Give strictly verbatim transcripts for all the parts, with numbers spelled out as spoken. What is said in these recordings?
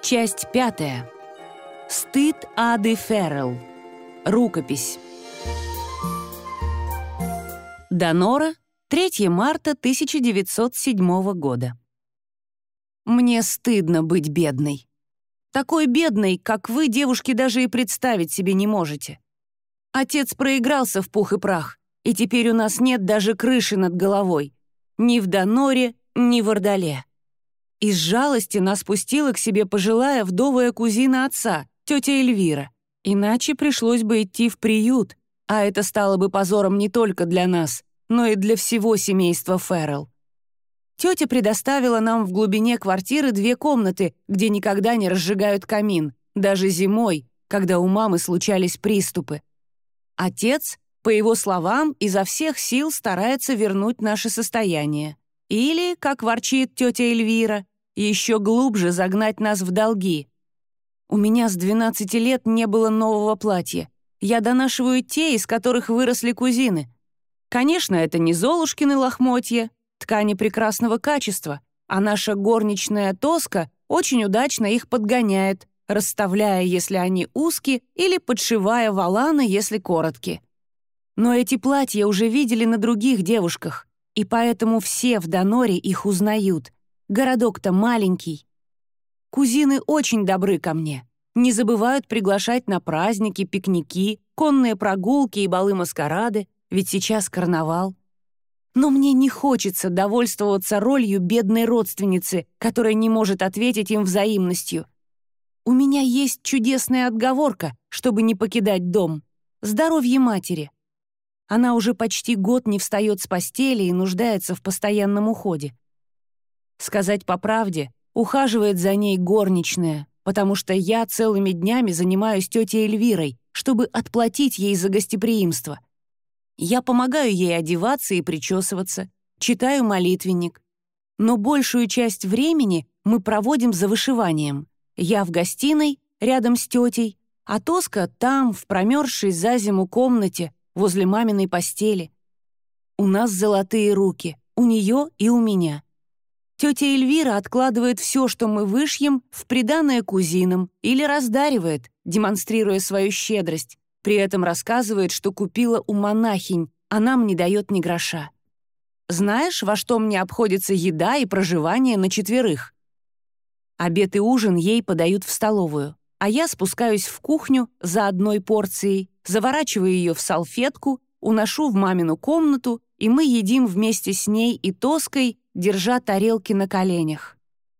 Часть пятая. Стыд Ады Феррелл. Рукопись. Донора, третьего марта тысяча девятьсот седьмого года. Мне стыдно быть бедной. Такой бедной, как вы, девушки, даже и представить себе не можете. Отец проигрался в пух и прах, и теперь у нас нет даже крыши над головой. Ни в Доноре, ни в Ордале. Из жалости нас пустила к себе пожилая вдовая кузина отца, тетя Эльвира. Иначе пришлось бы идти в приют, а это стало бы позором не только для нас, но и для всего семейства Феррелл. Тетя предоставила нам в глубине квартиры две комнаты, где никогда не разжигают камин, даже зимой, когда у мамы случались приступы. Отец, по его словам, изо всех сил старается вернуть наше состояние. Или, как ворчит тетя Эльвира, еще глубже загнать нас в долги. У меня с двенадцати лет не было нового платья. Я донашиваю те, из которых выросли кузины. Конечно, это не Золушкины лохмотья, ткани прекрасного качества, а наша горничная Тоска очень удачно их подгоняет, расставляя, если они узкие, или подшивая воланы, если короткие. Но эти платья уже видели на других девушках, и поэтому все в Доноре их узнают. Городок-то маленький. Кузины очень добры ко мне. Не забывают приглашать на праздники, пикники, конные прогулки и балы-маскарады, ведь сейчас карнавал. Но мне не хочется довольствоваться ролью бедной родственницы, которая не может ответить им взаимностью. У меня есть чудесная отговорка, чтобы не покидать дом. Здоровье матери. Она уже почти год не встает с постели и нуждается в постоянном уходе. Сказать по правде, ухаживает за ней горничная, потому что я целыми днями занимаюсь тетей Эльвирой, чтобы отплатить ей за гостеприимство. Я помогаю ей одеваться и причесываться, читаю молитвенник. Но большую часть времени мы проводим за вышиванием. Я в гостиной, рядом с тетей, а Тоска там, в промерзшей за зиму комнате, возле маминой постели. У нас золотые руки, у нее и у меня. Тетя Эльвира откладывает все, что мы вышьем, в приданое кузинам или раздаривает, демонстрируя свою щедрость. При этом рассказывает, что купила у монахинь, а нам не дает ни гроша. Знаешь, во что мне обходится еда и проживание на четверых? Обед и ужин ей подают в столовую, а я спускаюсь в кухню за одной порцией, заворачиваю ее в салфетку, уношу в мамину комнату, и мы едим вместе с ней и Тоской, держа тарелки на коленях.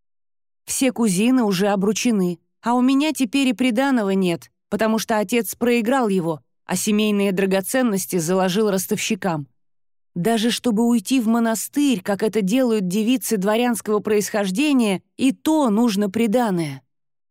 Все кузины уже обручены, а у меня теперь и приданого нет, потому что отец проиграл его, а семейные драгоценности заложил ростовщикам. Даже чтобы уйти в монастырь, как это делают девицы дворянского происхождения, и то нужно приданое.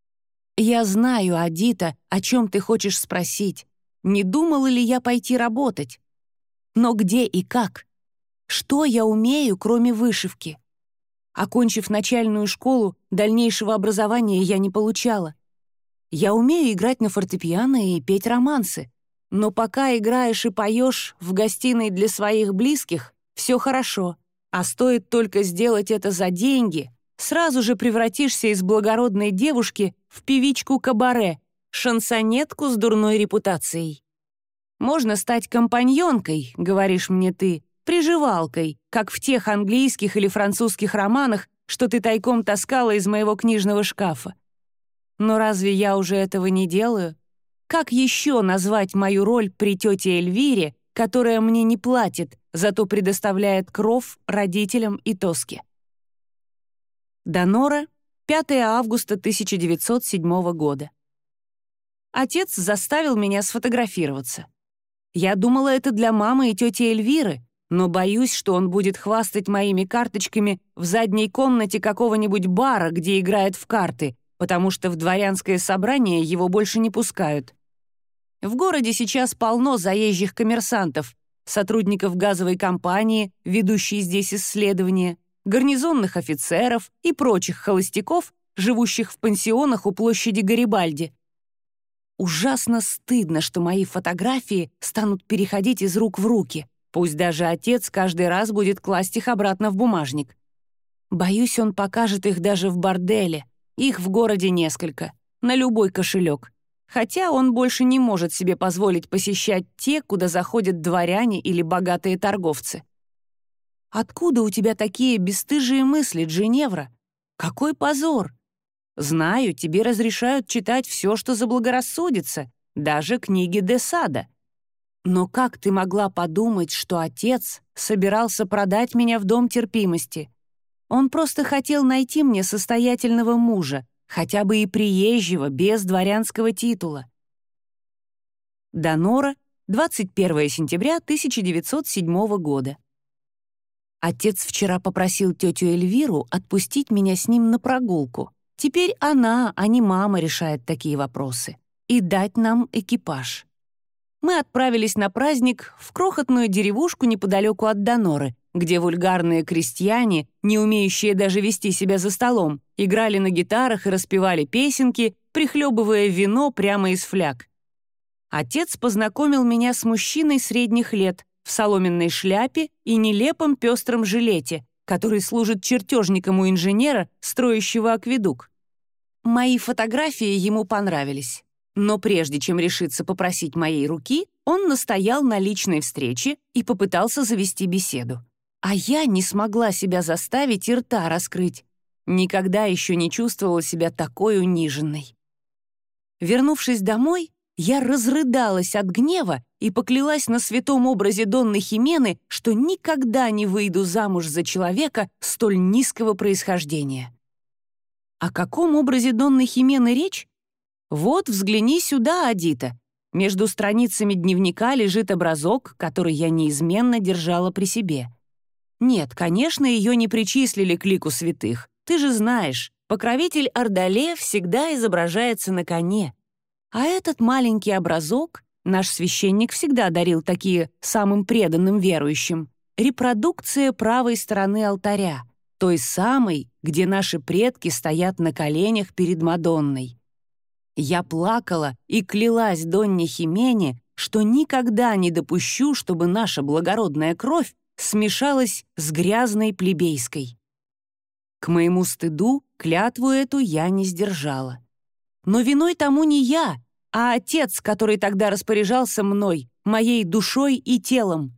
Я знаю, Адита, о чем ты хочешь спросить. Не думала ли я пойти работать? Но где и как? Что я умею, кроме вышивки? Окончив начальную школу, дальнейшего образования я не получала. Я умею играть на фортепиано и петь романсы. Но пока играешь и поешь в гостиной для своих близких, все хорошо. А стоит только сделать это за деньги, сразу же превратишься из благородной девушки в певичку кабаре, шансонетку с дурной репутацией. Можно стать компаньонкой, говоришь мне ты, приживалкой, как в тех английских или французских романах, что ты тайком таскала из моего книжного шкафа. Но разве я уже этого не делаю? Как еще назвать мою роль при тете Эльвире, которая мне не платит, зато предоставляет кров родителям и Тоске? Донора, пятого августа тысяча девятьсот седьмого года. Отец заставил меня сфотографироваться. Я думала, это для мамы и тети Эльвиры, но боюсь, что он будет хвастать моими карточками в задней комнате какого-нибудь бара, где играет в карты, потому что в дворянское собрание его больше не пускают. В городе сейчас полно заезжих коммерсантов, сотрудников газовой компании, ведущей здесь исследования, гарнизонных офицеров и прочих холостяков, живущих в пансионах у площади Гарибальди. Ужасно стыдно, что мои фотографии станут переходить из рук в руки, пусть даже отец каждый раз будет класть их обратно в бумажник. Боюсь, он покажет их даже в борделе, Их в городе несколько, на любой кошелек. Хотя он больше не может себе позволить посещать те, куда заходят дворяне или богатые торговцы. Откуда у тебя такие бесстыжие мысли, Джиневра? Какой позор! Знаю, тебе разрешают читать все, что заблагорассудится, даже книги де Сада. Но как ты могла подумать, что отец собирался продать меня в дом терпимости? Он просто хотел найти мне состоятельного мужа, хотя бы и приезжего, без дворянского титула. Донора, двадцать первое сентября тысяча девятьсот седьмого года. Отец вчера попросил тетю Эльвиру отпустить меня с ним на прогулку. Теперь она, а не мама, решает такие вопросы. И дать нам экипаж. Мы отправились на праздник в крохотную деревушку неподалеку от Доноры, где вульгарные крестьяне, не умеющие даже вести себя за столом, играли на гитарах и распевали песенки, прихлебывая вино прямо из фляг. Отец познакомил меня с мужчиной средних лет в соломенной шляпе и нелепом пестром жилете, который служит чертежником у инженера, строящего акведук. Мои фотографии ему понравились. Но прежде чем решиться попросить моей руки, он настоял на личной встрече и попытался завести беседу. А я не смогла себя заставить и рта раскрыть. Никогда еще не чувствовала себя такой униженной. Вернувшись домой, я разрыдалась от гнева и поклялась на святом образе Донны Химены, что никогда не выйду замуж за человека столь низкого происхождения. О каком образе Донны Химены речь? Вот, взгляни сюда, Адита. Между страницами дневника лежит образок, который я неизменно держала при себе. Нет, конечно, ее не причислили к лику святых. Ты же знаешь, покровитель Ордале всегда изображается на коне. А этот маленький образок наш священник всегда дарил такие самым преданным верующим. Репродукция правой стороны алтаря, той самой, где наши предки стоят на коленях перед Мадонной. Я плакала и клялась Донне Химене, что никогда не допущу, чтобы наша благородная кровь смешалась с грязной плебейской. К моему стыду клятву эту я не сдержала. Но виной тому не я, а отец, который тогда распоряжался мной, моей душой и телом.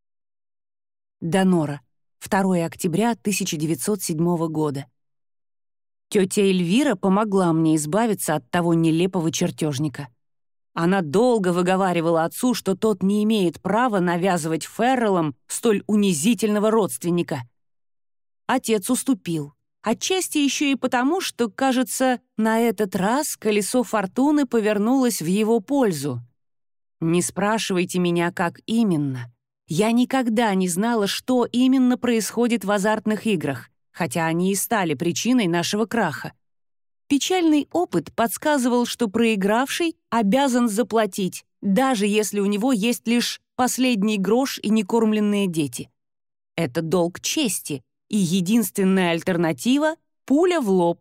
Донора, второе октября тысяча девятьсот седьмого года. Тетя Эльвира помогла мне избавиться от того нелепого чертежника. Она долго выговаривала отцу, что тот не имеет права навязывать Ферреллам столь унизительного родственника. Отец уступил. Отчасти еще и потому, что, кажется, на этот раз колесо фортуны повернулось в его пользу. Не спрашивайте меня, как именно. Я никогда не знала, что именно происходит в азартных играх, хотя они и стали причиной нашего краха. Печальный опыт подсказывал, что проигравший обязан заплатить, даже если у него есть лишь последний грош и некормленные дети. Это долг чести, и единственная альтернатива — пуля в лоб.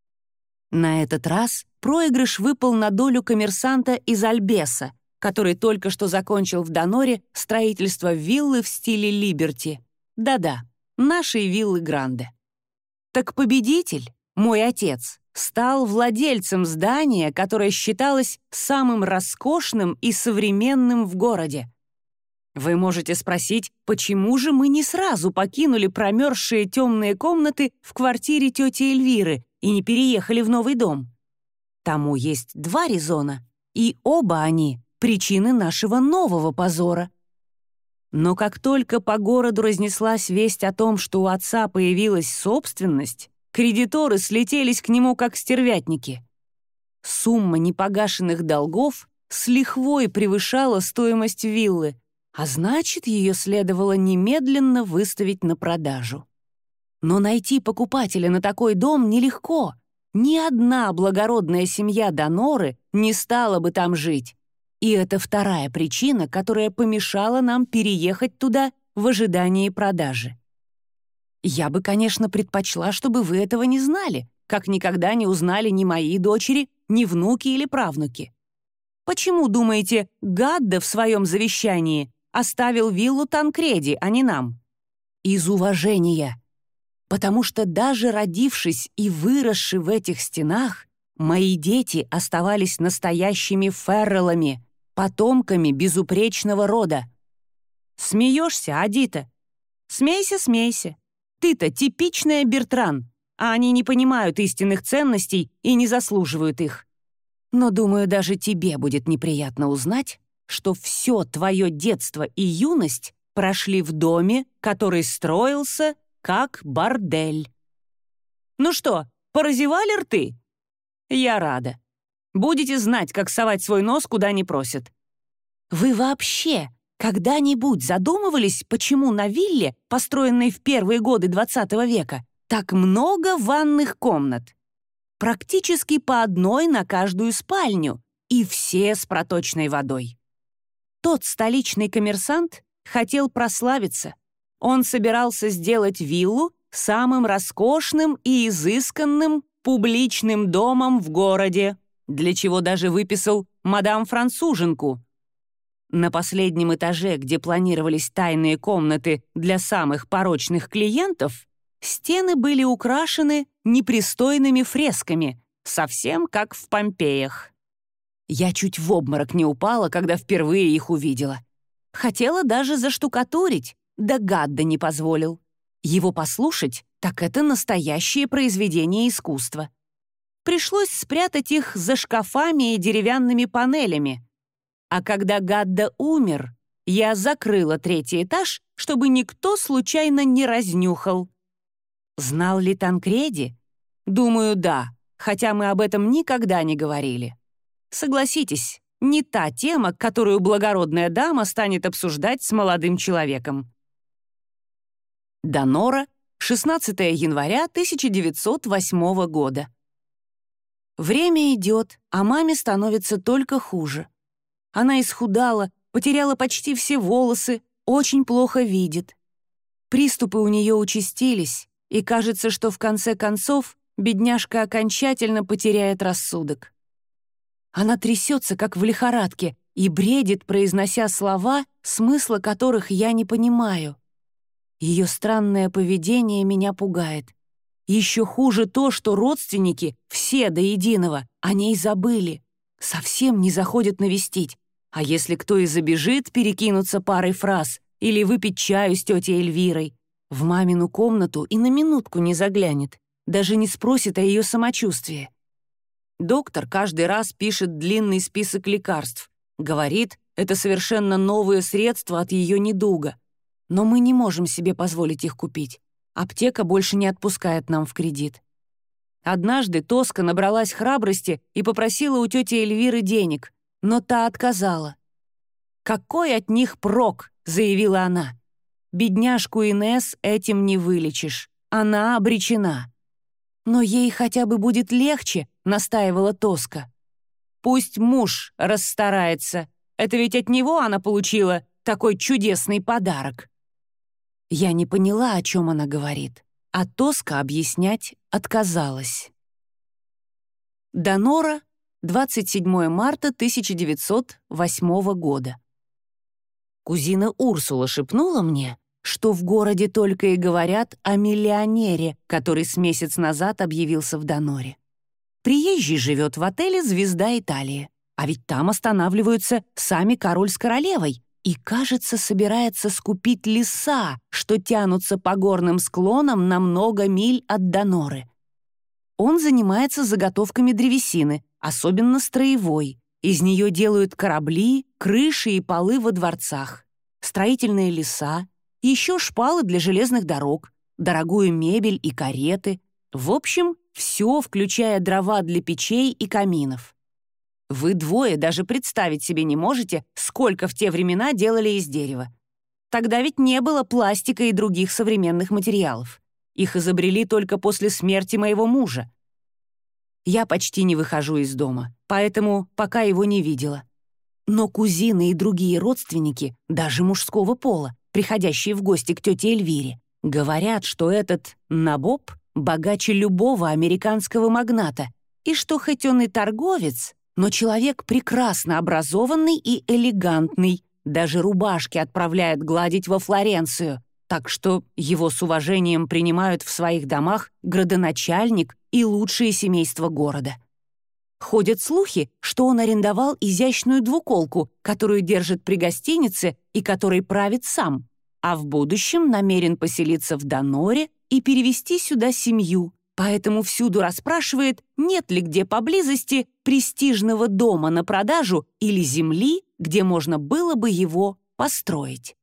На этот раз проигрыш выпал на долю коммерсанта из Альбеса, который только что закончил в Доноре строительство виллы в стиле Либерти. Да-да, нашей виллы Гранде. Так победитель, мой отец, стал владельцем здания, которое считалось самым роскошным и современным в городе. Вы можете спросить, почему же мы не сразу покинули промерзшие темные комнаты в квартире тети Эльвиры и не переехали в новый дом? Тому есть два резона, и оба они — причины нашего нового позора. Но как только по городу разнеслась весть о том, что у отца появилась собственность, кредиторы слетелись к нему как стервятники. Сумма непогашенных долгов с лихвой превышала стоимость виллы, а значит, ее следовало немедленно выставить на продажу. Но найти покупателя на такой дом нелегко. Ни одна благородная семья Доноры не стала бы там жить. И это вторая причина, которая помешала нам переехать туда в ожидании продажи. Я бы, конечно, предпочла, чтобы вы этого не знали, как никогда не узнали ни мои дочери, ни внуки или правнуки. Почему, думаете, Гадда в своем завещании оставил виллу Танкреди, а не нам? Из уважения. потому что даже родившись и выросши в этих стенах, мои дети оставались настоящими Ферреллами, потомками безупречного рода. Смеешься, Адита? Смейся, смейся. Ты-то типичная Бертран, а они не понимают истинных ценностей и не заслуживают их. Но, думаю, даже тебе будет неприятно узнать, что все твое детство и юность прошли в доме, который строился как бордель. Ну что, поразевали рты? Я рада. Будете знать, как совать свой нос, куда не просят. Вы вообще когда-нибудь задумывались, почему на вилле, построенной в первые годы двадцатого века, так много ванных комнат? Практически по одной на каждую спальню, и все с проточной водой. Тот столичный коммерсант хотел прославиться. Он собирался сделать виллу самым роскошным и изысканным публичным домом в городе, для чего даже выписал мадам-француженку. На последнем этаже, где планировались тайные комнаты для самых порочных клиентов, стены были украшены непристойными фресками, совсем как в Помпеях. Я чуть в обморок не упала, когда впервые их увидела. Хотела даже заштукатурить, да Гадда не позволил. Его послушать, так это настоящее произведение искусства. Пришлось спрятать их за шкафами и деревянными панелями. А когда Гадда умер, я закрыла третий этаж, чтобы никто случайно не разнюхал. Знал ли Танкреди? Думаю, да, хотя мы об этом никогда не говорили. Согласитесь, не та тема, которую благородная дама станет обсуждать с молодым человеком. Донора, шестнадцатого января тысяча девятьсот восьмого года. Время идет, а маме становится только хуже. Она исхудала, потеряла почти все волосы, очень плохо видит. Приступы у нее участились, и кажется, что в конце концов бедняжка окончательно потеряет рассудок. Она трясется, как в лихорадке, и бредит, произнося слова, смысла которых я не понимаю. Ее странное поведение меня пугает. Еще хуже то, что родственники, все до единого, о ней забыли. Совсем не заходят навестить. А если кто и забежит перекинуться парой фраз или выпить чаю с тетей Эльвирой, в мамину комнату и на минутку не заглянет, даже не спросит о ее самочувствии. Доктор каждый раз пишет длинный список лекарств. Говорит, это совершенно новые средства от ее недуга. Но мы не можем себе позволить их купить. Аптека больше не отпускает нам в кредит. Однажды Тоска набралась храбрости и попросила у тети Эльвиры денег, но та отказала. «Какой от них прок?» — заявила она. «Бедняжку Инесс этим не вылечишь. Она обречена». «Но ей хотя бы будет легче», — настаивала Тоска. «Пусть муж расстарается. Это ведь от него она получила такой чудесный подарок». Я не поняла, о чем она говорит, а Тоска объяснять отказалась. Донора, двадцать седьмого марта тысяча девятьсот восьмого года. Кузина Урсула шепнула мне, что в городе только и говорят о миллионере, который с месяц назад объявился в Доноре. Приезжий живет в отеле «Звезда Италии», а ведь там останавливаются сами король с королевой и, кажется, собирается скупить леса, что тянутся по горным склонам на много миль от Доноры. Он занимается заготовками древесины, особенно строевой. Из нее делают корабли, крыши и полы во дворцах, строительные леса, еще шпалы для железных дорог, дорогую мебель и кареты. В общем, все, включая дрова для печей и каминов. Вы двое даже представить себе не можете, сколько в те времена делали из дерева. Тогда ведь не было пластика и других современных материалов. Их изобрели только после смерти моего мужа. Я почти не выхожу из дома, поэтому пока его не видела. Но кузины и другие родственники, даже мужского пола, приходящие в гости к тете Эльвире, говорят, что этот набоб богаче любого американского магната, и что хоть он и торговец, но человек прекрасно образованный и элегантный, даже рубашки отправляет гладить во Флоренцию, так что его с уважением принимают в своих домах градоначальник и лучшие семейства города. Ходят слухи, что он арендовал изящную двуколку, которую держит при гостинице и которой правит сам, а в будущем намерен поселиться в Даноре и перевести сюда семью, поэтому всюду расспрашивает, нет ли где поблизости престижного дома на продажу или земли, где можно было бы его построить.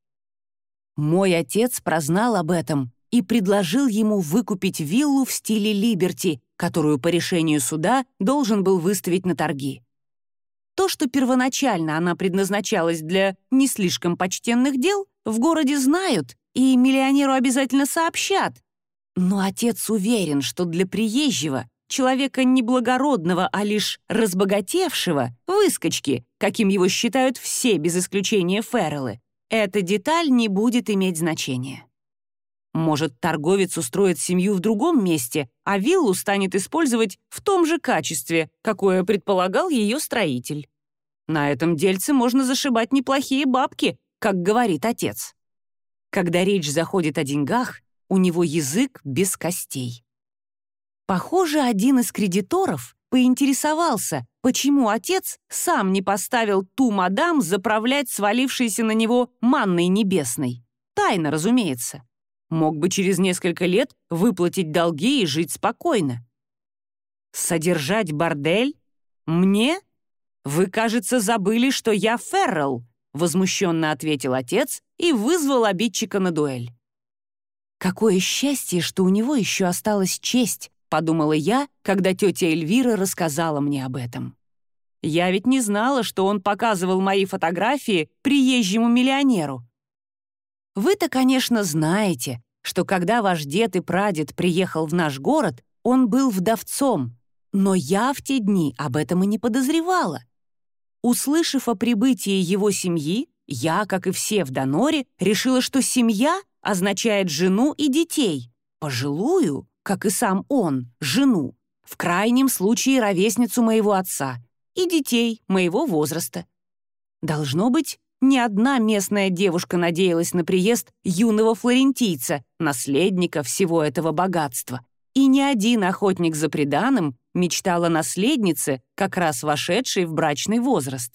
Мой отец прознал об этом и предложил ему выкупить виллу в стиле Либерти, которую по решению суда должен был выставить на торги. То, что первоначально она предназначалась для не слишком почтенных дел, в городе знают и миллионеру обязательно сообщат. Но отец уверен, что для приезжего, человека не благородного, а лишь разбогатевшего, выскочки, каким его считают все без исключения Ферреллы, эта деталь не будет иметь значения. Может, торговец устроит семью в другом месте, а виллу станет использовать в том же качестве, какое предполагал ее строитель. На этом дельце можно зашибать неплохие бабки, как говорит отец. Когда речь заходит о деньгах, у него язык без костей. Похоже, один из кредиторов поинтересовался, почему отец сам не поставил ту мадам заправлять свалившейся на него манной небесной. Тайно, разумеется. Мог бы через несколько лет выплатить долги и жить спокойно. Содержать бордель? Мне? Вы, кажется, забыли, что я Феррелл, возмущенно ответил отец и вызвал обидчика на дуэль. Какое счастье, что у него еще осталась честь, подумала я, когда тетя Эльвира рассказала мне об этом. Я ведь не знала, что он показывал мои фотографии приезжему миллионеру. Вы-то, конечно, знаете, что когда ваш дед и прадед приехал в наш город, он был вдовцом, но я в те дни об этом и не подозревала. Услышав о прибытии его семьи, я, как и все в Даноре, решила, что семья означает жену и детей, пожилую, как и сам он, жену, в крайнем случае ровесницу моего отца, и детей моего возраста. Должно быть, ни одна местная девушка надеялась на приезд юного флорентийца, наследника всего этого богатства, и ни один охотник за приданым мечтал о наследнице, как раз вошедшей в брачный возраст.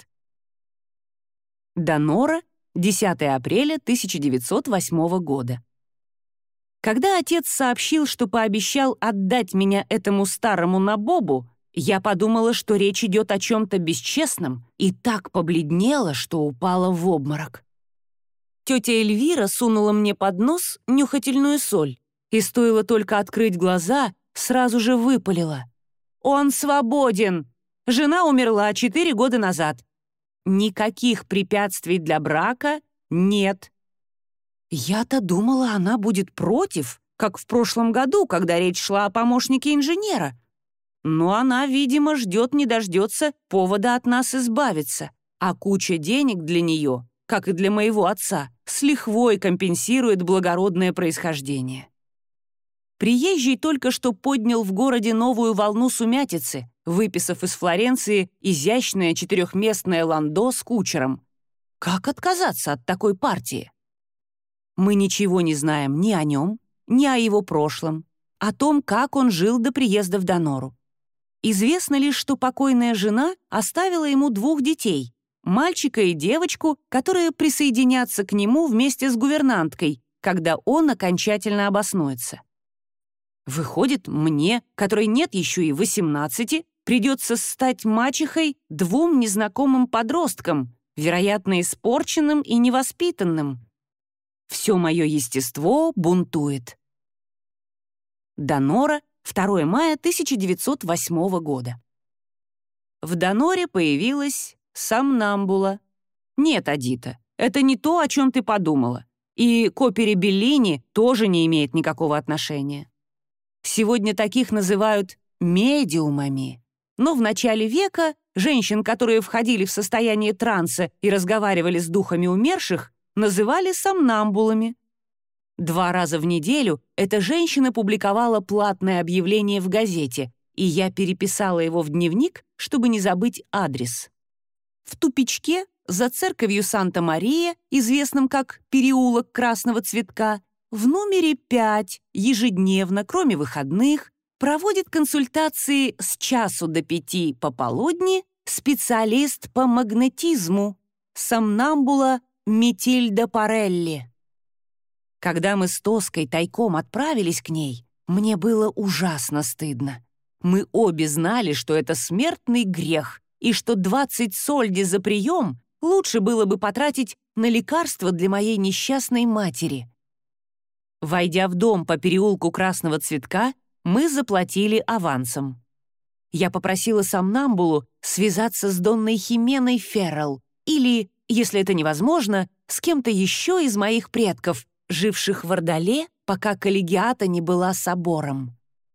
Данора, десятое апреля тысяча девятьсот восьмого года. Когда отец сообщил, что пообещал отдать меня этому старому набобу, я подумала, что речь идет о чем-то бесчестном, и так побледнела, что упала в обморок. Тетя Эльвира сунула мне под нос нюхательную соль, и стоило только открыть глаза, сразу же выпалила. «Он свободен! Жена умерла четыре года назад. Никаких препятствий для брака нет». Я-то думала, она будет против, как в прошлом году, когда речь шла о помощнике инженера. Но она, видимо, ждет не дождется повода от нас избавиться, а куча денег для нее, как и для моего отца, с лихвой компенсирует благородное происхождение. Приезжий только что поднял в городе новую волну сумятицы, выписав из Флоренции изящное четырехместное ландо с кучером. Как отказаться от такой партии? Мы ничего не знаем ни о нем, ни о его прошлом, о том, как он жил до приезда в Данору. Известно лишь, что покойная жена оставила ему двух детей, мальчика и девочку, которые присоединятся к нему вместе с гувернанткой, когда он окончательно обоснуется. Выходит, мне, которой нет еще и восемнадцати, придется стать мачехой двум незнакомым подросткам, вероятно, испорченным и невоспитанным. Все мое естество бунтует. Данора, второе мая тысяча девятьсот восьмого года. В Даноре появилась сомнамбула. Нет, Адита, это не то, о чем ты подумала. И к опере Беллини тоже не имеет никакого отношения. Сегодня таких называют медиумами. Но в начале века женщин, которые входили в состояние транса и разговаривали с духами умерших, называли сомнамбулами. Два раза в неделю эта женщина публиковала платное объявление в газете, и я переписала его в дневник, чтобы не забыть адрес. В тупичке, за церковью Санта-Мария, известным как «Переулок Красного Цветка», в номере пять ежедневно, кроме выходных, проводит консультации с часу до пяти пополудни специалист по магнетизму, сомнамбула Метильда Парелли. Когда мы с Тоской тайком отправились к ней, мне было ужасно стыдно. Мы обе знали, что это смертный грех, и что двадцать сольди за прием лучше было бы потратить на лекарства для моей несчастной матери. Войдя в дом по переулку Красного Цветка, мы заплатили авансом. Я попросила сомнамбулу связаться с Донной Хименой Феррелл или, если это невозможно, с кем-то еще из моих предков, живших в Ордале, пока коллегиата не была собором.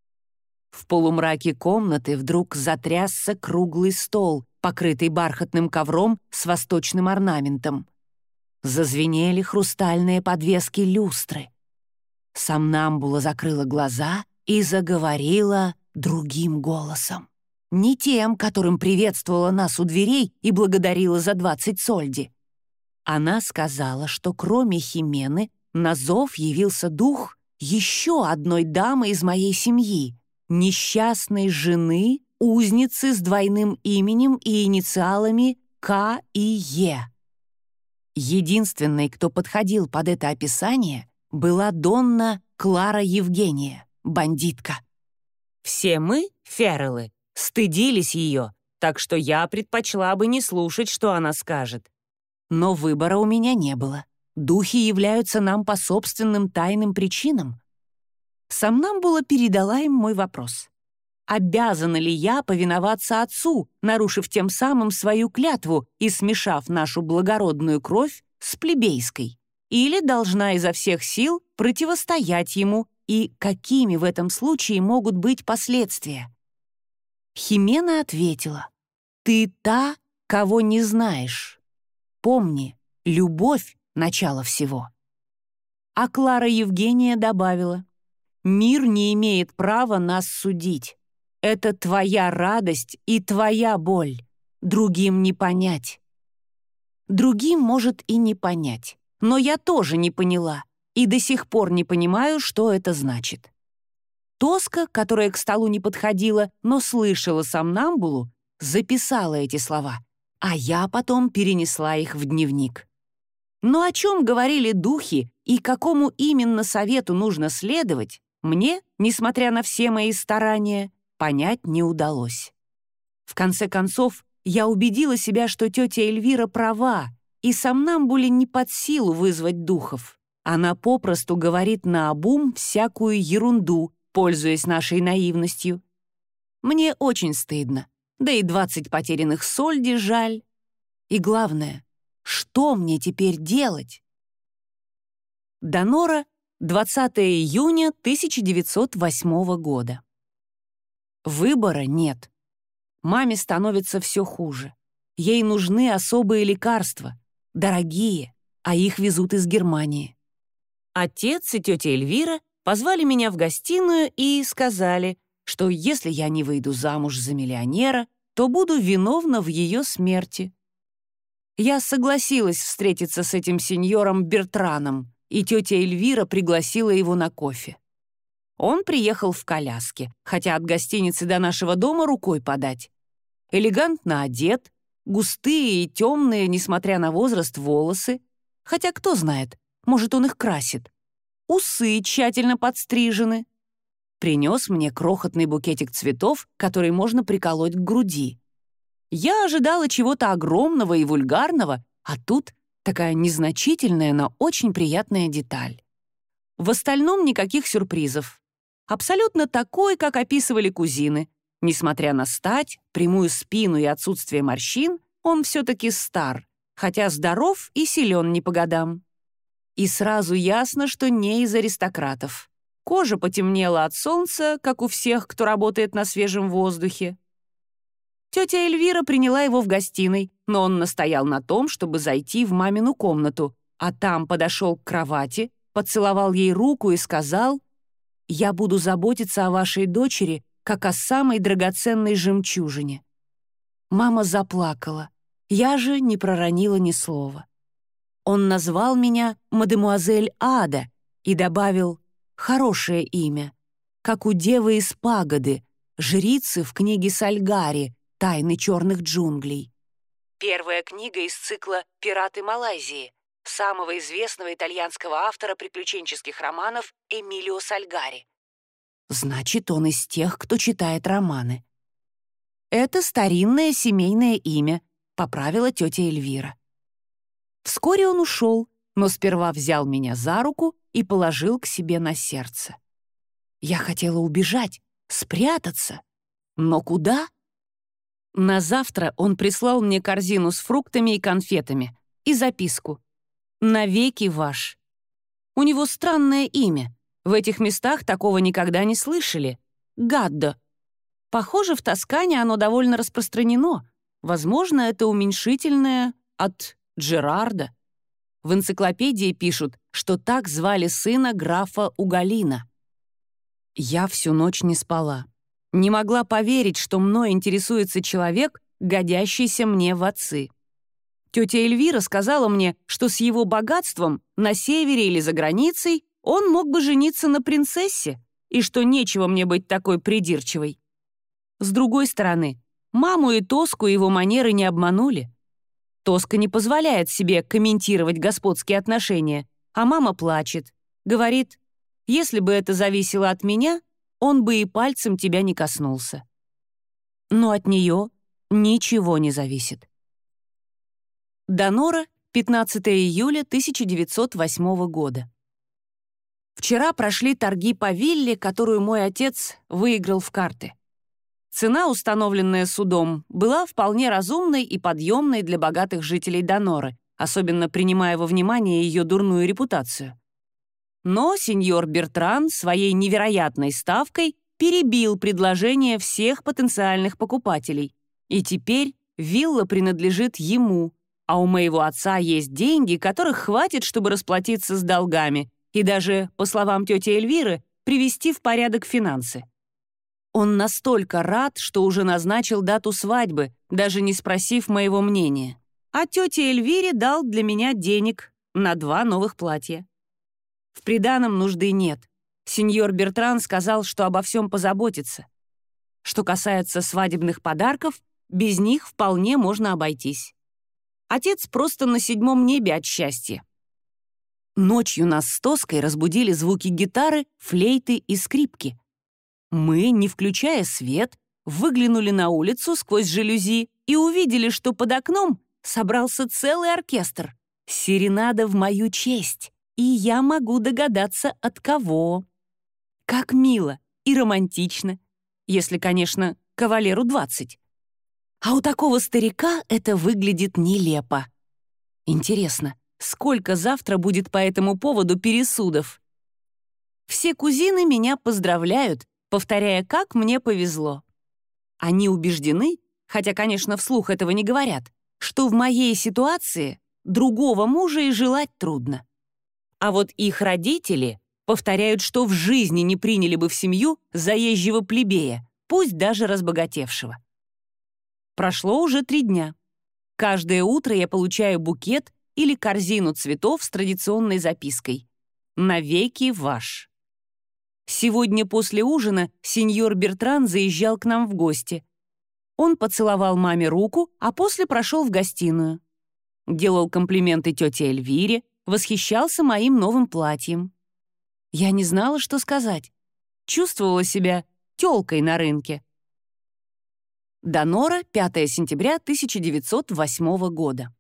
В полумраке комнаты вдруг затрясся круглый стол, покрытый бархатным ковром с восточным орнаментом. Зазвенели хрустальные подвески люстры. Сомнамбула закрыла глаза и заговорила другим голосом. Не тем, которым приветствовала нас у дверей и благодарила за двадцать сольди. Она сказала, что кроме Химены на зов явился дух еще одной дамы из моей семьи, несчастной жены, узницы с двойным именем и инициалами К и Е. Единственной, кто подходил под это описание, была Донна Клара Евгения, бандитка. Все мы, Ферреллы, стыдились ее, так что я предпочла бы не слушать, что она скажет. Но выбора у меня не было. Духи являются нам по собственным тайным причинам. Сомнамбула передала им мой вопрос. Обязана ли я повиноваться отцу, нарушив тем самым свою клятву и смешав нашу благородную кровь с плебейской? Или должна изо всех сил противостоять ему, и какими в этом случае могут быть последствия? Химена ответила: «Ты та, кого не знаешь. Помни, любовь — начало всего». А Клара Евгения добавила: «Мир не имеет права нас судить. Это твоя радость и твоя боль. Другим не понять». Другим, может, и не понять. Но я тоже не поняла и до сих пор не понимаю, что это значит. Тоска, которая к столу не подходила, но слышала сомнамбулу, записала эти слова, а я потом перенесла их в дневник. Но о чем говорили духи и какому именно совету нужно следовать, мне, несмотря на все мои старания, понять не удалось. В конце концов, я убедила себя, что тетя Эльвира права, и сомнамбуле не под силу вызвать духов. Она попросту говорит наобум всякую ерунду, пользуясь нашей наивностью. Мне очень стыдно, да и двадцать потерянных сольди жаль. И главное, что мне теперь делать? Донора, двадцатого июня тысяча девятьсот восьмого года. Выбора нет. Маме становится все хуже. Ей нужны особые лекарства, дорогие, а их везут из Германии. Отец и тетя Эльвира позвали меня в гостиную и сказали, что если я не выйду замуж за миллионера, то буду виновна в ее смерти. Я согласилась встретиться с этим сеньором Бертраном, и тетя Эльвира пригласила его на кофе. Он приехал в коляске, хотя от гостиницы до нашего дома рукой подать. Элегантно одет, густые и темные, несмотря на возраст, волосы, хотя кто знает, может, он их красит. Усы тщательно подстрижены. Принес мне крохотный букетик цветов, который можно приколоть к груди. Я ожидала чего-то огромного и вульгарного, а тут такая незначительная, но очень приятная деталь. В остальном никаких сюрпризов. Абсолютно такой, как описывали кузины. Несмотря на стать, прямую спину и отсутствие морщин, он все-таки стар, хотя здоров и силен не по годам. И сразу ясно, что не из аристократов. Кожа потемнела от солнца, как у всех, кто работает на свежем воздухе. Тетя Эльвира приняла его в гостиной, но он настоял на том, чтобы зайти в мамину комнату, а там подошел к кровати, поцеловал ей руку и сказал: «Я буду заботиться о вашей дочери, как о самой драгоценной жемчужине». Мама заплакала, я же не проронила ни слова. Он назвал меня мадемуазель Ада, И добавил хорошее имя, как у девы из пагоды, жрицы в книге Сальгари «Тайны черных джунглей». Первая книга из цикла «Пираты Малайзии» самого известного итальянского автора приключенческих романов Эмилио Сальгари. Значит, он из тех, кто читает романы. Это старинное семейное имя, поправила тетя Эльвира. Вскоре он ушел, но сперва взял меня за руку и положил к себе на сердце. Я хотела убежать, спрятаться. Но куда? На завтра он прислал мне корзину с фруктами и конфетами и записку «Навеки ваш». У него странное имя. В этих местах такого никогда не слышали. Гаддо. Похоже, в Тоскане оно довольно распространено. Возможно, это уменьшительное от Джерарда. В энциклопедии пишут, что так звали сына графа Уголина. Я всю ночь не спала. Не могла поверить, что мной интересуется человек, годящийся мне в отцы. Тетя Эльвира сказала мне, что с его богатством на севере или за границей он мог бы жениться на принцессе, и что нечего мне быть такой придирчивой. С другой стороны, маму и Тоску его манеры не обманули. Тоска не позволяет себе комментировать господские отношения, а мама плачет, говорит, если бы это зависело от меня, он бы и пальцем тебя не коснулся. Но от нее ничего не зависит. Донора, пятнадцатого июля тысяча девятьсот восьмого года. Вчера прошли торги по вилле, которую мой отец выиграл в карты. Цена, установленная судом, была вполне разумной и подъемной для богатых жителей Доноры, особенно принимая во внимание ее дурную репутацию. Но сеньор Бертран своей невероятной ставкой перебил предложение всех потенциальных покупателей, и теперь вилла принадлежит ему, а у моего отца есть деньги, которых хватит, чтобы расплатиться с долгами и даже, по словам тети Эльвиры, привести в порядок финансы. Он настолько рад, что уже назначил дату свадьбы, даже не спросив моего мнения. А тете Эльвире дал для меня денег на два новых платья. В приданом нужды нет. Сеньор Бертран сказал, что обо всем позаботится. Что касается свадебных подарков, без них вполне можно обойтись. Отец просто на седьмом небе от счастья. Ночью нас с Тоской разбудили звуки гитары, флейты и скрипки. Мы, не включая свет, выглянули на улицу сквозь жалюзи и увидели, что под окном собрался целый оркестр. Серенада в мою честь, и я могу догадаться, от кого. Как мило и романтично, если, конечно, кавалеру двадцать. А у такого старика это выглядит нелепо. Интересно, сколько завтра будет по этому поводу пересудов? Все кузины меня поздравляют, повторяя, как мне повезло. Они убеждены, хотя, конечно, вслух этого не говорят, что в моей ситуации другого мужа и желать трудно. А вот их родители повторяют, что в жизни не приняли бы в семью заезжего плебея, пусть даже разбогатевшего. Прошло уже три дня. Каждое утро я получаю букет или корзину цветов с традиционной запиской «Навеки ваш». Сегодня после ужина сеньор Бертран заезжал к нам в гости. Он поцеловал маме руку, а после прошел в гостиную. Делал комплименты тете Эльвире, восхищался моим новым платьем. Я не знала, что сказать. Чувствовала себя тёлкой на рынке. Донора, пятого сентября тысяча девятьсот восьмого года.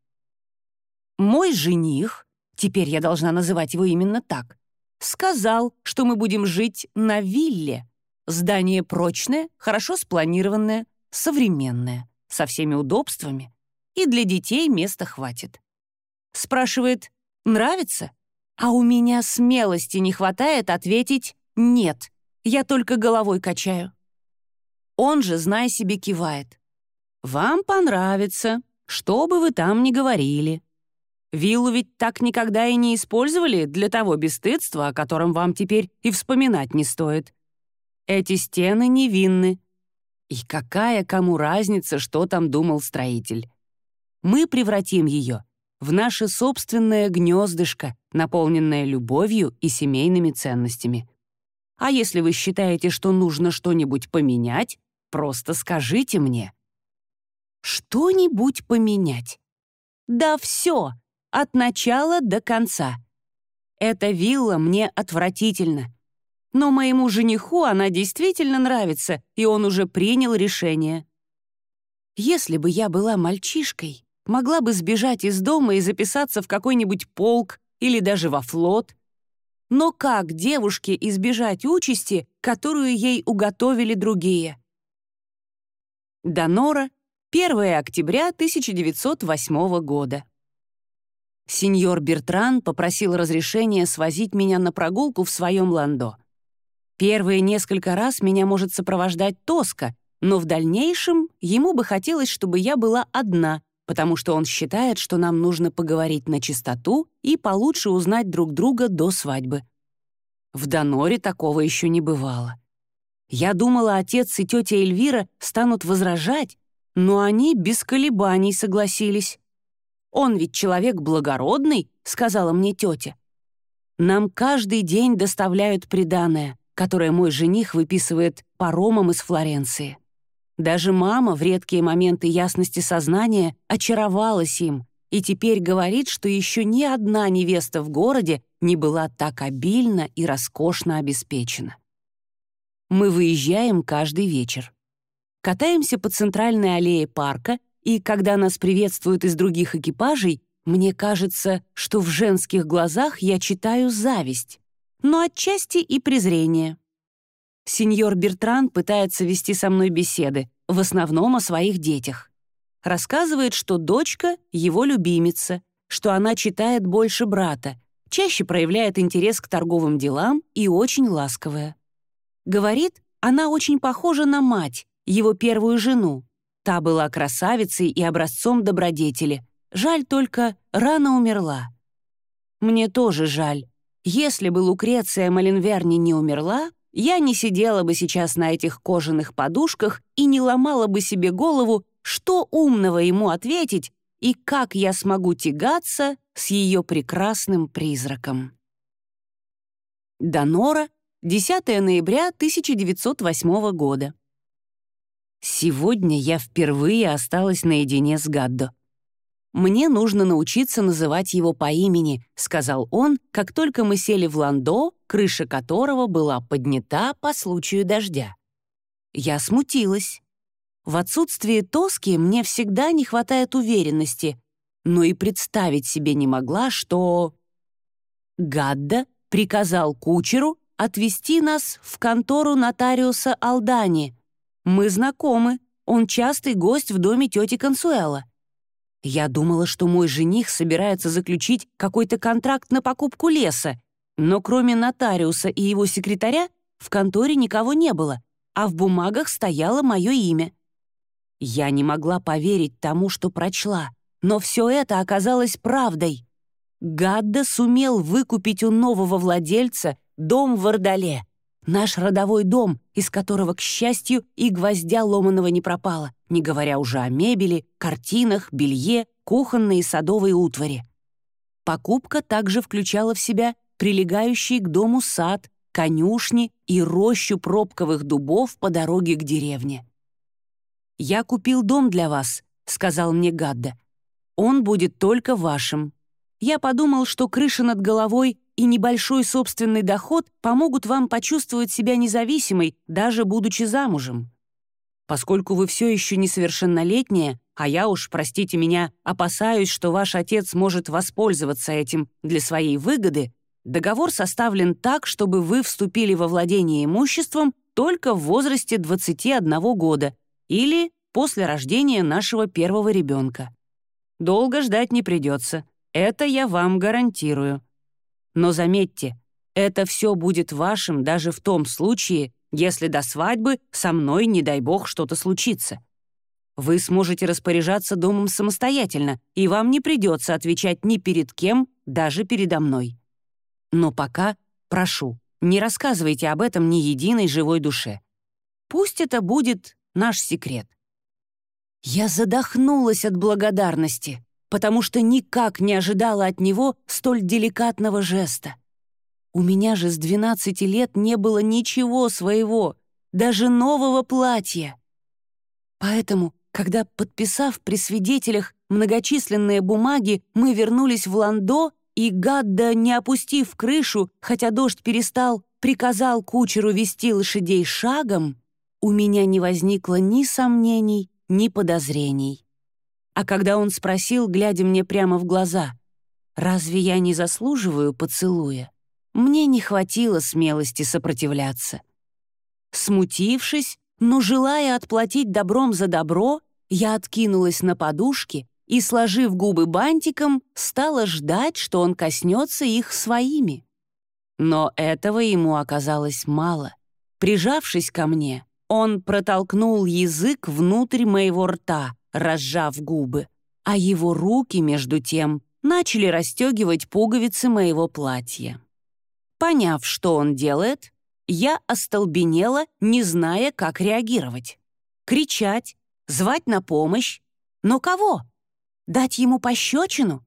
Мой жених, теперь я должна называть его именно так, сказал, что мы будем жить на вилле. Здание прочное, хорошо спланированное, современное, со всеми удобствами, и для детей места хватит. Спрашивает, нравится? А у меня смелости не хватает ответить «нет». Я только головой качаю. Он же, зная себе, кивает. «Вам понравится, что бы вы там ни говорили. Виллу ведь так никогда и не использовали для того бесстыдства, о котором вам теперь и вспоминать не стоит. Эти стены невинны. И какая кому разница, что там думал строитель? Мы превратим ее в наше собственное гнездышко, наполненное любовью и семейными ценностями. А если вы считаете, что нужно что-нибудь поменять, просто скажите мне. Что-нибудь поменять? Да все, от начала до конца. Эта вилла мне отвратительна. Но моему жениху она действительно нравится, и он уже принял решение. Если бы я была мальчишкой, могла бы сбежать из дома и записаться в какой-нибудь полк или даже во флот. Но как девушке избежать участи, которую ей уготовили другие? Донора, первое октября тысяча девятьсот восьмого года. Сеньор Бертран попросил разрешения свозить меня на прогулку в своем ландо. Первые несколько раз меня может сопровождать Тоска, но в дальнейшем ему бы хотелось, чтобы я была одна, потому что он считает, что нам нужно поговорить на чистоту и получше узнать друг друга до свадьбы. В Доноре такого еще не бывало. Я думала, отец и тетя Эльвира станут возражать, но они без колебаний согласились. «Он ведь человек благородный», — сказала мне тетя. «Нам каждый день доставляют приданое, которое мой жених выписывает паромом из Флоренции. Даже мама в редкие моменты ясности сознания очаровалась им и теперь говорит, что еще ни одна невеста в городе не была так обильно и роскошно обеспечена. Мы выезжаем каждый вечер. Катаемся по центральной аллее парка, и когда нас приветствуют из других экипажей, мне кажется, что в женских глазах я читаю зависть, но отчасти и презрение. Сеньор Бертран пытается вести со мной беседы, в основном о своих детях. Рассказывает, что дочка — его любимица, что она читает больше брата, чаще проявляет интерес к торговым делам и очень ласковая. Говорит, она очень похожа на мать, его первую жену. Та была красавицей и образцом добродетели. Жаль только, рано умерла. Мне тоже жаль. Если бы Лукреция Маленверни не умерла, я не сидела бы сейчас на этих кожаных подушках и не ломала бы себе голову, что умного ему ответить и как я смогу тягаться с ее прекрасным призраком. Донора, десятое ноября тысяча девятьсот восьмого года. Сегодня я впервые осталась наедине с Гаддо. «Мне нужно научиться называть его по имени», — сказал он, как только мы сели в ландо, крыша которого была поднята по случаю дождя. Я смутилась. В отсутствие Тоски мне всегда не хватает уверенности, но и представить себе не могла, что... Гаддо приказал кучеру отвезти нас в контору нотариуса Алдани. Мы знакомы, он частый гость в доме тети Консуэла. Я думала, что мой жених собирается заключить какой-то контракт на покупку леса, но кроме нотариуса и его секретаря в конторе никого не было, а в бумагах стояло мое имя. Я не могла поверить тому, что прочла, но все это оказалось правдой. Гаддо сумел выкупить у нового владельца дом в Ордале, наш родовой дом, из которого, к счастью, и гвоздя ломаного не пропало, не говоря уже о мебели, картинах, белье, кухонной и садовой утвари. Покупка также включала в себя прилегающий к дому сад, конюшни и рощу пробковых дубов по дороге к деревне. «Я купил дом для вас», — сказал мне Гаддо. «Он будет только вашим. Я подумал, что крыша над головой и небольшой собственный доход помогут вам почувствовать себя независимой, даже будучи замужем. Поскольку вы все еще несовершеннолетняя, а я уж, простите меня, опасаюсь, что ваш отец может воспользоваться этим для своей выгоды, договор составлен так, чтобы вы вступили во владение имуществом только в возрасте двадцати одного года или после рождения нашего первого ребенка. Долго ждать не придется, это я вам гарантирую. Но заметьте, это все будет вашим даже в том случае, если до свадьбы со мной, не дай бог, что-то случится. Вы сможете распоряжаться домом самостоятельно, и вам не придется отвечать ни перед кем, даже передо мной. Но пока, прошу, не рассказывайте об этом ни единой живой душе. Пусть это будет наш секрет». Я задохнулась от благодарности. потому что никак не ожидала от него столь деликатного жеста. У меня же с двенадцати лет не было ничего своего, даже нового платья. Поэтому, когда, подписав при свидетелях многочисленные бумаги, мы вернулись в Ландо, и Гадда, не опустив крышу, хотя дождь перестал, приказал кучеру вести лошадей шагом, у меня не возникло ни сомнений, ни подозрений. А когда он спросил, глядя мне прямо в глаза, «Разве я не заслуживаю поцелуя?», мне не хватило смелости сопротивляться. Смутившись, но желая отплатить добром за добро, я откинулась на подушки и, сложив губы бантиком, стала ждать, что он коснется их своими. Но этого ему оказалось мало. Прижавшись ко мне, он протолкнул язык внутрь моего рта, разжав губы, а его руки, между тем, начали расстегивать пуговицы моего платья. Поняв, что он делает, я остолбенела, не зная, как реагировать. Кричать, звать на помощь. Но кого? Дать ему пощечину?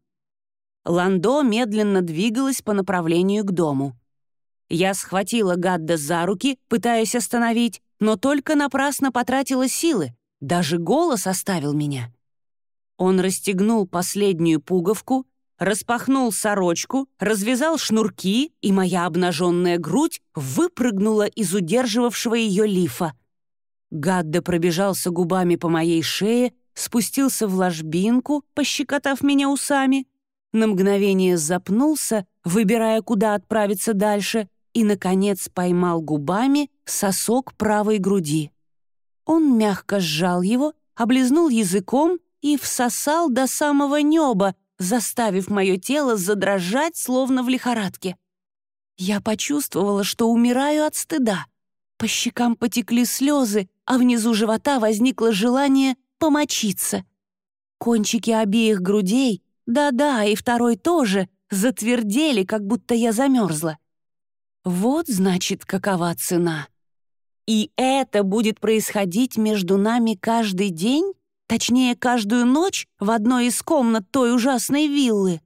Ландо медленно двигалась по направлению к дому. Я схватила Гадда за руки, пытаясь остановить, но только напрасно потратила силы. Даже голос оставил меня. Он расстегнул последнюю пуговку, распахнул сорочку, развязал шнурки, и моя обнаженная грудь выпрыгнула из удерживавшего ее лифа. Гадда пробежался губами по моей шее, спустился в ложбинку, пощекотав меня усами, на мгновение запнулся, выбирая, куда отправиться дальше, и, наконец, поймал губами сосок правой груди. Он мягко сжал его, облизнул языком и всосал до самого неба, заставив мое тело задрожать, словно в лихорадке. Я почувствовала, что умираю от стыда. По щекам потекли слезы, а внизу живота возникло желание помочиться. Кончики обеих грудей, да-да, и второй тоже, затвердели, как будто я замерзла. Вот, значит, какова цена. И это будет происходить между нами каждый день? Точнее, каждую ночь в одной из комнат той ужасной виллы.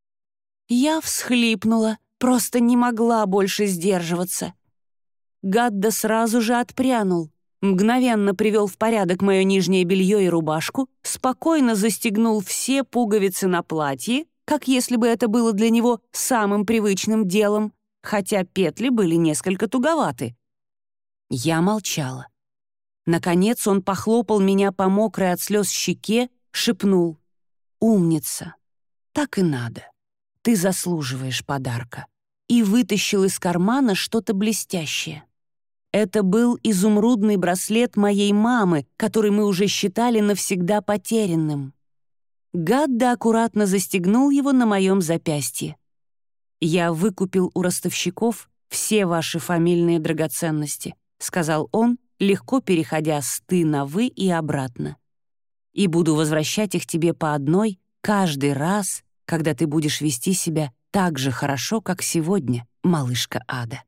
Я всхлипнула, просто не могла больше сдерживаться. Гадда сразу же отпрянул, мгновенно привел в порядок мое нижнее белье и рубашку, спокойно застегнул все пуговицы на платье, как если бы это было для него самым привычным делом, хотя петли были несколько туговаты. Я молчала. Наконец он похлопал меня по мокрой от слез щеке, шепнул: «Умница! Так и надо. Ты заслуживаешь подарка». И вытащил из кармана что-то блестящее. Это был изумрудный браслет моей мамы, который мы уже считали навсегда потерянным. Гадда аккуратно застегнул его на моем запястье. «Я выкупил у ростовщиков все ваши фамильные драгоценности», — сказал он, легко переходя с «ты» на «вы» и обратно. «И буду возвращать их тебе по одной каждый раз, когда ты будешь вести себя так же хорошо, как сегодня, малышка Ада».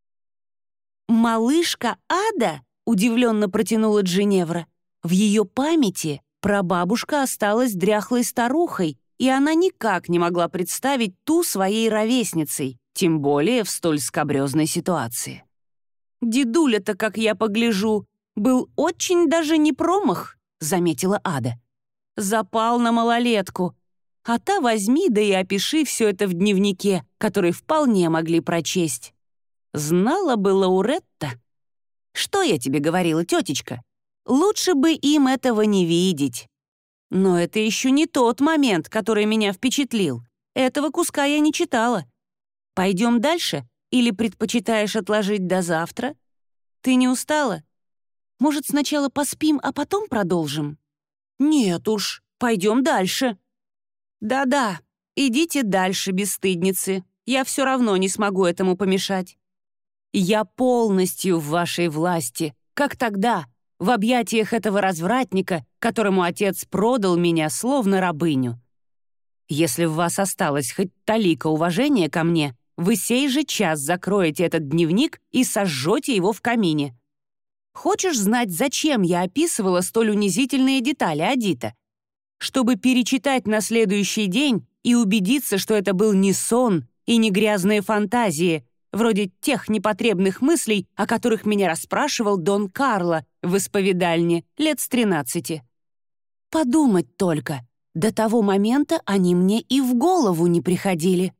«Малышка Ада?» — удивленно протянула Джиневра. В ее памяти прабабушка осталась дряхлой старухой, и она никак не могла представить ту своей ровесницей, тем более в столь скабрезной ситуации. «Дедуля-то, как я погляжу, был очень даже не промах», — заметила Ада. «Запал на малолетку. А та возьми, да и опиши все это в дневнике, который вполне могли прочесть. Знала бы Лауретта. Что я тебе говорила, тетечка? Лучше бы им этого не видеть. Но это еще не тот момент, который меня впечатлил. Этого куска я не читала. Пойдем дальше? Или предпочитаешь отложить до завтра? Ты не устала? Может, сначала поспим, а потом продолжим? Нет уж, пойдем дальше. Да-да, идите дальше, бесстыдницы. Я все равно не смогу этому помешать. Я полностью в вашей власти, как тогда, в объятиях этого развратника, которому отец продал меня словно рабыню. Если в вас осталось хоть талика уважения ко мне, вы сей же час закроете этот дневник и сожжете его в камине. Хочешь знать, зачем я описывала столь унизительные детали, Адита? чтобы перечитать на следующий день и убедиться, что это был не сон и не грязные фантазии, вроде тех непотребных мыслей, о которых меня расспрашивал Дон Карло в исповедальне лет с тринадцати. Подумать только, до того момента они мне и в голову не приходили.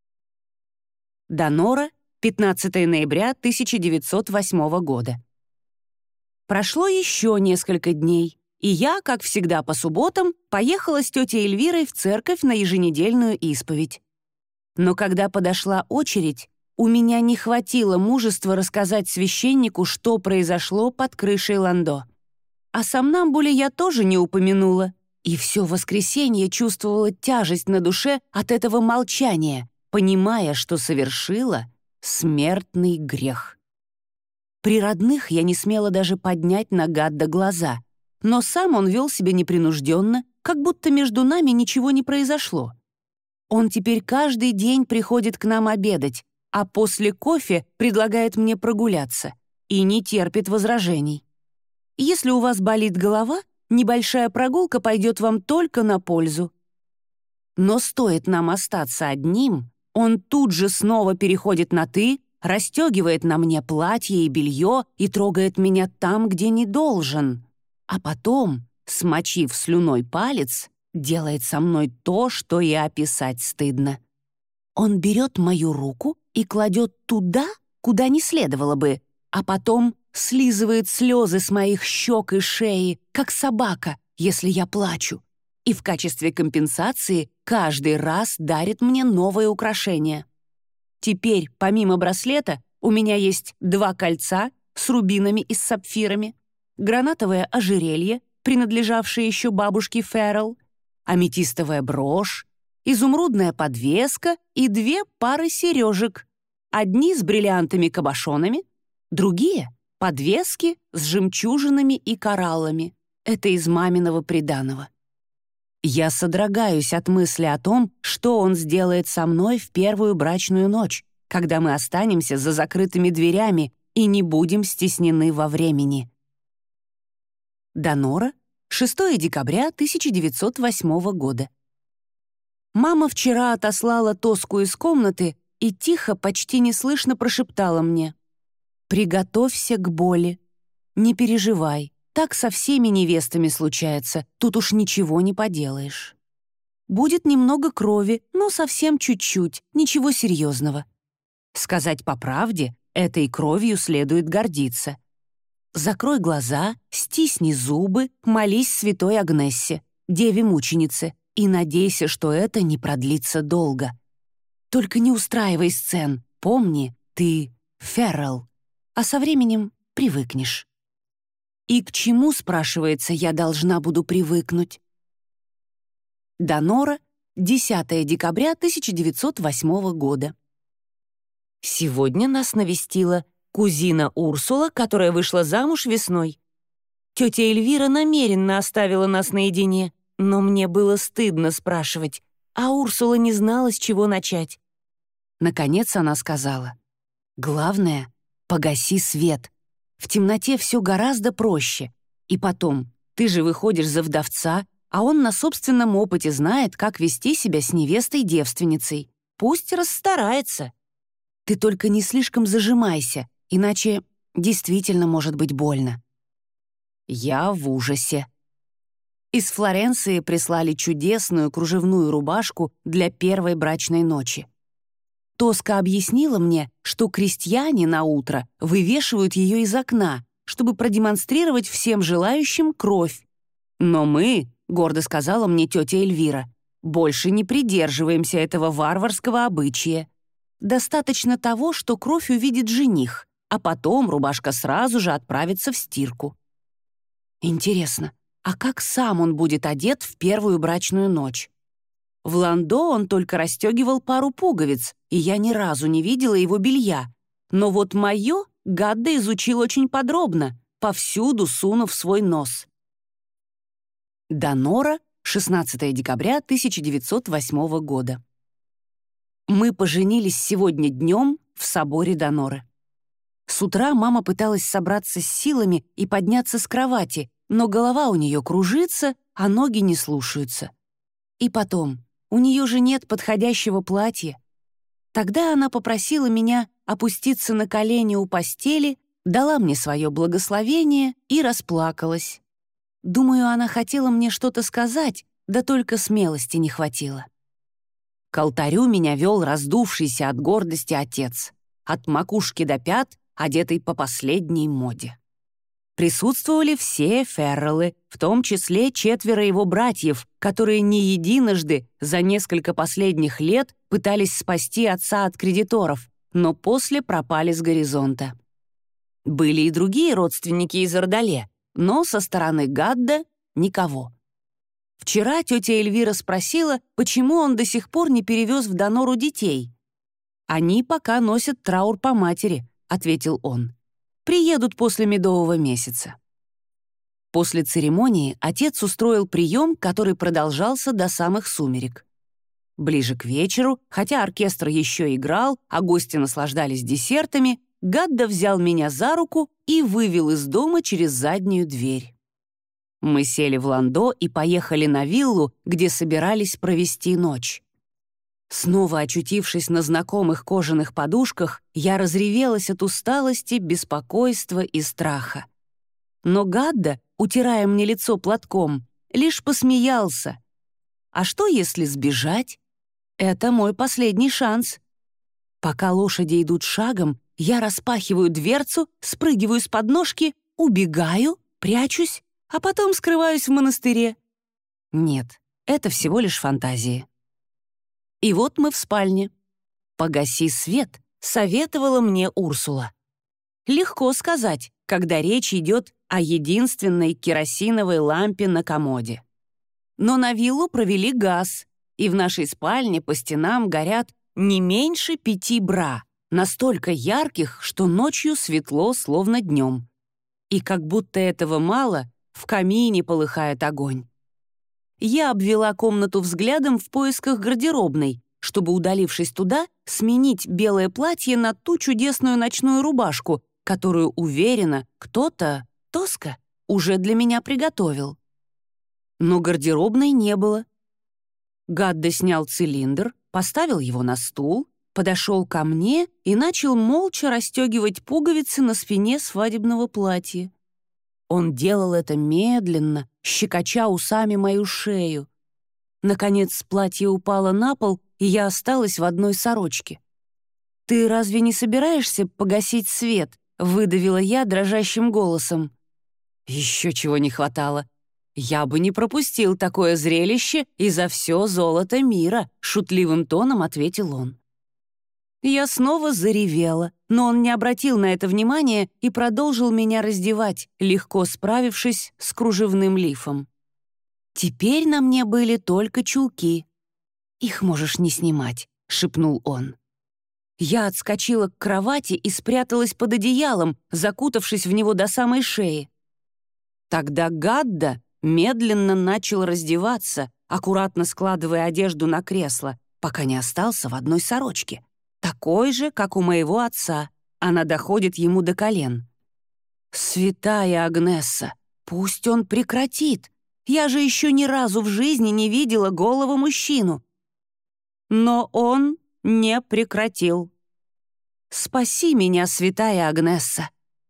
Донора, пятнадцатого ноября тысяча девятьсот восьмого года. Прошло еще несколько дней, и я, как всегда по субботам, поехала с тетей Эльвирой в церковь на еженедельную исповедь. Но когда подошла очередь, у меня не хватило мужества рассказать священнику, что произошло под крышей ландо. О сомнамбуле я тоже не упомянула, и все воскресенье чувствовала тяжесть на душе от этого молчания, понимая, что совершила смертный грех. При родных я не смела даже поднять на Гадда глаза, но сам он вел себя непринужденно, как будто между нами ничего не произошло. Он теперь каждый день приходит к нам обедать, а после кофе предлагает мне прогуляться и не терпит возражений. Если у вас болит голова, небольшая прогулка пойдет вам только на пользу. Но стоит нам остаться одним, он тут же снова переходит на «ты», расстегивает на мне платье и белье и трогает меня там, где не должен. А потом, смочив слюной палец, делает со мной то, что и описать стыдно. Он берет мою руку и кладет туда, куда не следовало бы, а потом слизывает слезы с моих щек и шеи, как собака, если я плачу, и в качестве компенсации каждый раз дарит мне новое украшение. Теперь, помимо браслета, у меня есть два кольца с рубинами и с сапфирами, гранатовое ожерелье, принадлежавшее еще бабушке Феррелл, аметистовая брошь, изумрудная подвеска и две пары сережек, одни с бриллиантами-кабошонами, другие — подвески с жемчужинами и кораллами. Это из маминого приданого. Я содрогаюсь от мысли о том, что он сделает со мной в первую брачную ночь, когда мы останемся за закрытыми дверями и не будем стеснены во времени. Донора, шестого декабря тысяча девятьсот восьмого года. Мама вчера отослала Тоску из комнаты и тихо, почти неслышно прошептала мне: «Приготовься к боли. Не переживай. Так со всеми невестами случается, тут уж ничего не поделаешь. Будет немного крови, но совсем чуть-чуть, ничего серьезного. Сказать по правде, этой кровью следует гордиться. Закрой глаза, стисни зубы, молись святой Агнессе, деве-мученице, и надейся, что это не продлится долго. Только не устраивай сцен, помни, ты Феррелл, а со временем привыкнешь». И к чему, спрашивается, я должна буду привыкнуть? Донора, десятого декабря тысяча девятьсот восьмого года. Сегодня нас навестила кузина Урсула, которая вышла замуж весной. Тетя Эльвира намеренно оставила нас наедине, но мне было стыдно спрашивать, а Урсула не знала, с чего начать. Наконец она сказала: «Главное, погаси свет. В темноте все гораздо проще. И потом, ты же выходишь за вдовца, а он на собственном опыте знает, как вести себя с невестой-девственницей. Пусть расстарается. Ты только не слишком зажимайся, иначе действительно может быть больно». Я в ужасе. Из Флоренции прислали чудесную кружевную рубашку для первой брачной ночи. Тоска объяснила мне, что крестьяне на утро вывешивают ее из окна, чтобы продемонстрировать всем желающим кровь. Но мы, гордо сказала мне тетя Эльвира, больше не придерживаемся этого варварского обычая. Достаточно того, что кровь увидит жених, а потом рубашка сразу же отправится в стирку. Интересно, а как сам он будет одет в первую брачную ночь? В ландо он только расстегивал пару пуговиц, и я ни разу не видела его белья. Но вот мое Гадда изучил очень подробно, повсюду сунув свой нос. Донора, шестнадцатого декабря тысяча девятьсот восьмого года. Мы поженились сегодня днем в соборе Доноры. С утра мама пыталась собраться с силами и подняться с кровати, но голова у нее кружится, а ноги не слушаются. И потом, у нее же нет подходящего платья. Тогда она попросила меня опуститься на колени у постели, дала мне свое благословение и расплакалась. Думаю, она хотела мне что-то сказать, да только смелости не хватило. К алтарю меня вел раздувшийся от гордости отец, от макушки до пят, одетый по последней моде. Присутствовали все Ферреллы, в том числе четверо его братьев, которые не единожды за несколько последних лет пытались спасти отца от кредиторов, но после пропали с горизонта. Были и другие родственники из Ордале, но со стороны Гадда никого. Вчера тетя Эльвира спросила, почему он до сих пор не перевез в Донору детей. «Они пока носят траур по матери», — ответил он. «Приедут после медового месяца». После церемонии отец устроил прием, который продолжался до самых сумерек. Ближе к вечеру, хотя оркестр еще играл, а гости наслаждались десертами, Гадда взял меня за руку и вывел из дома через заднюю дверь. Мы сели в ландо и поехали на виллу, где собирались провести ночь. Снова очутившись на знакомых кожаных подушках, я разревелась от усталости, беспокойства и страха. Но Гадда, утирая мне лицо платком, лишь посмеялся. А что, если сбежать? Это мой последний шанс. Пока лошади идут шагом, я распахиваю дверцу, спрыгиваю с подножки, убегаю, прячусь, а потом скрываюсь в монастыре. Нет, это всего лишь фантазии. И вот мы в спальне. «Погаси свет», — советовала мне Урсула. Легко сказать, когда речь идет о единственной керосиновой лампе на комоде. Но на виллу провели газ, и в нашей спальне по стенам горят не меньше пяти бра, настолько ярких, что ночью светло, словно днем. И как будто этого мало, в камине полыхает огонь. Я обвела комнату взглядом в поисках гардеробной, чтобы, удалившись туда, сменить белое платье на ту чудесную ночную рубашку, которую, уверена, кто-то, Тоска, уже для меня приготовил. Но гардеробной не было. Гадда снял цилиндр, поставил его на стул, подошел ко мне и начал молча расстегивать пуговицы на спине свадебного платья. Он делал это медленно, щекоча усами мою шею. Наконец платье упало на пол, и я осталась в одной сорочке. «Ты разве не собираешься погасить свет?» — выдавила я дрожащим голосом. Еще чего не хватало. «Я бы не пропустил такое зрелище и за все золото мира», — шутливым тоном ответил он. Я снова заревела, но он не обратил на это внимания и продолжил меня раздевать, легко справившись с кружевным лифом. Теперь на мне были только чулки. «Их можешь не снимать», — шепнул он. Я отскочила к кровати и спряталась под одеялом, закутавшись в него до самой шеи. Тогда Гадда медленно начал раздеваться, аккуратно складывая одежду на кресло, пока не остался в одной сорочке. Такой же, как у моего отца. Она доходит ему до колен. «Святая Агнесса, пусть он прекратит. Я же еще ни разу в жизни не видела голого мужчину». Но он не прекратил. «Спаси меня, святая Агнесса».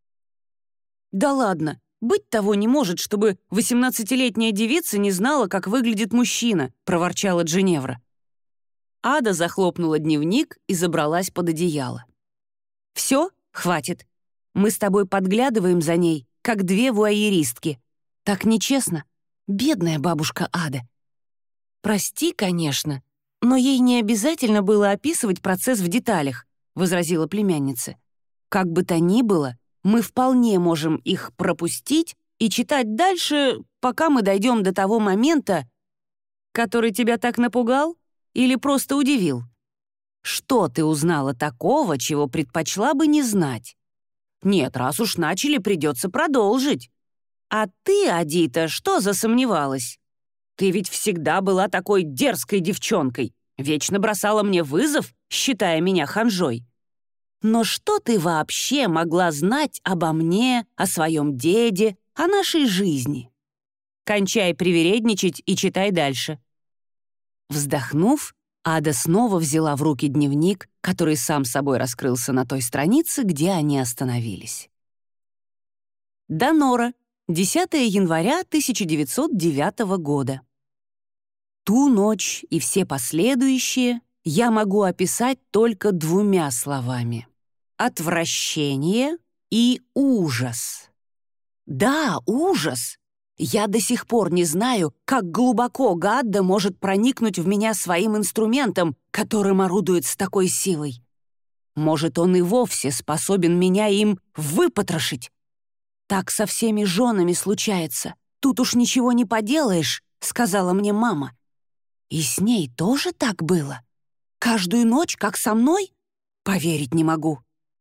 «Да ладно, быть того не может, чтобы восемнадцатилетняя девица не знала, как выглядит мужчина», — проворчала Джиневра. Ада захлопнула дневник и забралась под одеяло. «Все, хватит. Мы с тобой подглядываем за ней, как две вуайеристки. Так нечестно. Бедная бабушка Ада». «Прости, конечно, но ей не обязательно было описывать процесс в деталях», — возразила племянница. «Как бы то ни было, мы вполне можем их пропустить и читать дальше, пока мы дойдем до того момента, который тебя так напугал или просто удивил. Что ты узнала такого, чего предпочла бы не знать? Нет, раз уж начали, придется продолжить. А ты, Адита, что засомневалась? Ты ведь всегда была такой дерзкой девчонкой, вечно бросала мне вызов, считая меня ханжой. Но что ты вообще могла знать обо мне, о своем деде, о нашей жизни. Кончай привередничать и читай дальше». Вздохнув, Ада снова взяла в руки дневник, который сам собой раскрылся на той странице, где они остановились. Донора, десятого января тысяча девятьсот девятого года. Ту ночь и все последующие я могу описать только двумя словами: отвращение и ужас. Да, ужас. Я до сих пор не знаю, как глубоко Гадда может проникнуть в меня своим инструментом, которым орудует с такой силой. Может, он и вовсе способен меня им выпотрошить. Так со всеми женами случается. Тут уж ничего не поделаешь, сказала мне мама. И с ней тоже так было? Каждую ночь, как со мной? Поверить не могу.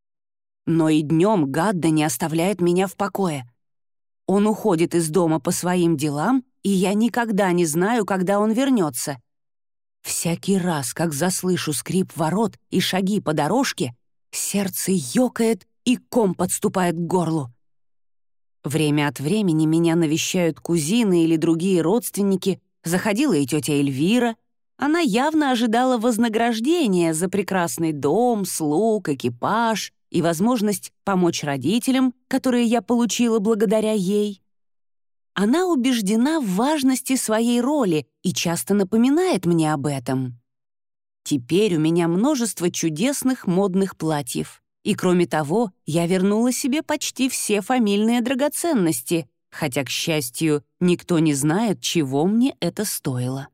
Но и днем Гадда не оставляет меня в покое. Он уходит из дома по своим делам, и я никогда не знаю, когда он вернется. Всякий раз, как заслышу скрип ворот и шаги по дорожке, сердце ёкает и ком подступает к горлу. Время от времени меня навещают кузины или другие родственники, заходила и тетя Эльвира. Она явно ожидала вознаграждения за прекрасный дом, слуг, экипаж и возможность помочь родителям, которые я получила благодаря ей. Она убеждена в важности своей роли и часто напоминает мне об этом. Теперь у меня множество чудесных модных платьев. И кроме того, я вернула себе почти все фамильные драгоценности, хотя, к счастью, никто не знает, чего мне это стоило.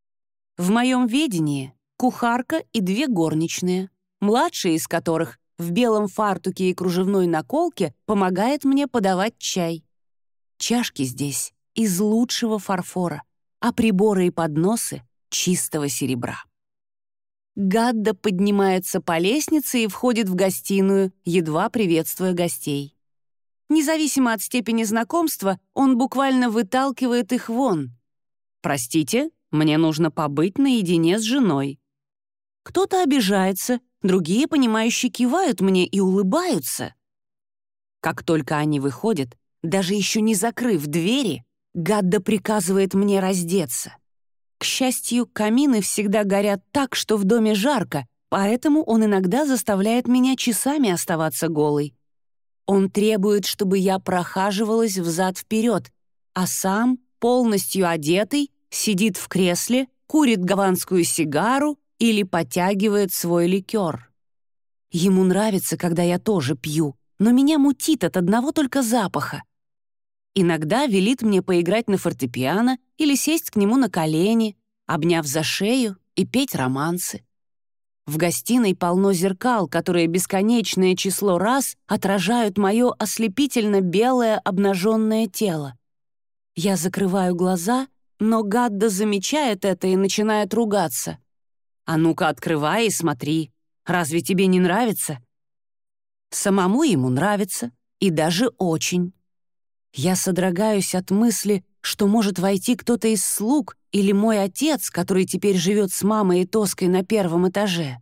В моем ведении кухарка и две горничные, младшая из которых в белом фартуке и кружевной наколке помогает мне подавать чай. Чашки здесь из лучшего фарфора, а приборы и подносы — чистого серебра. Гадда поднимается по лестнице и входит в гостиную, едва приветствуя гостей. Независимо от степени знакомства, он буквально выталкивает их вон. «Простите, мне нужно побыть наедине с женой». Кто-то обижается, другие, понимающие, кивают мне и улыбаются. Как только они выходят, даже еще не закрыв двери, Гадда приказывает мне раздеться. К счастью, камины всегда горят так, что в доме жарко, поэтому он иногда заставляет меня часами оставаться голой. Он требует, чтобы я прохаживалась взад-вперед, а сам, полностью одетый, сидит в кресле, курит гаванскую сигару или потягивает свой ликер. Ему нравится, когда я тоже пью, но меня мутит от одного только запаха. Иногда велит мне поиграть на фортепиано или сесть к нему на колени, обняв за шею и петь романсы. В гостиной полно зеркал, которые бесконечное число раз отражают мое ослепительно белое обнаженное тело. Я закрываю глаза, но Гадда замечает это и начинает ругаться. «А ну-ка, открывай и смотри. Разве тебе не нравится?» Самому ему нравится, и даже очень. Я содрогаюсь от мысли, что может войти кто-то из слуг или мой отец, который теперь живет с мамой и Тоской на первом этаже.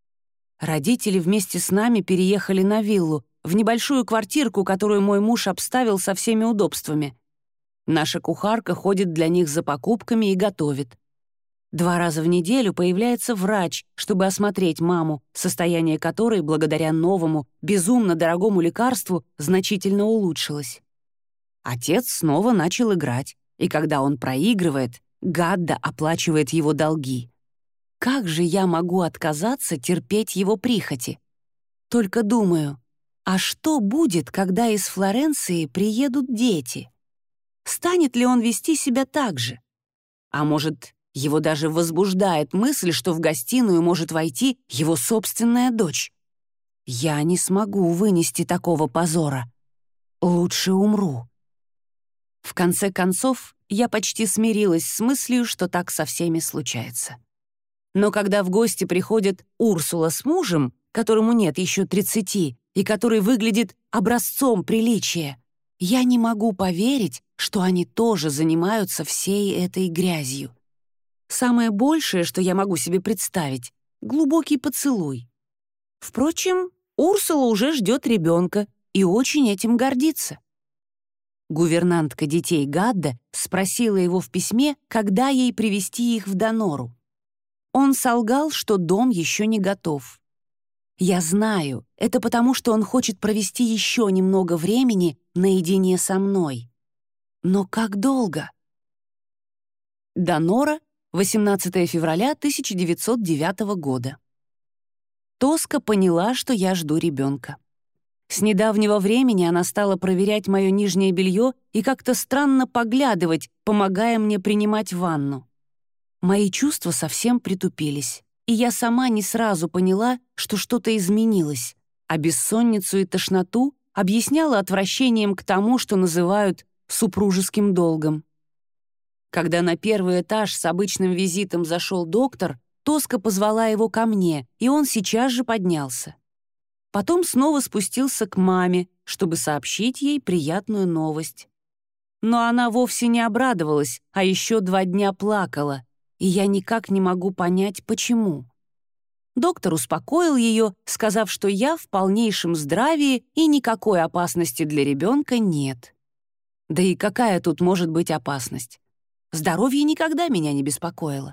Родители вместе с нами переехали на виллу, в небольшую квартирку, которую мой муж обставил со всеми удобствами. Наша кухарка ходит для них за покупками и готовит. Два раза в неделю появляется врач, чтобы осмотреть маму, состояние которой, благодаря новому, безумно дорогому лекарству, значительно улучшилось. Отец снова начал играть, и когда он проигрывает, Гадда оплачивает его долги. Как же я могу отказаться терпеть его прихоти? Только думаю, а что будет, когда из Флоренции приедут дети? Станет ли он вести себя так же? А может, его даже возбуждает мысль, что в гостиную может войти его собственная дочь? Я не смогу вынести такого позора. Лучше умру. В конце концов, я почти смирилась с мыслью, что так со всеми случается. Но когда в гости приходит Урсула с мужем, которому нет еще тридцати, и который выглядит образцом приличия, я не могу поверить, что они тоже занимаются всей этой грязью. Самое большее, что я могу себе представить — глубокий поцелуй. Впрочем, Урсула уже ждет ребенка и очень этим гордится. Гувернантка детей Гадда спросила его в письме, когда ей привезти их в Донору. Он солгал, что дом еще не готов. Я знаю, это потому, что он хочет провести еще немного времени наедине со мной. Но как долго? Донора, восемнадцатое февраля тысяча девятьсот девятого года. Тоска поняла, что я жду ребенка. С недавнего времени она стала проверять мое нижнее белье и как-то странно поглядывать, помогая мне принимать ванну. Мои чувства совсем притупились, и я сама не сразу поняла, что что-то изменилось, а бессонницу и тошноту объясняла отвращением к тому, что называют супружеским долгом. Когда на первый этаж с обычным визитом зашел доктор, Тоска позвала его ко мне, и он сейчас же поднялся. Потом снова спустился к маме, чтобы сообщить ей приятную новость. Но она вовсе не обрадовалась, а еще два дня плакала, и я никак не могу понять, почему. Доктор успокоил ее, сказав, что я в полнейшем здравии и никакой опасности для ребенка нет. Да и какая тут может быть опасность? Здоровье никогда меня не беспокоило.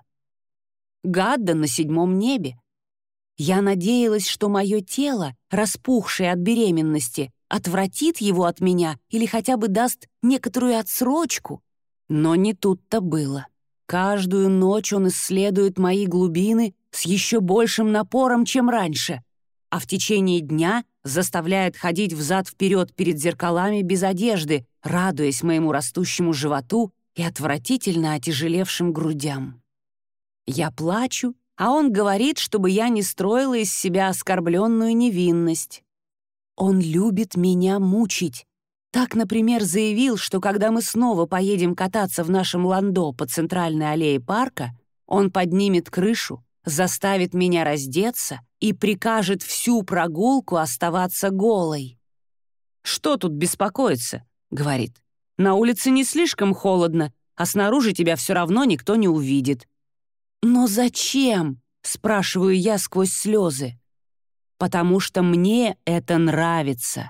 Гадда на седьмом небе. Я надеялась, что мое тело, распухшее от беременности, отвратит его от меня или хотя бы даст некоторую отсрочку. Но не тут-то было. Каждую ночь он исследует мои глубины с еще большим напором, чем раньше, а в течение дня заставляет ходить взад-вперед перед зеркалами без одежды, радуясь моему растущему животу и отвратительно отяжелевшим грудям. Я плачу, а он говорит, чтобы я не строила из себя оскорбленную невинность. Он любит меня мучить. Так, например, заявил, что когда мы снова поедем кататься в нашем ландо по центральной аллее парка, он поднимет крышу, заставит меня раздеться и прикажет всю прогулку оставаться голой. «Что тут беспокоиться?» — говорит. «На улице не слишком холодно, а снаружи тебя все равно никто не увидит». «Но зачем?» — спрашиваю я сквозь слезы. «Потому что мне это нравится».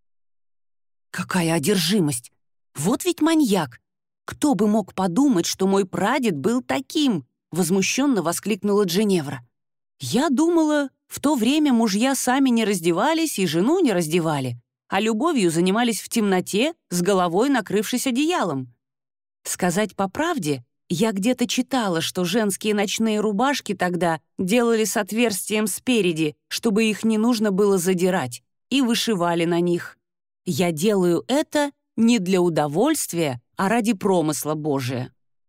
Какая одержимость! Вот ведь маньяк! Кто бы мог подумать, что мой прадед был таким? Возмущенно воскликнула Дженевра. Я думала, в то время мужья сами не раздевались и жену не раздевали, а любовью занимались в темноте, с головой накрывшись одеялом. Сказать по правде, я где-то читала, что женские ночные рубашки тогда делали с отверстием спереди, чтобы их не нужно было задирать, и вышивали на них. Я делаю это не для удовольствия, а ради промысла Божия.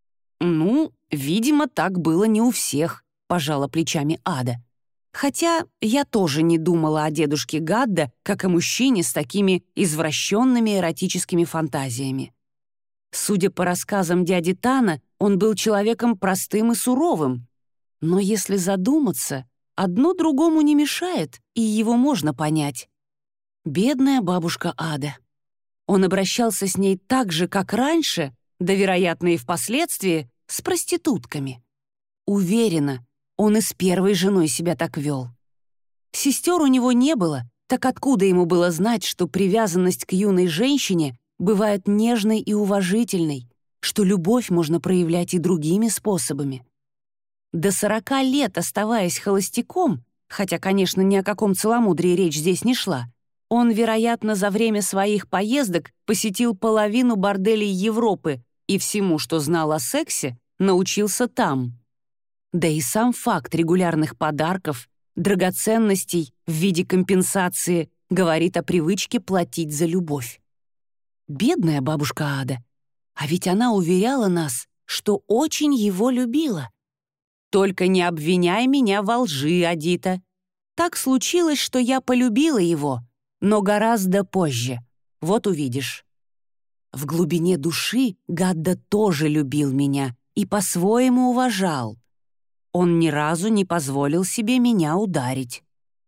Ну, видимо, так было не у всех, пожала плечами Ада. Хотя я тоже не думала о дедушке Гадда, как о мужчине с такими извращенными эротическими фантазиями. Судя по рассказам дяди Тана, он был человеком простым и суровым. Но если задуматься, одно другому не мешает, и его можно понять. Бедная бабушка Ада. Он обращался с ней так же, как раньше, да, вероятно, и впоследствии, с проститутками. Уверена, он и с первой женой себя так вел. Сестер у него не было, так откуда ему было знать, что привязанность к юной женщине бывает нежной и уважительной, что любовь можно проявлять и другими способами? До сорока лет, оставаясь холостяком, хотя, конечно, ни о каком целомудрии речь здесь не шла, он, вероятно, за время своих поездок посетил половину борделей Европы и всему, что знал о сексе, научился там. Да и сам факт регулярных подарков, драгоценностей в виде компенсации говорит о привычке платить за любовь. Бедная бабушка Ада. А ведь она уверяла нас, что очень его любила. Только не обвиняй меня во лжи, Адита. Так случилось, что я полюбила его, но гораздо позже. Вот увидишь. В глубине души Гадда тоже любил меня и по-своему уважал. Он ни разу не позволил себе меня ударить.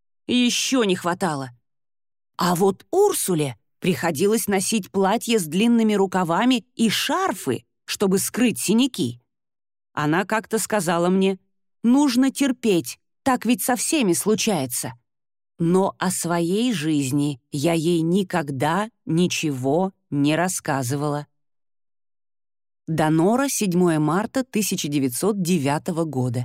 Еще не хватало. А вот Урсуле приходилось носить платье с длинными рукавами и шарфы, чтобы скрыть синяки. Она как-то сказала мне: «Нужно терпеть, так ведь со всеми случается». Но о своей жизни я ей никогда ничего не рассказывала. Донора, седьмое марта тысяча девятьсот девятого года.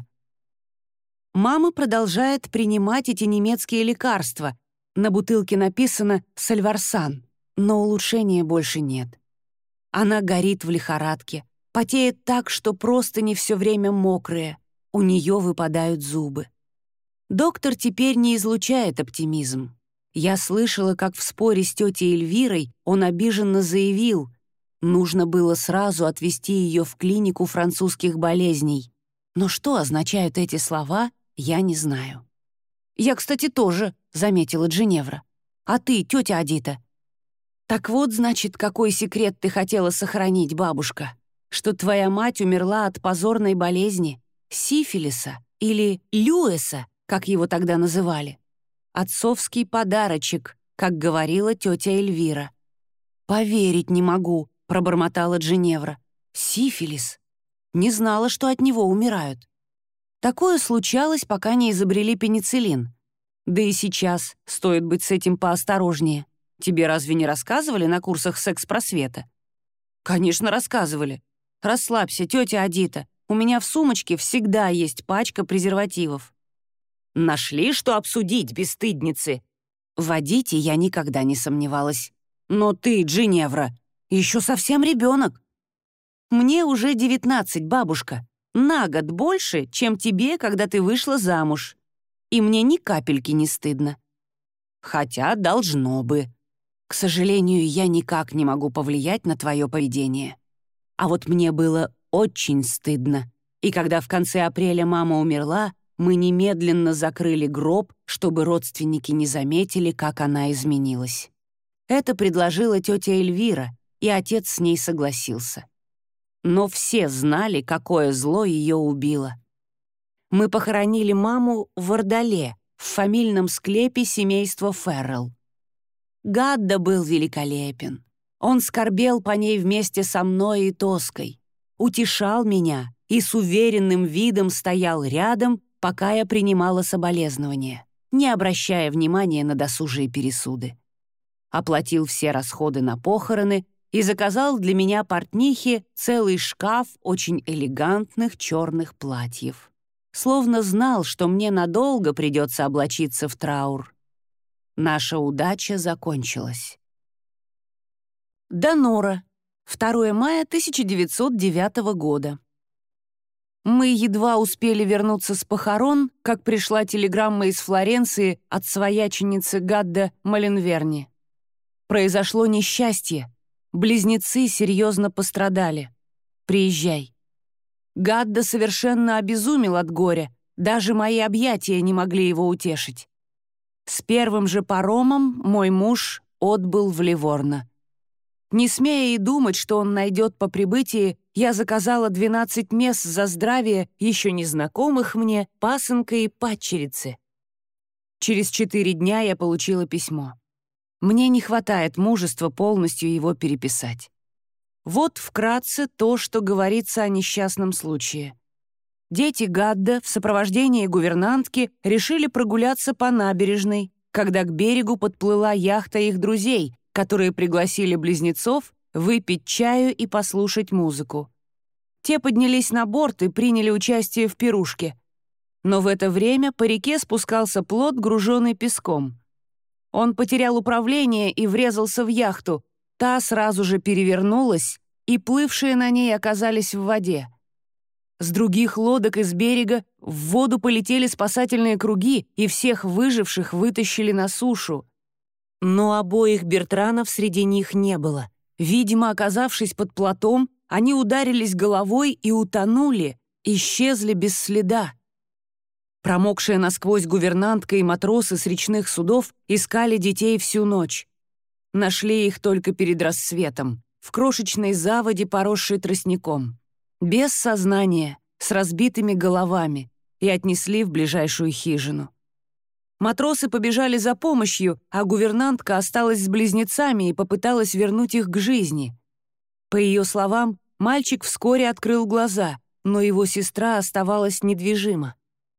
Мама продолжает принимать эти немецкие лекарства. На бутылке написано «Сальварсан», но улучшения больше нет. Она горит в лихорадке, потеет так, что простыни все время мокрые, у нее выпадают зубы. Доктор теперь не излучает оптимизм. Я слышала, как в споре с тетей Эльвирой он обиженно заявил, нужно было сразу отвезти ее в клинику французских болезней. Но что означают эти слова, я не знаю. «Я, кстати, тоже», — заметила Джиневра. «А ты, тетя Адита?» «Так вот, значит, какой секрет ты хотела сохранить, бабушка? Что твоя мать умерла от позорной болезни, сифилиса или люэса, как его тогда называли. Отцовский подарочек, как говорила тетя Эльвира». «Поверить не могу», — пробормотала Джиневра. «Сифилис. Не знала, что от него умирают». Такое случалось, пока не изобрели пенициллин. Да и сейчас стоит быть с этим поосторожнее. Тебе разве не рассказывали на курсах секс-просвета? Конечно, рассказывали. Расслабься, тетя Адита. У меня в сумочке всегда есть пачка презервативов. Нашли, что обсудить, бесстыдницы. В Адите я никогда не сомневалась. Но ты, Джиневра, еще совсем ребенок. Мне уже девятнадцать, бабушка. На год больше, чем тебе, когда ты вышла замуж. И мне ни капельки не стыдно. Хотя должно бы. К сожалению, я никак не могу повлиять на твое поведение. А вот мне было очень стыдно. И когда в конце апреля мама умерла, мы немедленно закрыли гроб, чтобы родственники не заметили, как она изменилась. Это предложила тетя Эльвира, и отец с ней согласился. Но все знали, какое зло ее убило. Мы похоронили маму в Ордале, в фамильном склепе семейства Феррелл. Гадда был великолепен. Он скорбел по ней вместе со мной и Тоской, утешал меня и с уверенным видом стоял рядом, пока я принимала соболезнования, не обращая внимания на досужие пересуды. Оплатил все расходы на похороны и заказал для меня портнихе целый шкаф очень элегантных черных платьев. Словно знал, что мне надолго придется облачиться в траур. Наша удача закончилась. Донора. второе мая тысяча девятьсот девятого года. Мы едва успели вернуться с похорон, как пришла телеграмма из Флоренции от свояченицы Гадда Маленверни. Произошло несчастье. Близнецы серьезно пострадали. Приезжай. Гадда совершенно обезумел от горя. Даже мои объятия не могли его утешить. С первым же паромом мой муж отбыл в Ливорно. Не смея и думать, что он найдет по прибытии, я заказала двенадцать мест за здравие еще незнакомых мне пасынка и падчерицы. Через четыре дня я получила письмо. Мне не хватает мужества полностью его переписать. Вот вкратце то, что говорится о несчастном случае. Дети Гадда в сопровождении гувернантки решили прогуляться по набережной, когда к берегу подплыла яхта их друзей, которые пригласили близнецов выпить чаю и послушать музыку. Те поднялись на борт и приняли участие в пирушке. Но в это время по реке спускался плот, груженный песком. Он потерял управление и врезался в яхту. Та сразу же перевернулась, и плывшие на ней оказались в воде. С других лодок из берега в воду полетели спасательные круги, и всех выживших вытащили на сушу. Но обоих Бертранов среди них не было. Видимо, оказавшись под плотом, они ударились головой и утонули, исчезли без следа. Промокшая насквозь гувернантка и матросы с речных судов искали детей всю ночь. Нашли их только перед рассветом, в крошечной заводе, поросшей тростником. Без сознания, с разбитыми головами, и отнесли в ближайшую хижину. Матросы побежали за помощью, а гувернантка осталась с близнецами и попыталась вернуть их к жизни. По ее словам, мальчик вскоре открыл глаза, но его сестра оставалась недвижима.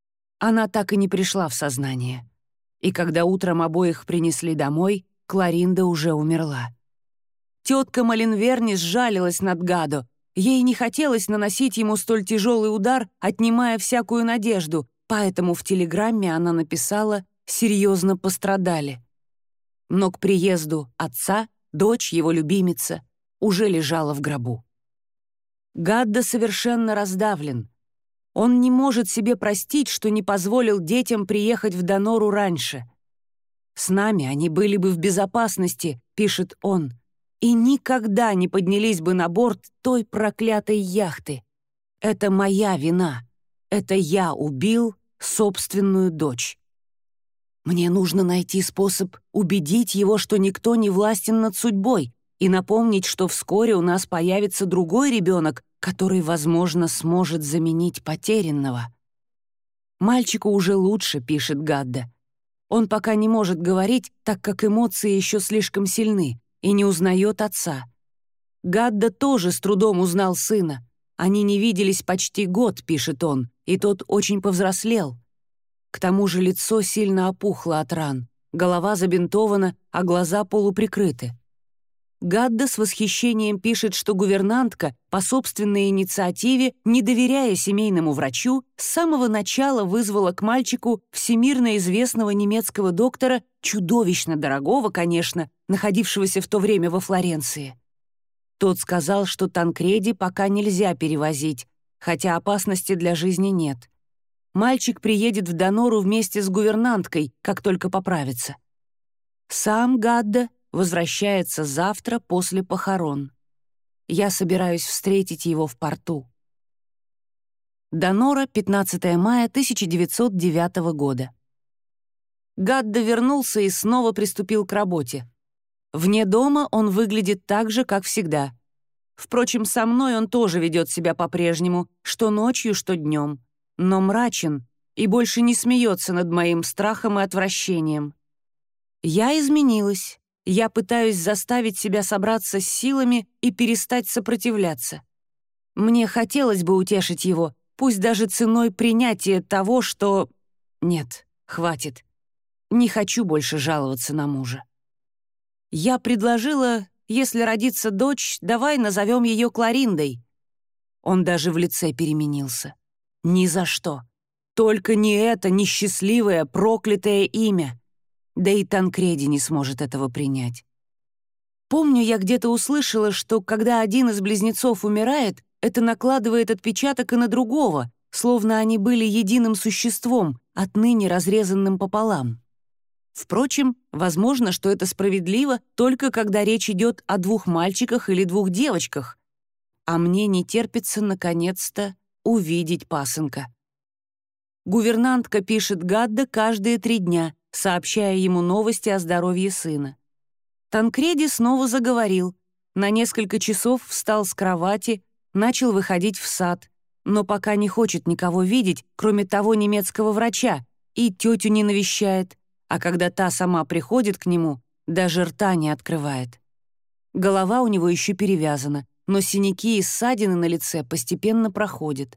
Она так и не пришла в сознание. И когда утром обоих принесли домой, Кларинда уже умерла. Тетка Малинверни сжалилась над Гадо. Ей не хотелось наносить ему столь тяжелый удар, отнимая всякую надежду, поэтому в телеграмме она написала «серьезно пострадали». Но к приезду отца дочь, его любимица, уже лежала в гробу. Гадда совершенно раздавлен. Он не может себе простить, что не позволил детям приехать в Донору раньше. «С нами они были бы в безопасности», — пишет он, «и никогда не поднялись бы на борт той проклятой яхты. Это моя вина. Это я убил собственную дочь. Мне нужно найти способ убедить его, что никто не властен над судьбой, и напомнить, что вскоре у нас появится другой ребенок, который, возможно, сможет заменить потерянного». «Мальчику уже лучше», — пишет Гадда. Он пока не может говорить, так как эмоции еще слишком сильны, и не узнает отца. Гадда тоже с трудом узнал сына. Они не виделись почти год, пишет он, и тот очень повзрослел. К тому же лицо сильно опухло от ран, голова забинтована, а глаза полуприкрыты. Гадда с восхищением пишет, что гувернантка по собственной инициативе, не доверяя семейному врачу, с самого начала вызвала к мальчику всемирно известного немецкого доктора, чудовищно дорогого, конечно, находившегося в то время во Флоренции. Тот сказал, что Танкреди пока нельзя перевозить, хотя опасности для жизни нет. Мальчик приедет в Донору вместе с гувернанткой, как только поправится. Сам Гадда возвращается завтра после похорон. Я собираюсь встретить его в порту. Донора, пятнадцатое мая тысяча девятьсот девятого года. Гадда вернулся и снова приступил к работе. Вне дома он выглядит так же, как всегда. Впрочем, со мной он тоже ведет себя по-прежнему, что ночью, что днем, но мрачен и больше не смеется над моим страхом и отвращением. Я изменилась. Я пытаюсь заставить себя собраться с силами и перестать сопротивляться. Мне хотелось бы утешить его, пусть даже ценой принятия того, что... Нет, хватит. Не хочу больше жаловаться на мужа. Я предложила, если родится дочь, давай назовем ее Клариндой. Он даже в лице переменился. Ни за что. Только не это несчастливое, проклятое имя. Да и Танкреди не сможет этого принять. Помню, я где-то услышала, что когда один из близнецов умирает, это накладывает отпечаток и на другого, словно они были единым существом, отныне разрезанным пополам. Впрочем, возможно, что это справедливо только когда речь идет о двух мальчиках или двух девочках. А мне не терпится, наконец-то, увидеть пасынка. Гувернантка пишет Гадда каждые три дня, сообщая ему новости о здоровье сына. Танкреди снова заговорил, на несколько часов встал с кровати, начал выходить в сад, но пока не хочет никого видеть, кроме того немецкого врача, и тетю не навещает, а когда та сама приходит к нему, даже рта не открывает. Голова у него еще перевязана, но синяки и ссадины на лице постепенно проходят.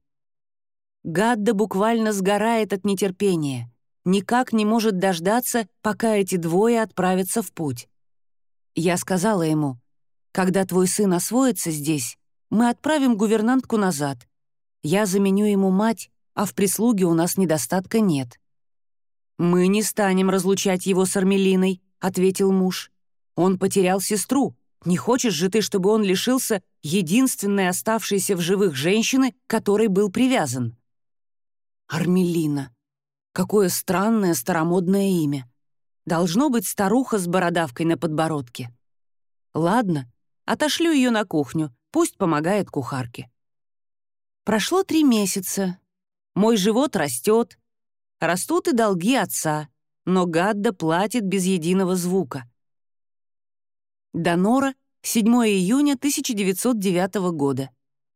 Гадда буквально сгорает от нетерпения. Никак не может дождаться, пока эти двое отправятся в путь. Я сказала ему, когда твой сын освоится здесь, мы отправим гувернантку назад. Я заменю ему мать, а в прислуге у нас недостатка нет. «Мы не станем разлучать его с Армелиной», — ответил муж. «Он потерял сестру. Не хочешь же ты, чтобы он лишился единственной оставшейся в живых женщины, к которой был привязан?» Армелина. Какое странное старомодное имя. Должно быть старуха с бородавкой на подбородке. Ладно, отошлю ее на кухню, пусть помогает кухарке. Прошло три месяца. Мой живот растет. Растут и долги отца, но Гадда платит без единого звука. Донора, седьмое июня тысяча девятьсот девятого года.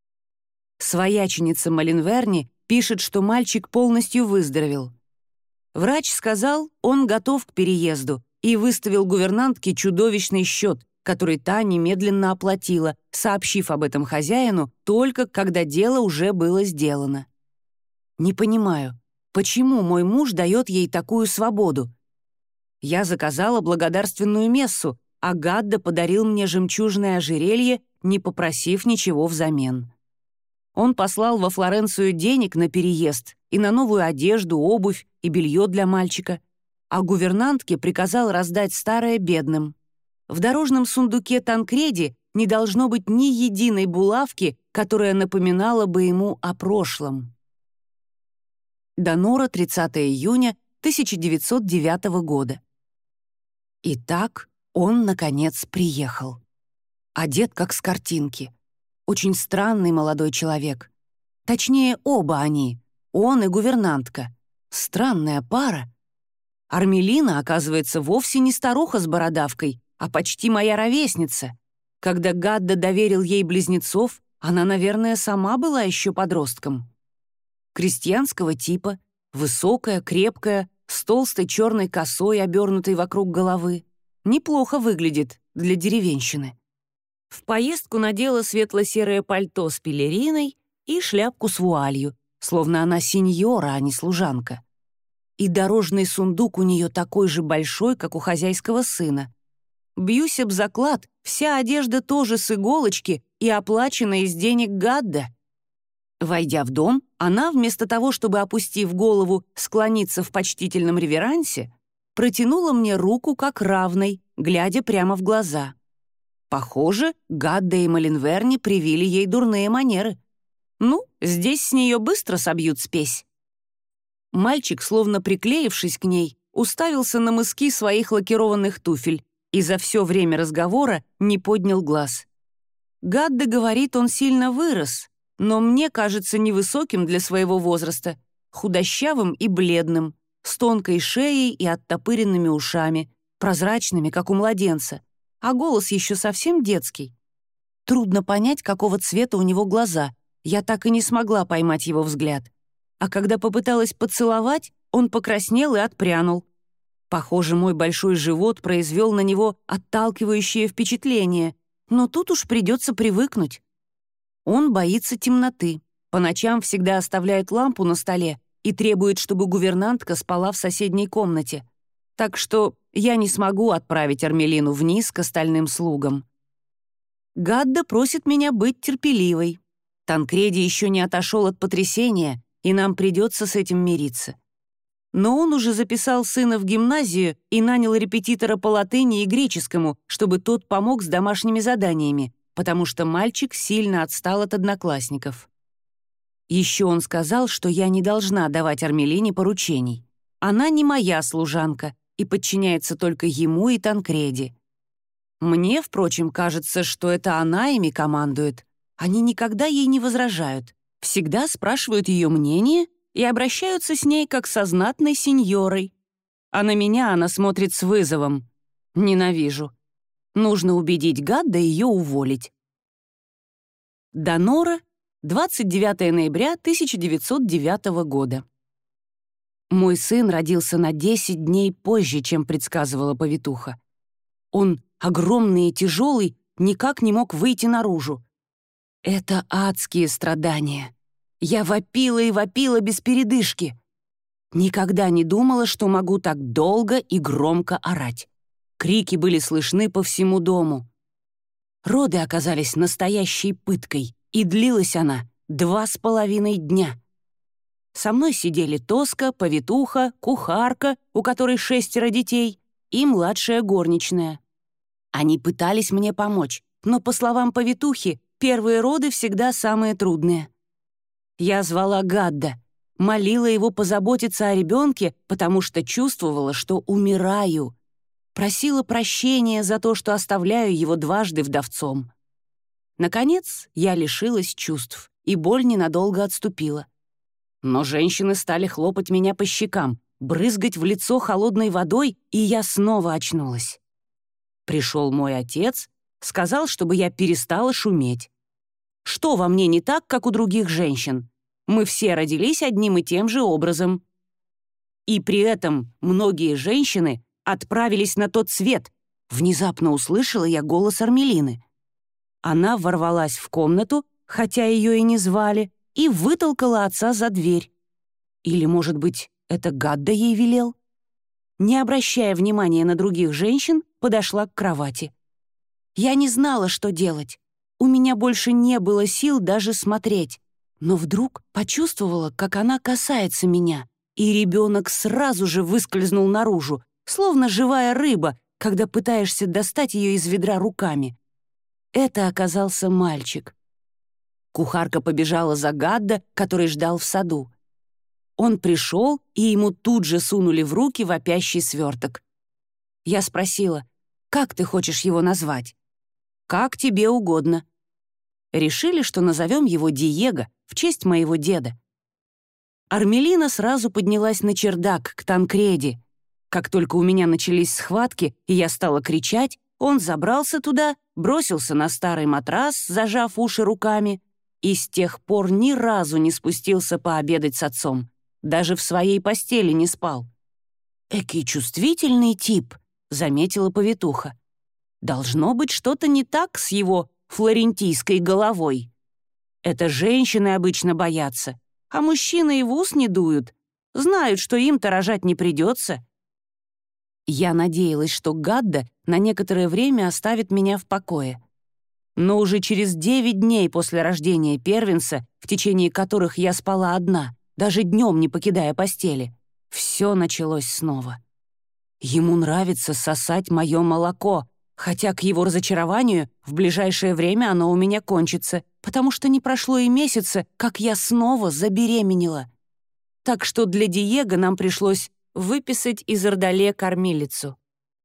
Свояченица Малинверни пишет, что мальчик полностью выздоровел. Врач сказал, он готов к переезду, и выставил гувернантке чудовищный счет, который та немедленно оплатила, сообщив об этом хозяину только когда дело уже было сделано. Не понимаю, почему мой муж дает ей такую свободу? Я заказала благодарственную мессу, а Гадда подарил мне жемчужное ожерелье, не попросив ничего взамен. Он послал во Флоренцию денег на переезд и на новую одежду, обувь и белье для мальчика, а гувернантке приказал раздать старое бедным. В дорожном сундуке Танкреди не должно быть ни единой булавки, которая напоминала бы ему о прошлом. Донора, тридцатого июня тысяча девятьсот девятого года. Итак, он, наконец, приехал. Одет, как с картинки. Очень странный молодой человек. Точнее, оба они, он и гувернантка. Странная пара. Армелина, оказывается, вовсе не старуха с бородавкой, а почти моя ровесница. Когда Гадда доверил ей близнецов, она, наверное, сама была еще подростком. Крестьянского типа, высокая, крепкая, с толстой черной косой, обернутой вокруг головы. Неплохо выглядит для деревенщины. В поездку надела светло-серое пальто с пелериной и шляпку с вуалью, словно она сеньора, а не служанка. И дорожный сундук у нее такой же большой, как у хозяйского сына. Бьюсь об заклад, вся одежда тоже с иголочки и оплачена из денег Гадда. Войдя в дом, она, вместо того, чтобы, опустив голову, склониться в почтительном реверансе, протянула мне руку как равной, глядя прямо в глаза. Похоже, Гадда и Малинверни привили ей дурные манеры. Ну, здесь с нее быстро собьют спесь. Мальчик, словно приклеившись к ней, уставился на мыски своих лакированных туфель и за все время разговора не поднял глаз. Гадда говорит, он сильно вырос, но мне кажется невысоким для своего возраста, худощавым и бледным, с тонкой шеей и оттопыренными ушами, прозрачными, как у младенца, а голос еще совсем детский. Трудно понять, какого цвета у него глаза, я так и не смогла поймать его взгляд. А когда попыталась поцеловать, он покраснел и отпрянул. Похоже, мой большой живот произвел на него отталкивающее впечатление, но тут уж придется привыкнуть. Он боится темноты, по ночам всегда оставляет лампу на столе и требует, чтобы гувернантка спала в соседней комнате. Так что я не смогу отправить Армелину вниз к остальным слугам. Гадда просит меня быть терпеливой. Танкреди еще не отошел от потрясения, и нам придется с этим мириться. Но он уже записал сына в гимназию и нанял репетитора по латыни и греческому, чтобы тот помог с домашними заданиями, потому что мальчик сильно отстал от одноклассников. Еще он сказал, что я не должна давать Армелине поручений. Она не моя служанка и подчиняется только ему и Танкреди. Мне, впрочем, кажется, что это она ими командует. Они никогда ей не возражают, всегда спрашивают ее мнение и обращаются с ней как со знатной сеньорой. А на меня она смотрит с вызовом. Ненавижу. Нужно убедить Гадда ее уволить. Донора, двадцать девятого ноября тысяча девятьсот девятого года. Мой сын родился на десять дней позже, чем предсказывала повитуха. Он, огромный и тяжелый, никак не мог выйти наружу. Это адские страдания. Я вопила и вопила без передышки. Никогда не думала, что могу так долго и громко орать. Крики были слышны по всему дому. Роды оказались настоящей пыткой, и длилась она два с половиной дня. Со мной сидели Тоска, повитуха, кухарка, у которой шестеро детей, и младшая горничная. Они пытались мне помочь, но, по словам повитухи, первые роды всегда самые трудные. Я звала Гадда, молила его позаботиться о ребенке, потому что чувствовала, что умираю. Просила прощения за то, что оставляю его дважды вдовцом. Наконец, я лишилась чувств, и боль ненадолго отступила. Но женщины стали хлопать меня по щекам, брызгать в лицо холодной водой, и я снова очнулась. Пришел мой отец, сказал, чтобы я перестала шуметь. Что во мне не так, как у других женщин? Мы все родились одним и тем же образом. И при этом многие женщины отправились на тот свет. Внезапно услышала я голос Армелины. Она ворвалась в комнату, хотя ее и не звали, и вытолкала отца за дверь. Или, может быть, это Гадда ей велел? не обращая внимания на других женщин, подошла к кровати. Я не знала, что делать. У меня больше не было сил даже смотреть. Но вдруг почувствовала, как она касается меня, и ребенок сразу же выскользнул наружу, словно живая рыба, когда пытаешься достать ее из ведра руками. Это оказался мальчик. Кухарка побежала за Гадда, который ждал в саду. Он пришел, и ему тут же сунули в руки вопящий сверток. Я спросила, как ты хочешь его назвать? Как тебе угодно. Решили, что назовем его Диего в честь моего деда. Армелина сразу поднялась на чердак к Танкреди. Как только у меня начались схватки, и я стала кричать, он забрался туда, бросился на старый матрас, зажав уши руками, и с тех пор ни разу не спустился пообедать с отцом. Даже в своей постели не спал. «Экий чувствительный тип», — заметила повитуха. «Должно быть что-то не так с его флорентийской головой. Это женщины обычно боятся, а мужчины и в ус не дуют, знают, что им-то рожать не придется». Я надеялась, что Гадда на некоторое время оставит меня в покое. Но уже через девять дней после рождения первенца, в течение которых я спала одна, даже днем не покидая постели, все началось снова. Ему нравится сосать мое молоко, хотя к его разочарованию в ближайшее время оно у меня кончится, потому что не прошло и месяца, как я снова забеременела. Так что для Диего нам пришлось выписать из Ордале кормилицу.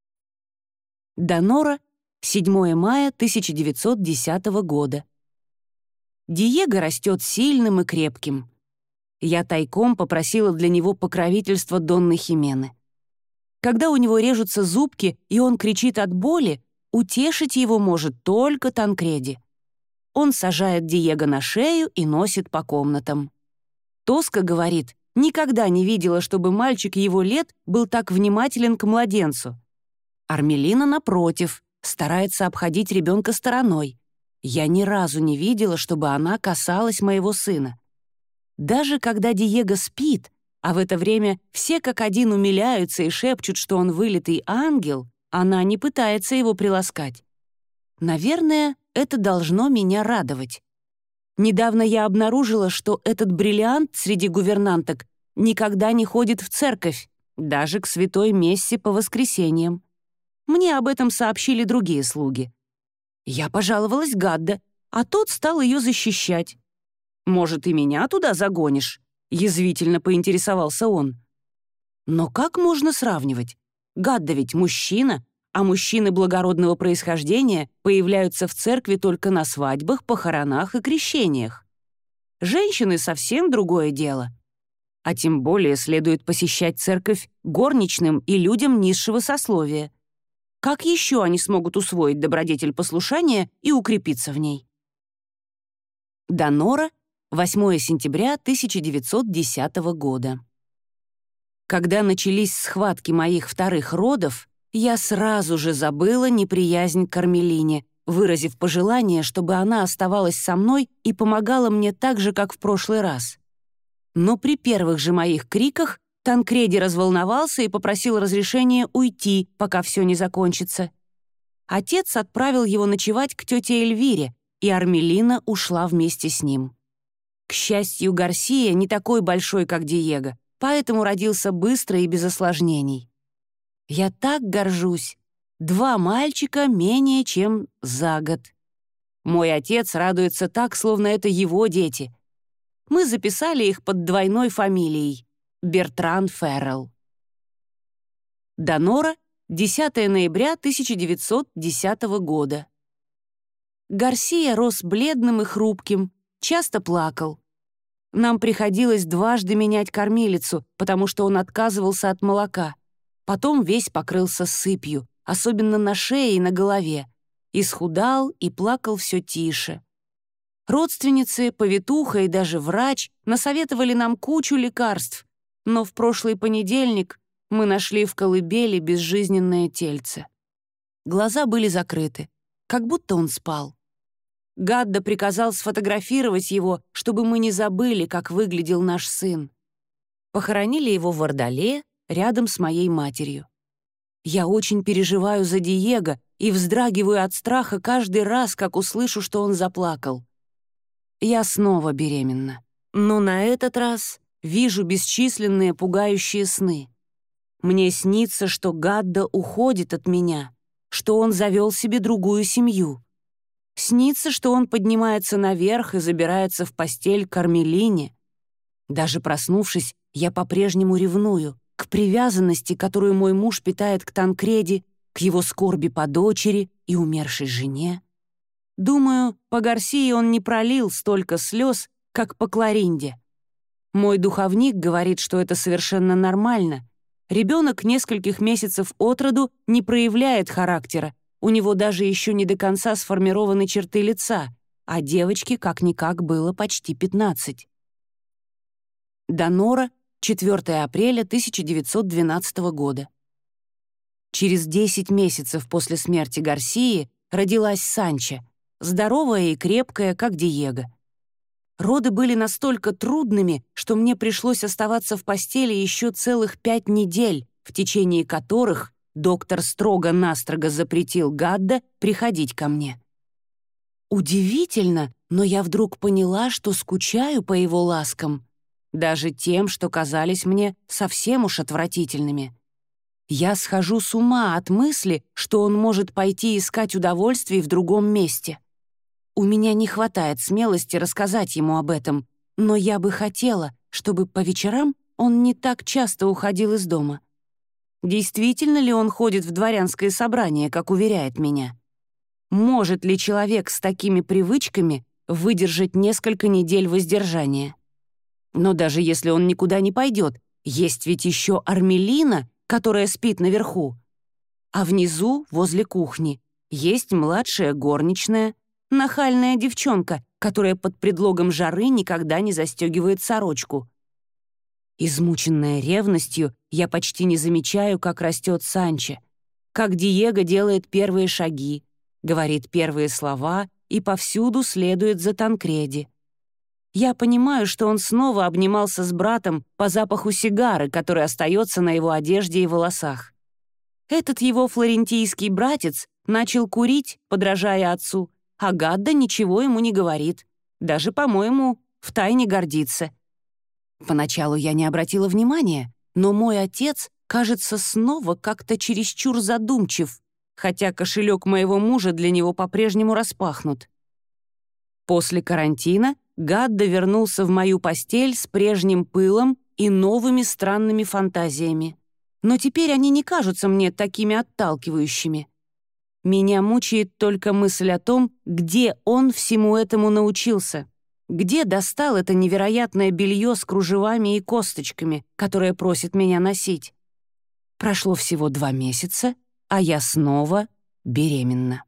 Донора, седьмое мая тысяча девятьсот десятого года. Диего растет сильным и крепким. Я тайком попросила для него покровительства Донны Химены. Когда у него режутся зубки, и он кричит от боли, утешить его может только Танкреди. Он сажает Диего на шею и носит по комнатам. Тоска говорит, никогда не видела, чтобы мальчик его лет был так внимателен к младенцу. Армелина, напротив, старается обходить ребенка стороной. Я ни разу не видела, чтобы она касалась моего сына. Даже когда Диего спит, а в это время все как один умиляются и шепчут, что он вылитый ангел, она не пытается его приласкать. Наверное, это должно меня радовать. Недавно я обнаружила, что этот бриллиант среди гувернанток никогда не ходит в церковь, даже к святой мессе по воскресеньям. Мне об этом сообщили другие слуги. Я пожаловалась Гадда, а тот стал ее защищать. «Может, и меня туда загонишь?» — язвительно поинтересовался он. Но как можно сравнивать? Гадда ведь мужчина, а мужчины благородного происхождения появляются в церкви только на свадьбах, похоронах и крещениях. Женщины — совсем другое дело. А тем более следует посещать церковь горничным и людям низшего сословия. Как еще они смогут усвоить добродетель послушания и укрепиться в ней? Донора, восьмое сентября тысяча девятьсот десятого года. Когда начались схватки моих вторых родов, я сразу же забыла неприязнь к Армелине, выразив пожелание, чтобы она оставалась со мной и помогала мне так же, как в прошлый раз. Но при первых же моих криках Танкреди разволновался и попросил разрешения уйти, пока все не закончится. Отец отправил его ночевать к тете Эльвире, и Армелина ушла вместе с ним. К счастью, Гарсия не такой большой, как Диего, поэтому родился быстро и без осложнений. Я так горжусь. Два мальчика менее чем за год. Мой отец радуется так, словно это его дети. Мы записали их под двойной фамилией — Бертран Феррелл. Донора, десятое ноября тысяча девятьсот десятого года. Гарсия рос бледным и хрупким, часто плакал. Нам приходилось дважды менять кормилицу, потому что он отказывался от молока. Потом весь покрылся сыпью, особенно на шее и на голове. Исхудал и плакал все тише. Родственницы, повитуха и даже врач насоветовали нам кучу лекарств, но в прошлый понедельник мы нашли в колыбели безжизненное тельце. Глаза были закрыты, как будто он спал. Гадда приказал сфотографировать его, чтобы мы не забыли, как выглядел наш сын. Похоронили его в Ордале, рядом с моей матерью. Я очень переживаю за Диего и вздрагиваю от страха каждый раз, как услышу, что он заплакал. Я снова беременна. Но на этот раз вижу бесчисленные пугающие сны. Мне снится, что Гадда уходит от меня, что он завел себе другую семью. Снится, что он поднимается наверх и забирается в постель к Кармелине. Даже проснувшись, я по-прежнему ревную к привязанности, которую мой муж питает к Танкреди, к его скорби по дочери и умершей жене. Думаю, по Гарсии он не пролил столько слез, как по Кларинде. Мой духовник говорит, что это совершенно нормально. Ребенок нескольких месяцев от роду не проявляет характера, у него даже еще не до конца сформированы черты лица, а девочке как-никак было почти пятнадцать. Донора, четвёртого апреля тысяча девятьсот двенадцатого года. Через десять месяцев после смерти Гарсии родилась Санча, здоровая и крепкая, как Диего. Роды были настолько трудными, что мне пришлось оставаться в постели еще целых пять недель, в течение которых доктор строго-настрого запретил Гадда приходить ко мне. Удивительно, но я вдруг поняла, что скучаю по его ласкам, даже тем, что казались мне совсем уж отвратительными. Я схожу с ума от мысли, что он может пойти искать удовольствий в другом месте. У меня не хватает смелости рассказать ему об этом, но я бы хотела, чтобы по вечерам он не так часто уходил из дома. Действительно ли он ходит в дворянское собрание, как уверяет меня? Может ли человек с такими привычками выдержать несколько недель воздержания? Но даже если он никуда не пойдет, есть ведь еще Армелина, которая спит наверху. А внизу, возле кухни, есть младшая горничная, нахальная девчонка, которая под предлогом жары никогда не застегивает сорочку. Измученная ревностью, я почти не замечаю, как растет Санча, как Диего делает первые шаги, говорит первые слова и повсюду следует за Танкреди. Я понимаю, что он снова обнимался с братом по запаху сигары, который остается на его одежде и волосах. Этот его флорентийский братец начал курить, подражая отцу, а Гадда ничего ему не говорит. Даже, по-моему, втайне гордится. Поначалу я не обратила внимания, но мой отец, кажется, снова как-то чересчур задумчив, хотя кошелек моего мужа для него по-прежнему распахнут. После карантина Гадда вернулся в мою постель с прежним пылом и новыми странными фантазиями. Но теперь они не кажутся мне такими отталкивающими. Меня мучает только мысль о том, где он всему этому научился, где достал это невероятное белье с кружевами и косточками, которое просит меня носить. Прошло всего два месяца, а я снова беременна.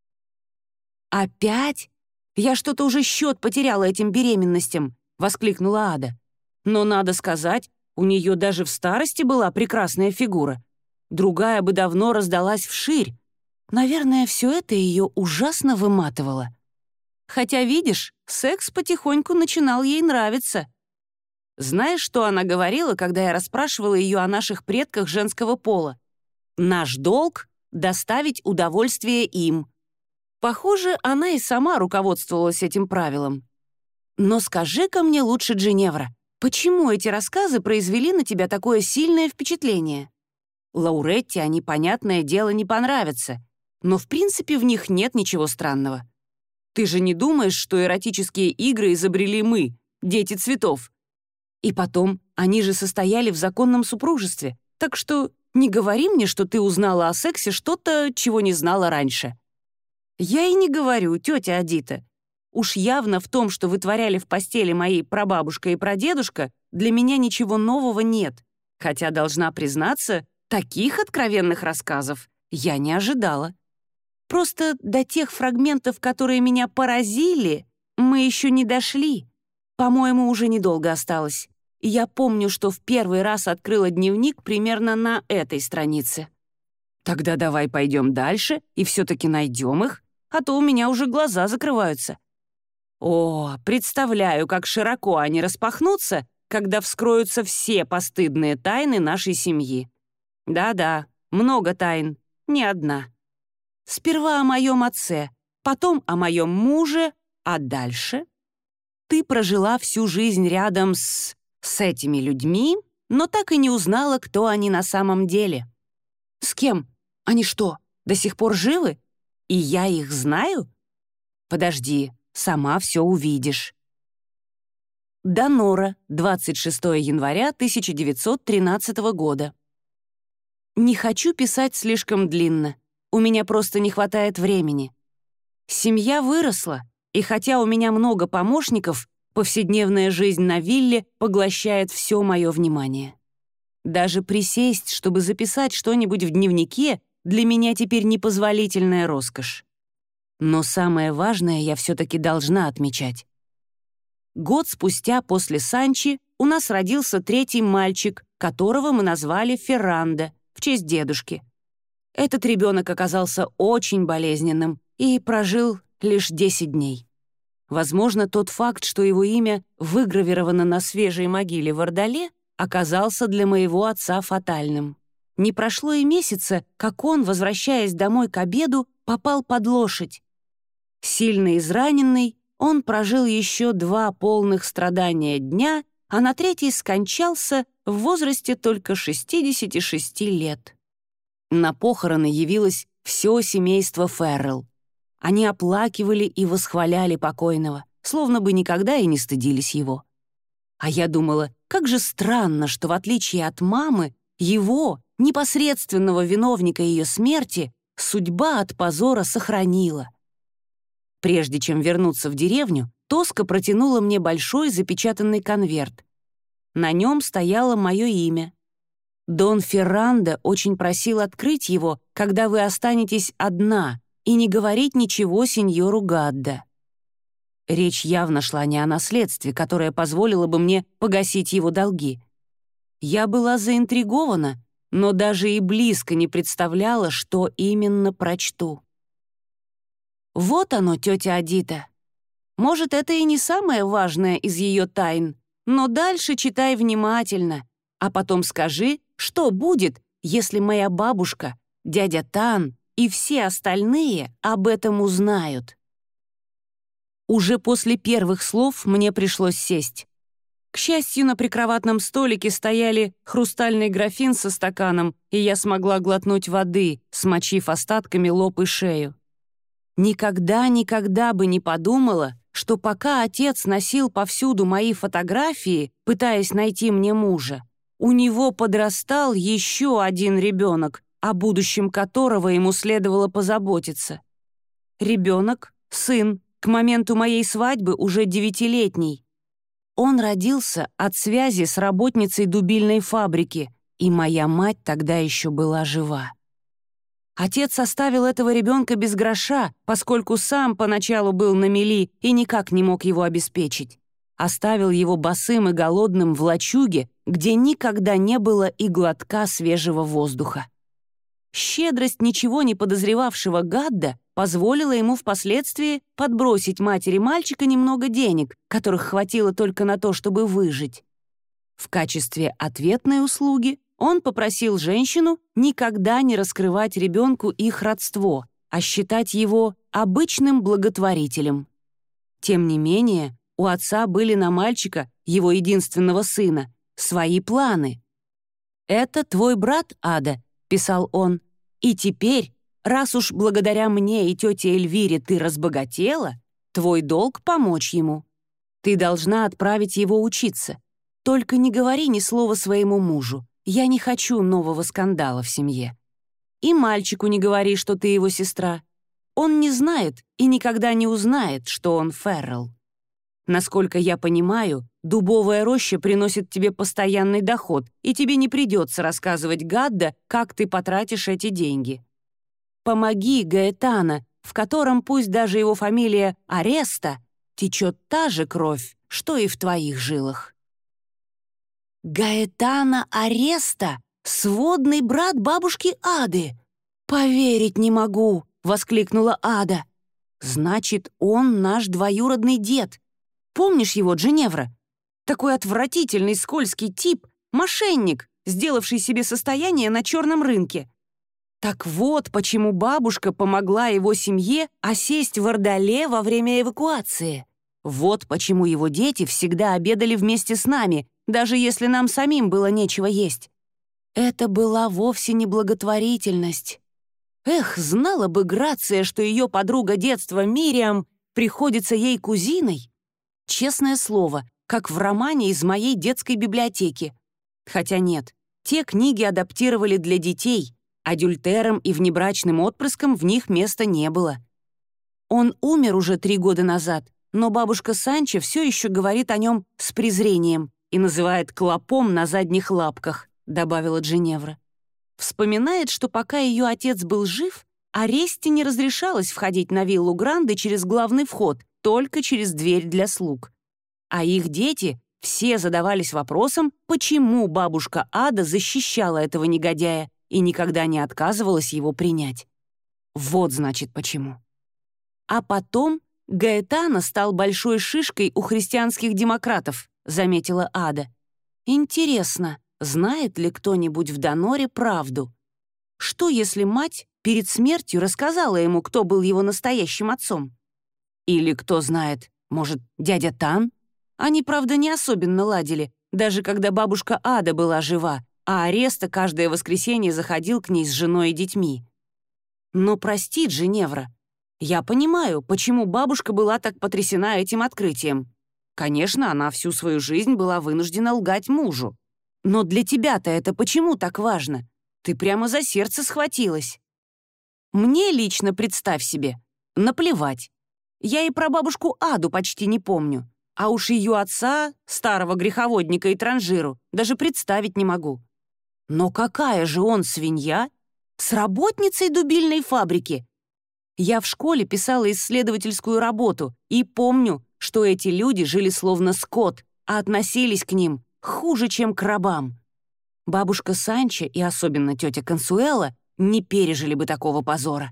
«Опять? Я что-то уже счет потеряла этим беременностям», — воскликнула Ада. «Но, надо сказать, у нее даже в старости была прекрасная фигура. Другая бы давно раздалась вширь. Наверное, все это ее ужасно выматывало. Хотя, видишь, секс потихоньку начинал ей нравиться. Знаешь, что она говорила, когда я расспрашивала ее о наших предках женского пола? Наш долг — доставить удовольствие им. Похоже, она и сама руководствовалась этим правилом. Но скажи-ка мне лучше, Джиневра, почему эти рассказы произвели на тебя такое сильное впечатление? Лауретте они, понятное дело, не понравятся, но в принципе в них нет ничего странного. Ты же не думаешь, что эротические игры изобрели мы, дети цветов? И потом, они же состояли в законном супружестве, так что не говори мне, что ты узнала о сексе что-то, чего не знала раньше. Я и не говорю, тетя Адита. Уж явно в том, что вытворяли в постели мои прабабушка и прадедушка, для меня ничего нового нет. Хотя, должна признаться, таких откровенных рассказов я не ожидала. Просто до тех фрагментов, которые меня поразили, мы еще не дошли. По-моему, уже недолго осталось. Я помню, что в первый раз открыла дневник примерно на этой странице. Тогда давай пойдем дальше и все-таки найдем их, а то у меня уже глаза закрываются. О, представляю, как широко они распахнутся, когда вскроются все постыдные тайны нашей семьи. Да-да, Много тайн, не одна. Сперва о моем отце, потом о моем муже, а дальше? Ты прожила всю жизнь рядом с... с этими людьми, но так и не узнала, кто они на самом деле. С кем? Они что, до сих пор живы? И я их знаю? Подожди, сама все увидишь. Донора, двадцать шестого января тысяча девятьсот тринадцатого года. Не хочу писать слишком длинно. У меня просто не хватает времени. Семья выросла, и хотя у меня много помощников, повседневная жизнь на вилле поглощает все мое внимание. Даже присесть, чтобы записать что-нибудь в дневнике, для меня теперь непозволительная роскошь. Но самое важное я все-таки должна отмечать. Год спустя после Санчи у нас родился третий мальчик, которого мы назвали Феррандо в честь дедушки. Этот ребенок оказался очень болезненным и прожил лишь десять дней. Возможно, тот факт, что его имя выгравировано на свежей могиле в Ордале, оказался для моего отца фатальным. Не прошло и месяца, как он, возвращаясь домой к обеду, попал под лошадь. Сильно израненный, он прожил еще два полных страдания дня, а на третий скончался в возрасте только шестидесяти шести лет. На похороны явилось все семейство Феррелл. Они оплакивали и восхваляли покойного, словно бы никогда и не стыдились его. А я думала, как же странно, что в отличие от мамы, его, непосредственного виновника ее смерти, судьба от позора сохранила. Прежде чем вернуться в деревню, Тоска протянула мне большой запечатанный конверт. На нем стояло мое имя. Дон Феррандо очень просил открыть его, когда вы останетесь одна, и не говорить ничего сеньору Гаддо. Речь явно шла не о наследстве, которое позволило бы мне погасить его долги. Я была заинтригована, но даже и близко не представляла, что именно прочту. Вот оно, тетя Адита. Может, это и не самое важное из ее тайн, но дальше читай внимательно, а потом скажи, что будет, если моя бабушка, дядя Тан и все остальные об этом узнают. Уже после первых слов мне пришлось сесть. К счастью, на прикроватном столике стояли хрустальный графин со стаканом, и я смогла глотнуть воды, смочив остатками лоб и шею. Никогда-никогда бы не подумала, что пока отец носил повсюду мои фотографии, пытаясь найти мне мужа, у него подрастал еще один ребенок, о будущем которого ему следовало позаботиться. Ребенок, сын, к моменту моей свадьбы уже девятилетний. Он родился от связи с работницей дубильной фабрики, и моя мать тогда еще была жива. Отец оставил этого ребенка без гроша, поскольку сам поначалу был на мели и никак не мог его обеспечить. Оставил его босым и голодным в лачуге, где никогда не было и глотка свежего воздуха. Щедрость ничего не подозревавшего Гаддо позволила ему впоследствии подбросить матери мальчика немного денег, которых хватило только на то, чтобы выжить. В качестве ответной услуги он попросил женщину никогда не раскрывать ребенку их родство, а считать его обычным благотворителем. Тем не менее, у отца были на мальчика, его единственного сына, свои планы. «Это твой брат, Ада», — писал он, «и теперь, раз уж благодаря мне и тете Эльвире ты разбогатела, твой долг — помочь ему. Ты должна отправить его учиться. Только не говори ни слова своему мужу. Я не хочу нового скандала в семье. И мальчику не говори, что ты его сестра. Он не знает и никогда не узнает, что он Феррелл. Насколько я понимаю, дубовая роща приносит тебе постоянный доход, и тебе не придется рассказывать Гаддо, как ты потратишь эти деньги. Помоги Гаэтано, в котором пусть даже его фамилия Ареста, течет та же кровь, что и в твоих жилах». «Гаэтано Ареста? Сводный брат бабушки Ады? Поверить не могу!» — воскликнула Ада. «Значит, он наш двоюродный дед. Помнишь его, Джиневра? Такой отвратительный скользкий тип, мошенник, сделавший себе состояние на черном рынке. Так вот, почему бабушка помогла его семье осесть в Ордале во время эвакуации. Вот почему его дети всегда обедали вместе с нами, даже если нам самим было нечего есть. Это была вовсе не благотворительность. Эх, знала бы Грация, что ее подруга детства Мириам приходится ей кузиной. Честное слово, как в романе из моей детской библиотеки. Хотя нет, те книги адаптировали для детей, адюльтерам и внебрачным отпрыскам в них места не было. Он умер уже три года назад, но бабушка Санчо все еще говорит о нем с презрением и называет клопом на задних лапках, добавила Джиневра. Вспоминает, что пока ее отец был жив, Аресте не разрешалось входить на виллу Гранде через главный вход, только через дверь для слуг. А их дети все задавались вопросом, почему бабушка Ада защищала этого негодяя и никогда не отказывалась его принять. Вот, значит, почему. А потом Гаэтано стал большой шишкой у христианских демократов, заметила Ада. Интересно, знает ли кто-нибудь в Доноре правду? Что, если мать перед смертью рассказала ему, кто был его настоящим отцом? Или, кто знает, может, дядя Тан? Они, правда, не особенно ладили, даже когда бабушка Ада была жива, а Ареста каждое воскресенье заходил к ней с женой и детьми. Но прости, Джиневра, я понимаю, почему бабушка была так потрясена этим открытием. Конечно, она всю свою жизнь была вынуждена лгать мужу. Но для тебя-то это почему так важно? Ты прямо за сердце схватилась. Мне лично, представь себе, наплевать. Я и про бабушку Аду почти не помню. А уж ее отца, старого греховодника и транжиру, даже представить не могу. Но какая же он свинья? С работницей дубильной фабрики. Я в школе писала исследовательскую работу и помню, что эти люди жили словно скот, а относились к ним хуже, чем к рабам. Бабушка Санчо и особенно тетя Консуэла не пережили бы такого позора.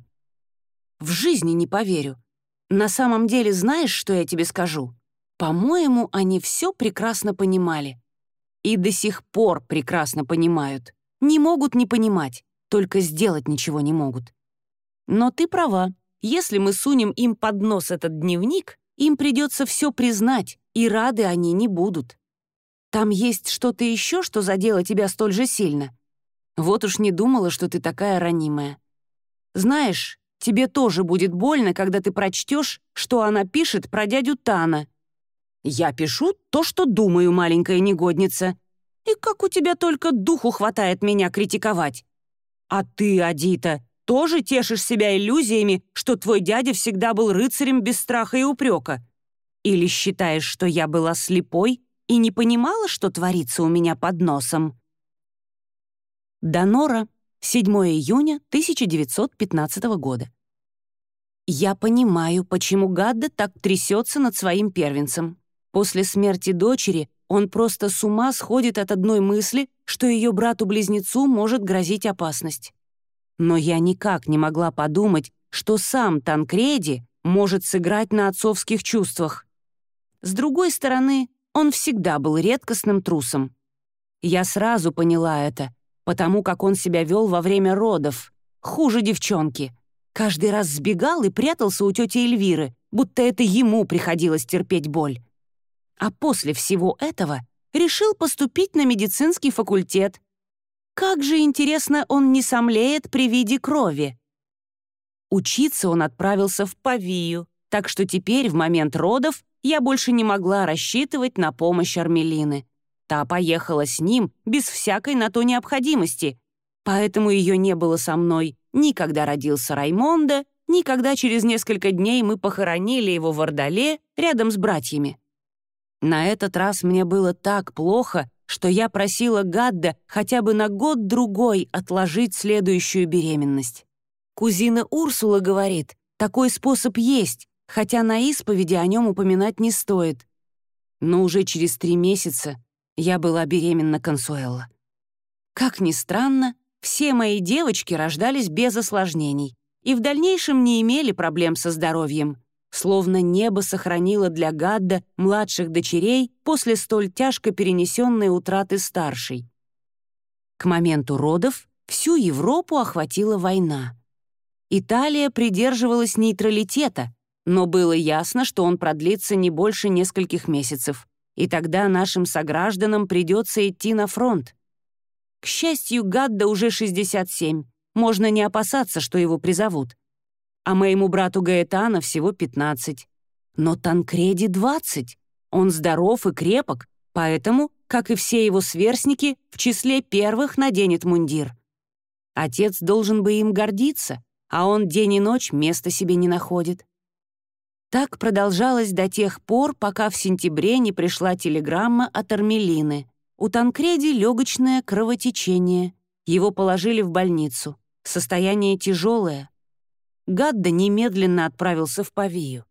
В жизни не поверю. На самом деле, знаешь, что я тебе скажу? По-моему, они все прекрасно понимали. И до сих пор прекрасно понимают. Не могут не понимать, только сделать ничего не могут. Но ты права. Если мы сунем им под нос этот дневник, им придется все признать, и рады они не будут. Там есть что-то еще, что задело тебя столь же сильно? Вот уж не думала, что ты такая ранимая. Знаешь, тебе тоже будет больно, когда ты прочтешь, что она пишет про дядю Тана. Я пишу то, что думаю, маленькая негодница. И как у тебя только духу хватает меня критиковать. А ты, Адита, тоже тешишь себя иллюзиями, что твой дядя всегда был рыцарем без страха и упрека? Или считаешь, что я была слепой и не понимала, что творится у меня под носом? Донора, седьмого июня тысяча девятьсот пятнадцатого года. Я понимаю, почему Гадда так трясется над своим первенцем. После смерти дочери он просто с ума сходит от одной мысли, что ее брату-близнецу может грозить опасность. Но я никак не могла подумать, что сам Танкреди может сыграть на отцовских чувствах. С другой стороны, он всегда был редкостным трусом. Я сразу поняла это, потому как он себя вел во время родов. Хуже девчонки. Каждый раз сбегал и прятался у тети Эльвиры, будто это ему приходилось терпеть боль. А после всего этого решил поступить на медицинский факультет. Как же, интересно, он не сомлеет при виде крови. Учиться он отправился в Павию, так что теперь, в момент родов, я больше не могла рассчитывать на помощь Армелины. Та поехала с ним без всякой на то необходимости, поэтому ее не было со мной ни когда родился Раймондо, ни когда через несколько дней мы похоронили его в Ордале рядом с братьями. На этот раз мне было так плохо, что я просила Гадда хотя бы на год-другой отложить следующую беременность. Кузина Урсула говорит, такой способ есть, хотя на исповеди о нем упоминать не стоит. Но уже через три месяца я была беременна Консуэло. Как ни странно, все мои девочки рождались без осложнений и в дальнейшем не имели проблем со здоровьем, словно небо сохранило для Гадда младших дочерей после столь тяжко перенесенной утраты старшей. К моменту родов Всю Европу охватила война. Италия придерживалась нейтралитета, но было ясно, что он продлится не больше нескольких месяцев, и тогда нашим согражданам придется идти на фронт. К счастью, Гадда уже шестьдесят семь, можно не опасаться, что его призовут. А моему брату Гаэтано всего пятнадцать. Но Танкреди двадцать. Он здоров и крепок, поэтому, как и все его сверстники, в числе первых наденет мундир. Отец должен бы им гордиться, а он день и ночь места себе не находит. Так продолжалось до тех пор, пока в сентябре не пришла телеграмма от Армелины. У Танкреди легочное кровотечение. Его положили в больницу. Состояние тяжелое. Гадда немедленно отправился в Павию.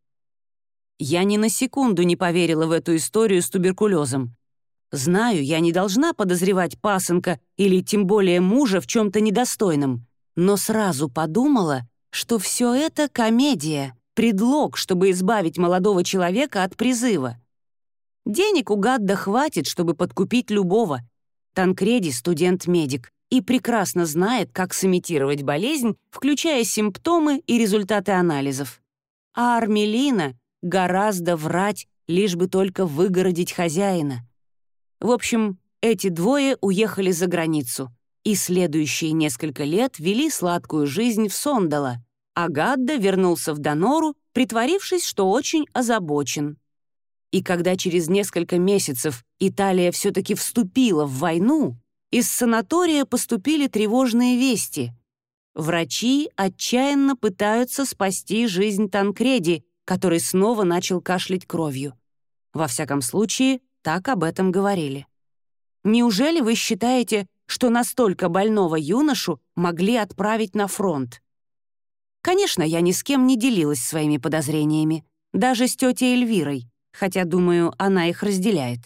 Я ни на секунду не поверила в эту историю с туберкулезом. Знаю, я не должна подозревать пасынка или тем более мужа в чем-то недостойном, но сразу подумала, что все это комедия, предлог, чтобы избавить молодого человека от призыва. Денег у Гадда хватит, чтобы подкупить любого. Танкреди — студент-медик и прекрасно знает, как сымитировать болезнь, включая симптомы и результаты анализов. А Армелина гораздо врать, лишь бы только выгородить хозяина. В общем, эти двое уехали за границу и следующие несколько лет вели сладкую жизнь в Сондало, а Гадда вернулся в Донору, притворившись, что очень озабочен. И когда через несколько месяцев Италия все-таки вступила в войну, из санатория поступили тревожные вести. Врачи отчаянно пытаются спасти жизнь Танкреди, который снова начал кашлять кровью. Во всяком случае, так об этом говорили. Неужели вы считаете, что настолько больного юношу могли отправить на фронт? Конечно, я ни с кем не делилась своими подозрениями, даже с тетей Эльвирой, хотя, думаю, она их разделяет.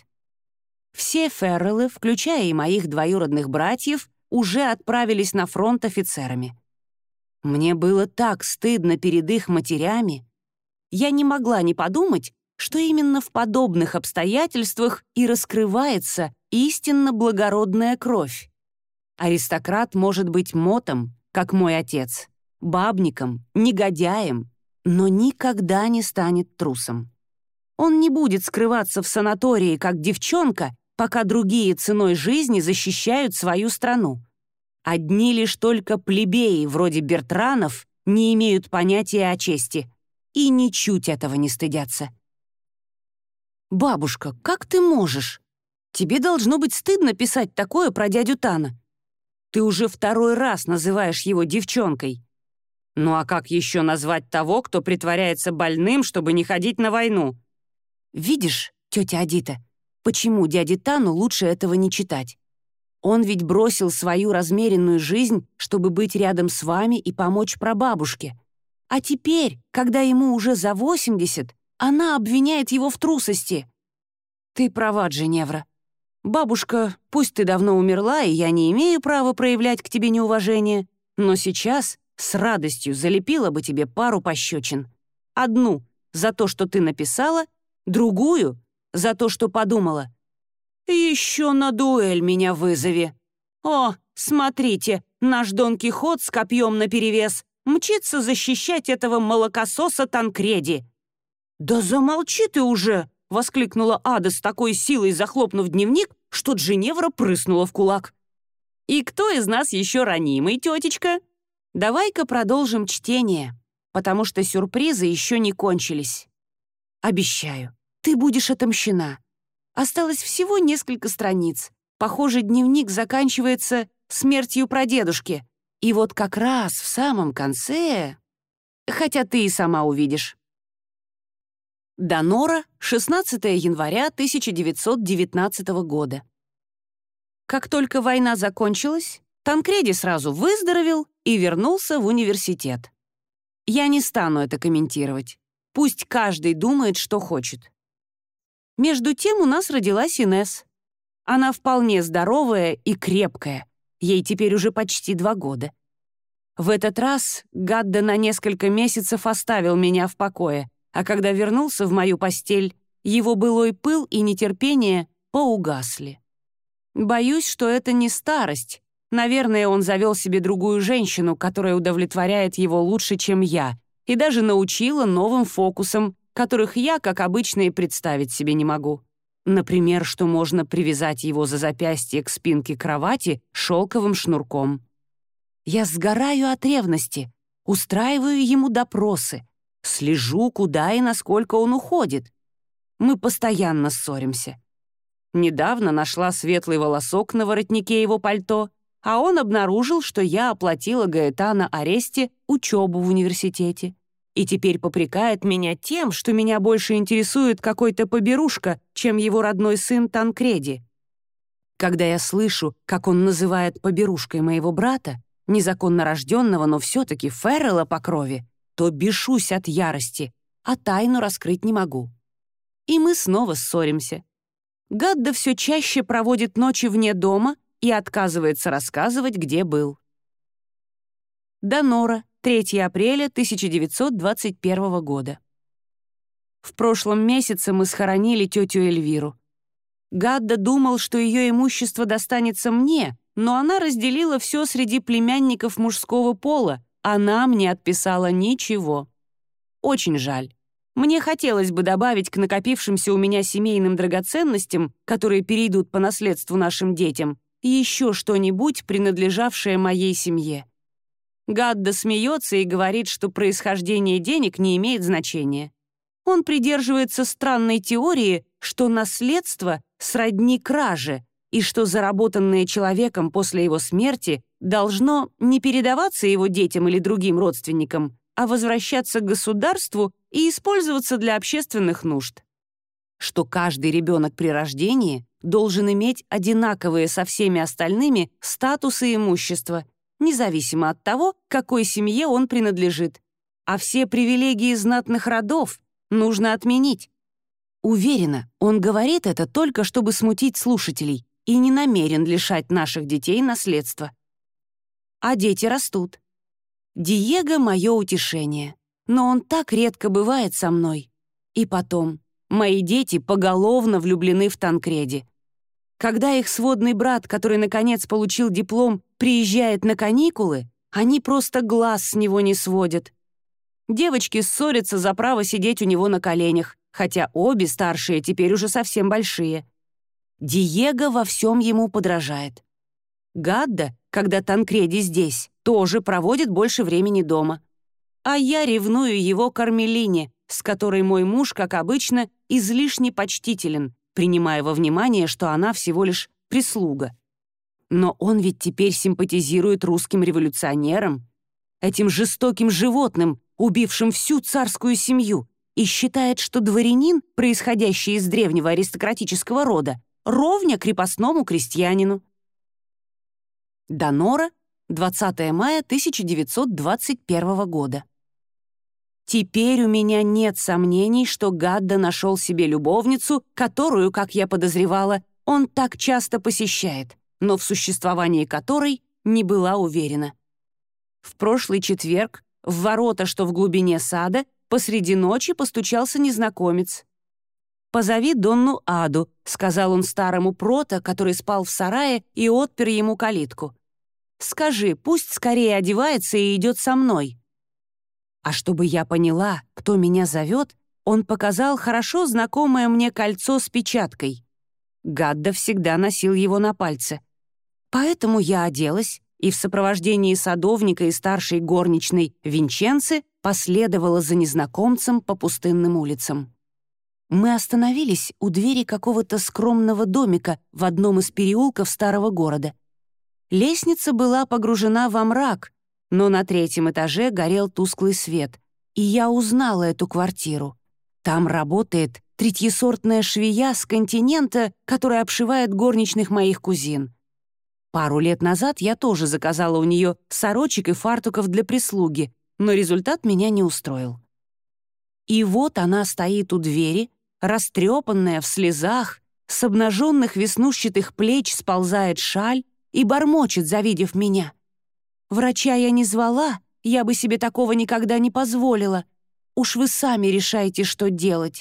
Все Ферреллы, включая и моих двоюродных братьев, уже отправились на фронт офицерами. Мне было так стыдно перед их матерями. Я не могла не подумать, что именно в подобных обстоятельствах и раскрывается истинно благородная кровь. Аристократ может быть мотом, как мой отец, бабником, негодяем, но никогда не станет трусом. Он не будет скрываться в санатории, как девчонка, пока другие ценой жизни защищают свою страну. Одни лишь только плебеи, вроде Бертранов, не имеют понятия о чести и ничуть этого не стыдятся. «Бабушка, как ты можешь? Тебе должно быть стыдно писать такое про дядю Тана. Ты уже второй раз называешь его девчонкой. Ну а как еще назвать того, кто притворяется больным, чтобы не ходить на войну? Видишь, тетя Адита, почему дяде Тану лучше этого не читать? Он ведь бросил свою размеренную жизнь, чтобы быть рядом с вами и помочь прабабушке. А теперь, когда ему уже за восемьдесят, она обвиняет его в трусости. Ты права, Дженевра. Бабушка, пусть ты давно умерла, и я не имею права проявлять к тебе неуважение, но сейчас с радостью залепила бы тебе пару пощечин. Одну — за то, что ты написала, другую — за то, что подумала. Еще на дуэль меня вызови. О, смотрите, наш Дон Кихот с копьем наперевес мчится защищать этого молокососа Танкреди. «Да замолчи ты уже!» — воскликнула Ада с такой силой, захлопнув дневник, что Дженевра прыснула в кулак. «И кто из нас еще ранимый, тетечка? Давай-ка продолжим чтение, потому что сюрпризы еще не кончились. Обещаю, ты будешь отомщена. Осталось всего несколько страниц. Похоже, дневник заканчивается смертью прадедушки. И вот как раз в самом конце... Хотя ты и сама увидишь». Донора, шестнадцатого января тысяча девятьсот девятнадцатого года. Как только война закончилась, Танкреди сразу выздоровел и вернулся в университет. Я не стану это комментировать. Пусть каждый думает, что хочет. Между тем у нас родилась Инесс. Она вполне здоровая и крепкая. Ей теперь уже почти два года. В этот раз Гадда на несколько месяцев оставил меня в покое, а когда вернулся в мою постель, его былой пыл и нетерпение поугасли. Боюсь, что это не старость, Наверное, он завел себе другую женщину, которая удовлетворяет его лучше, чем я, и даже научила новым фокусам, которых я, как обычно, и представить себе не могу. Например, что можно привязать его за запястье к спинке кровати шелковым шнурком. Я сгораю от ревности, устраиваю ему допросы, слежу, куда и насколько он уходит. Мы постоянно ссоримся. Недавно нашла светлый волосок на воротнике его пальто, а он обнаружил, что я оплатила Гаэтано Аресте учебу в университете. И теперь попрекает меня тем, что меня больше интересует какой-то поберушка, чем его родной сын Танкреди. Когда я слышу, как он называет поберушкой моего брата, незаконно рожденного, но все-таки Феррелла по крови, то бешусь от ярости, а тайну раскрыть не могу. И мы снова ссоримся. Гадда все чаще проводит ночи вне дома и отказывается рассказывать, где был. Донора, третьего апреля тысяча девятьсот двадцать первого года. В прошлом месяце мы схоронили тетю Эльвиру. Гадда думал, что ее имущество достанется мне, но она разделила все среди племянников мужского пола, а нам не отписала ничего. Очень жаль. Мне хотелось бы добавить к накопившимся у меня семейным драгоценностям, которые перейдут по наследству нашим детям, еще что-нибудь, принадлежавшее моей семье. Гадда смеется и говорит, что происхождение денег не имеет значения. Он придерживается странной теории, что наследство сродни краже, и что заработанное человеком после его смерти должно не передаваться его детям или другим родственникам, а возвращаться к государству и использоваться для общественных нужд. Что каждый ребенок при рождении должен иметь одинаковые со всеми остальными статусы имущества, независимо от того, к какой семье он принадлежит, а все привилегии знатных родов нужно отменить. Уверена, он говорит это только, чтобы смутить слушателей, и не намерен лишать наших детей наследства. А дети растут. Диего — мое утешение, но он так редко бывает со мной. И потом, мои дети поголовно влюблены в Танкреди. Когда их сводный брат, который наконец получил диплом, приезжает на каникулы, они просто глаз с него не сводят. Девочки ссорятся за право сидеть у него на коленях, хотя обе старшие теперь уже совсем большие. Диего во всем ему подражает. Гадда, когда Танкреди здесь, тоже проводит больше времени дома. А я ревную его к Армелине, с которой мой муж, как обычно, излишне почтителен, принимая во внимание, что она всего лишь прислуга. Но он ведь теперь симпатизирует русским революционерам, этим жестоким животным, убившим всю царскую семью, и считает, что дворянин, происходящий из древнего аристократического рода, ровня крепостному крестьянину. Донора, двадцатого мая тысяча девятьсот двадцать первого года. Теперь у меня нет сомнений, что Гадда нашел себе любовницу, которую, как я подозревала, он так часто посещает, но в существовании которой не была уверена. В прошлый четверг в ворота, что в глубине сада, посреди ночи постучался незнакомец. «Позови Донну Аду», — сказал он старому прото, который спал в сарае, и отпер ему калитку. «Скажи, пусть скорее одевается и идет со мной». А чтобы я поняла, кто меня зовет, он показал хорошо знакомое мне кольцо с печаткой. Гадда всегда носил его на пальце. Поэтому я оделась и в сопровождении садовника и старшей горничной Винченцы последовала за незнакомцем по пустынным улицам. Мы остановились у двери какого-то скромного домика в одном из переулков старого города. Лестница была погружена во мрак, но на третьем этаже горел тусклый свет, и я узнала эту квартиру. Там работает третьесортная швея с континента, которая обшивает горничных моих кузин. Пару лет назад я тоже заказала у нее сорочек и фартуков для прислуги, но результат меня не устроил. И вот она стоит у двери, растрепанная, в слезах, с обнаженных веснушчатых плеч сползает шаль и бормочет, завидев меня. «Врача я не звала, я бы себе такого никогда не позволила. Уж вы сами решаете, что делать».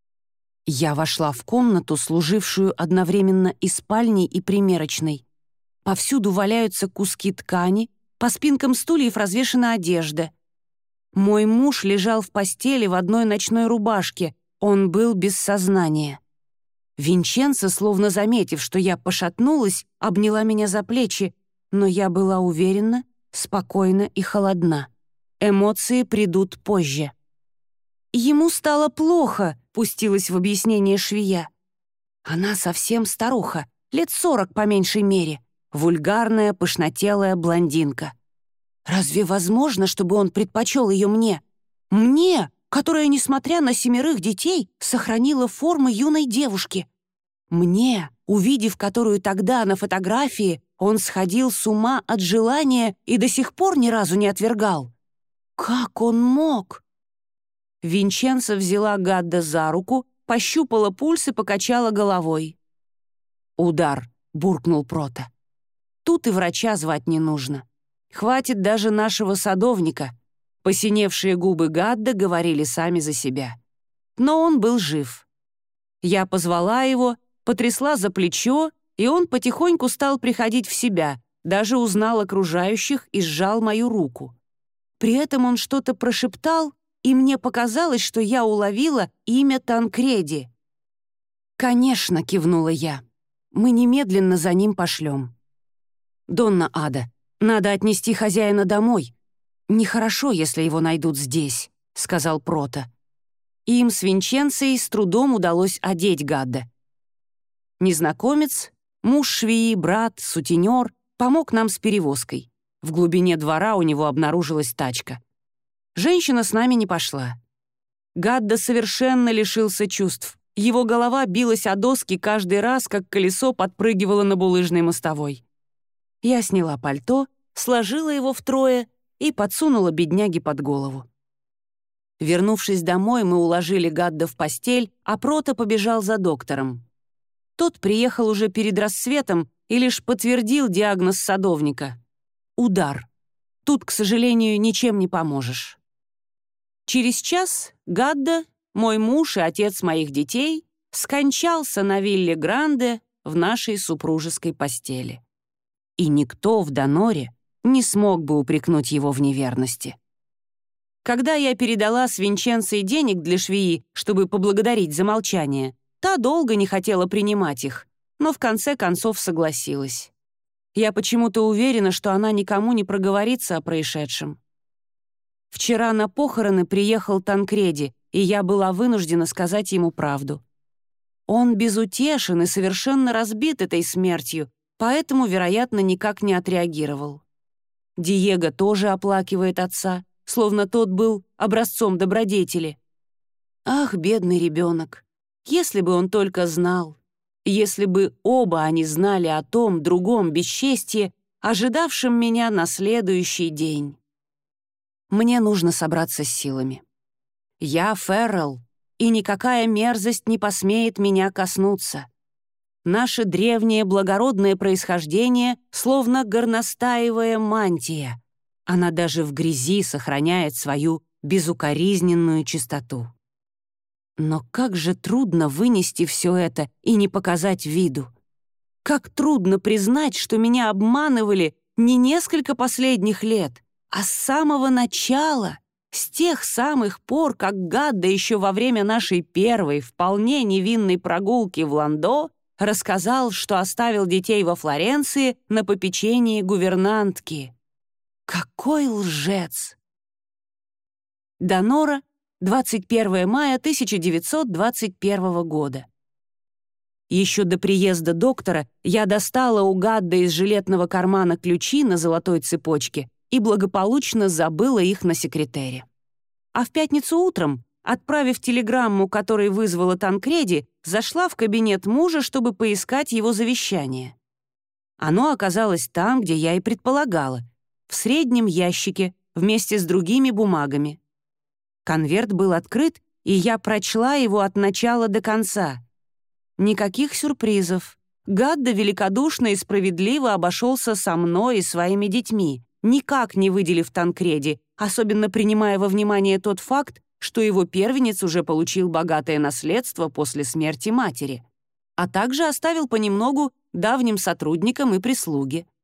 Я вошла в комнату, служившую одновременно и спальней, и примерочной. Повсюду валяются куски ткани, по спинкам стульев развешана одежда. Мой муж лежал в постели в одной ночной рубашке, он был без сознания. Винченцо, словно заметив, что я пошатнулась, обняла меня за плечи, но я была уверена, спокойна и холодна. Эмоции придут позже. «Ему стало плохо», — пустилась в объяснение швея. Она совсем старуха, лет сорок по меньшей мере, вульгарная, пышнотелая блондинка. Разве возможно, чтобы он предпочел ее мне? Мне, которая, несмотря на семерых детей, сохранила формы юной девушки. Мне, увидев которую тогда на фотографии, он сходил с ума от желания и до сих пор ни разу не отвергал. Как он мог? Винченцо взяла Гадда за руку, пощупала пульс и покачала головой. «Удар», — буркнул Прото. «Тут и врача звать не нужно. Хватит даже нашего садовника». Посиневшие губы Гадда говорили сами за себя. Но он был жив. Я позвала его, потрясла за плечо, и он потихоньку стал приходить в себя, даже узнал окружающих и сжал мою руку. При этом он что-то прошептал, и мне показалось, что я уловила имя Танкреди. «Конечно», — кивнула я. «Мы немедленно за ним пошлем». «Донна Ада, надо отнести хозяина домой. Нехорошо, если его найдут здесь», — сказал Прото. Им с Винченцией с трудом удалось одеть Гадда. Незнакомец, муж швеи, брат, сутенер, помог нам с перевозкой. В глубине двора у него обнаружилась тачка. Женщина с нами не пошла. Гадда совершенно лишился чувств. Его голова билась о доски каждый раз, как колесо подпрыгивало на булыжной мостовой. Я сняла пальто, сложила его втрое и подсунула бедняге под голову. Вернувшись домой, мы уложили Гадда в постель, а Прото побежал за доктором. Тот приехал уже перед рассветом и лишь подтвердил диагноз садовника. Удар. Тут, к сожалению, ничем не поможешь. Через час Гадда, мой муж и отец моих детей, скончался на вилле Гранде в нашей супружеской постели. И никто в Доноре не смог бы упрекнуть его в неверности. Когда я передала с Винченцей денег для швеи, чтобы поблагодарить за молчание, та долго не хотела принимать их, но в конце концов согласилась. Я почему-то уверена, что она никому не проговорится о происшедшем. Вчера на похороны приехал Танкреди, и я была вынуждена сказать ему правду. Он безутешен и совершенно разбит этой смертью, поэтому, вероятно, никак не отреагировал. Диего тоже оплакивает отца, словно тот был образцом добродетели. Ах, бедный ребенок, если бы он только знал, если бы оба они знали о том другом бесчестье, ожидавшем меня на следующий день. Мне нужно собраться с силами. Я Феррелл, и никакая мерзость не посмеет меня коснуться. Наше древнее благородное происхождение словно горностаевая мантия. Она даже в грязи сохраняет свою безукоризненную чистоту. Но как же трудно вынести все это и не показать виду. Как трудно признать, что меня обманывали не несколько последних лет, а с самого начала, с тех самых пор, как Гадда еще во время нашей первой, вполне невинной прогулки в Ландо рассказал, что оставил детей во Флоренции на попечении гувернантки. Какой лжец! Донора, двадцать первое мая тысяча девятьсот двадцать первого года. Еще до приезда доктора я достала у Гадда из жилетного кармана ключи на золотой цепочке и благополучно забыла их на секретере. А в пятницу утром, отправив телеграмму, которой вызвала Танкреди, зашла в кабинет мужа, чтобы поискать его завещание. Оно оказалось там, где я и предполагала, в среднем ящике, вместе с другими бумагами. Конверт был открыт, и я прочла его от начала до конца. Никаких сюрпризов. Гадда великодушно и справедливо обошелся со мной и своими детьми, никак не выделив Танкреди, особенно принимая во внимание тот факт, что его первенец уже получил богатое наследство после смерти матери, а также оставил понемногу давним сотрудникам и прислуге.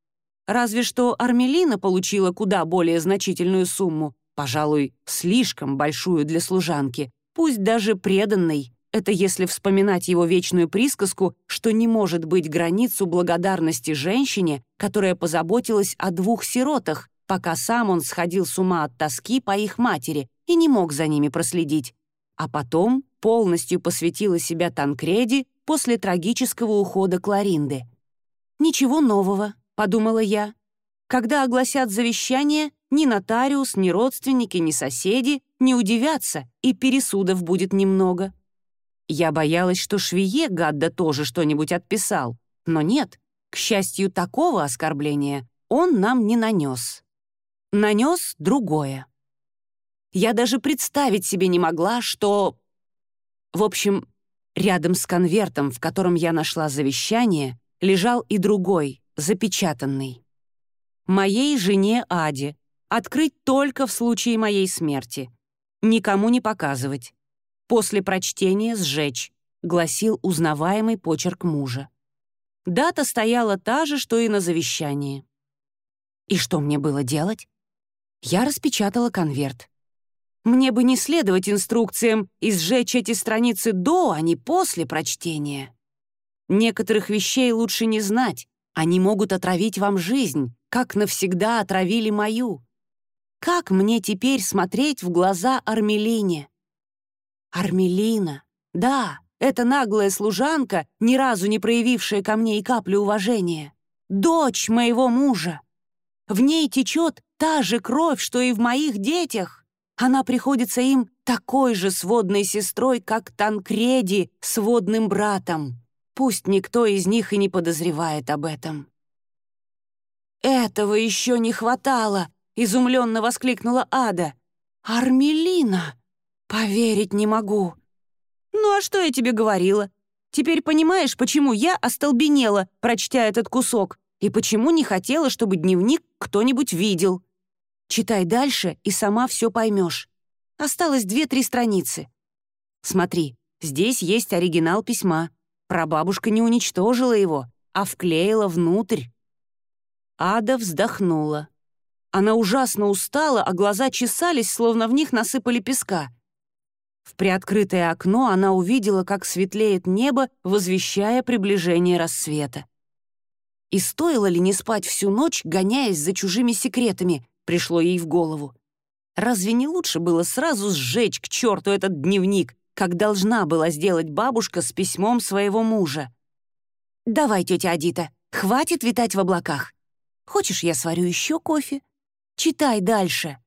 Разве что Армелина получила куда более значительную сумму, пожалуй, слишком большую для служанки, пусть даже преданной. Это если вспоминать его вечную присказку, что не может быть границу благодарности женщине, которая позаботилась о двух сиротах, пока сам он сходил с ума от тоски по их матери и не мог за ними проследить. А потом полностью посвятила себя Танкреди после трагического ухода Кларинды. «Ничего нового», — подумала я. «Когда огласят завещание, ни нотариус, ни родственники, ни соседи не удивятся, и пересудов будет немного». Я боялась, что швее Гадда тоже что-нибудь отписал, но нет, к счастью, такого оскорбления он нам не нанес. Нанес другое. Я даже представить себе не могла, что... В общем, рядом с конвертом, в котором я нашла завещание, лежал и другой, запечатанный. Моей жене Аде. Открыть только в случае моей смерти. Никому не показывать. После прочтения сжечь, гласил узнаваемый почерк мужа. Дата стояла та же, что и на завещании. И что мне было делать? Я распечатала конверт. Мне бы не следовать инструкциям и сжечь эти страницы до, а не после прочтения. Некоторых вещей лучше не знать, они могут отравить вам жизнь, как навсегда отравили мою. Как мне теперь смотреть в глаза Армелине? Армелина, да, эта наглая служанка, ни разу не проявившая ко мне и капли уважения. Дочь моего мужа. В ней течет та же кровь, что и в моих детях. Она приходится им такой же сводной сестрой, как Танкреди сводным братом. Пусть никто из них и не подозревает об этом. «Этого еще не хватало!» — изумленно воскликнула Ада. «Армелина! Поверить не могу!» «Ну а что я тебе говорила? Теперь понимаешь, почему я остолбенела, прочтя этот кусок, и почему не хотела, чтобы дневник кто-нибудь видел? Читай дальше, и сама все поймешь. Осталось две-три страницы. Смотри, здесь есть оригинал письма. Прабабушка не уничтожила его, а вклеила внутрь». Ада вздохнула. Она ужасно устала, а глаза чесались, словно в них насыпали песка. В приоткрытое окно она увидела, как светлеет небо, возвещая приближение рассвета. И стоило ли не спать всю ночь, гоняясь за чужими секретами, пришло ей в голову. Разве не лучше было сразу сжечь к черту этот дневник, как должна была сделать бабушка с письмом своего мужа? «Давай, тетя Адита, хватит витать в облаках. Хочешь, я сварю еще кофе? Читай дальше».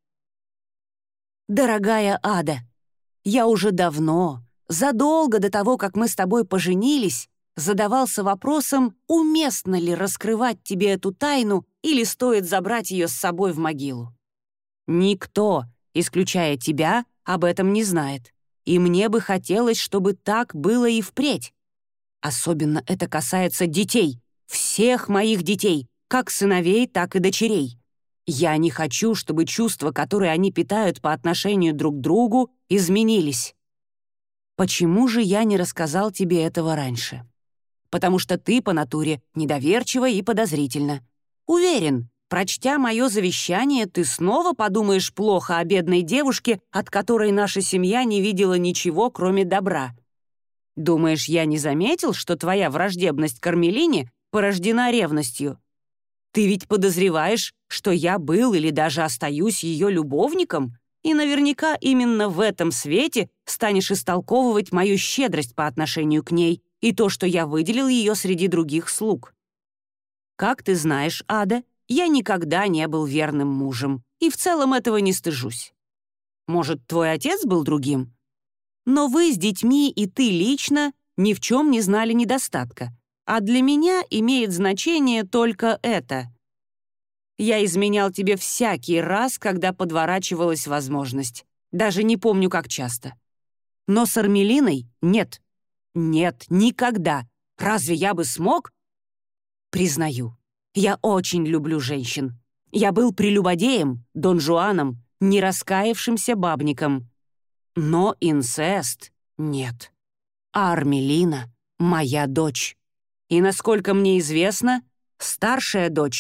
«Дорогая Ада, я уже давно, задолго до того, как мы с тобой поженились, задавался вопросом, уместно ли раскрывать тебе эту тайну или стоит забрать ее с собой в могилу. Никто, исключая тебя, об этом не знает, и мне бы хотелось, чтобы так было и впредь. Особенно это касается детей, всех моих детей, как сыновей, так и дочерей. Я не хочу, чтобы чувства, которые они питают по отношению друг к другу, изменились. Почему же я не рассказал тебе этого раньше? Потому что ты по натуре недоверчива и подозрительна. Уверен, прочтя мое завещание, ты снова подумаешь плохо о бедной девушке, от которой наша семья не видела ничего, кроме добра. Думаешь, я не заметил, что твоя враждебность к Армелине порождена ревностью? Ты ведь подозреваешь, что я был или даже остаюсь ее любовником, и наверняка именно в этом свете станешь истолковывать мою щедрость по отношению к ней и то, что я выделил ее среди других слуг. Как ты знаешь, Ада, я никогда не был верным мужем, и в целом этого не стыжусь. Может, твой отец был другим? Но вы с детьми и ты лично ни в чем не знали недостатка, а для меня имеет значение только это. Я изменял тебе всякий раз, когда подворачивалась возможность. Даже не помню, как часто. Но с Армелиной нет. Нет, никогда. Разве я бы смог? Признаю, я очень люблю женщин. Я был прелюбодеем, Дон Жуаном, не раскаявшимся бабником. Но инцест нет. А Армелина — моя дочь. И, насколько мне известно, старшая дочь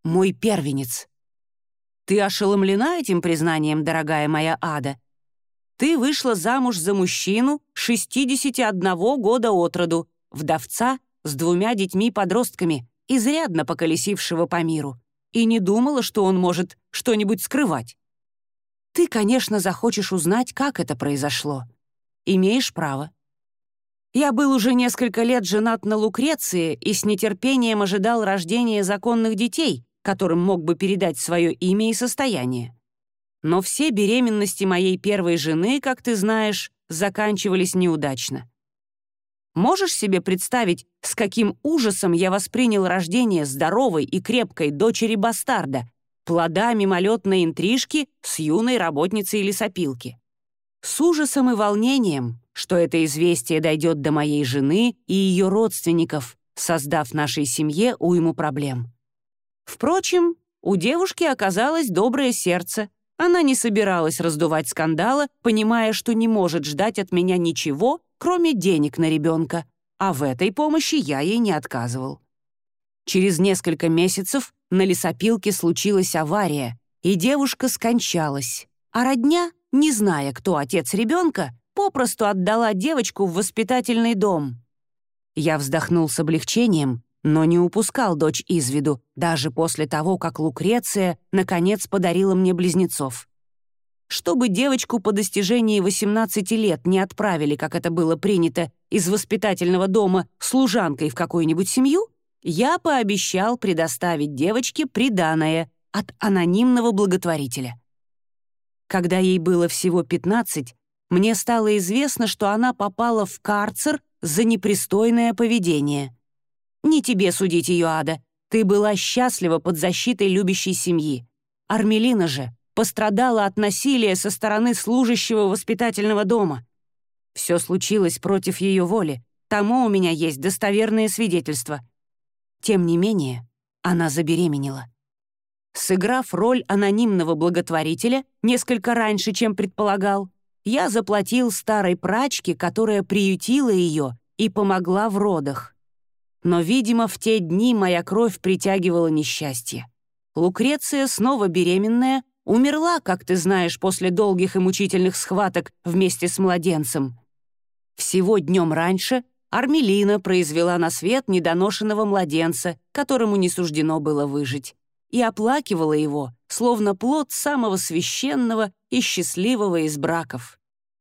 мой первенец. Ты ошеломлена этим признанием, дорогая моя Ада? Ты вышла замуж за мужчину шестидесяти одного года от роду, вдовца с двумя детьми-подростками, изрядно поколесившего по миру, и не думала, что он может что-нибудь скрывать. Ты, конечно, захочешь узнать, как это произошло. Имеешь право. Я был уже несколько лет женат на Лукреции и с нетерпением ожидал рождения законных детей, которым мог бы передать свое имя и состояние. Но все беременности моей первой жены, как ты знаешь, заканчивались неудачно. Можешь себе представить, с каким ужасом я воспринял рождение здоровой и крепкой дочери-бастарда, плода мимолетной интрижки с юной работницей лесопилки? С ужасом и волнением, что это известие дойдет до моей жены и ее родственников, создав нашей семье уйму проблем. Впрочем, у девушки оказалось доброе сердце. Она не собиралась раздувать скандала, понимая, что не может ждать от меня ничего, кроме денег на ребенка, а в этой помощи я ей не отказывал. Через несколько месяцев на лесопилке случилась авария, и девушка скончалась, а родня, не зная, кто отец ребенка, попросту отдала девочку в воспитательный дом. Я вздохнул с облегчением, но не упускал дочь из виду, даже после того, как Лукреция наконец подарила мне близнецов. Чтобы девочку по достижении восемнадцати лет не отправили, как это было принято, из воспитательного дома служанкой в какую-нибудь семью, я пообещал предоставить девочке приданое от анонимного благотворителя. Когда ей было всего пятнадцать, мне стало известно, что она попала в карцер за непристойное поведение. Не тебе судить ее, Ада. Ты была счастлива под защитой любящей семьи. Армелина же пострадала от насилия со стороны служащего воспитательного дома. Все случилось против ее воли. Тому у меня есть достоверные свидетельства. Тем не менее, она забеременела. Сыграв роль анонимного благотворителя несколько раньше, чем предполагал, я заплатил старой прачке, которая приютила ее и помогла в родах. Но, видимо, в те дни моя кровь притягивала несчастье. Лукреция, снова беременная, умерла, как ты знаешь, после долгих и мучительных схваток вместе с младенцем. Всего днем раньше Армелина произвела на свет недоношенного младенца, которому не суждено было выжить, и оплакивала его, словно плод самого священного и счастливого из браков.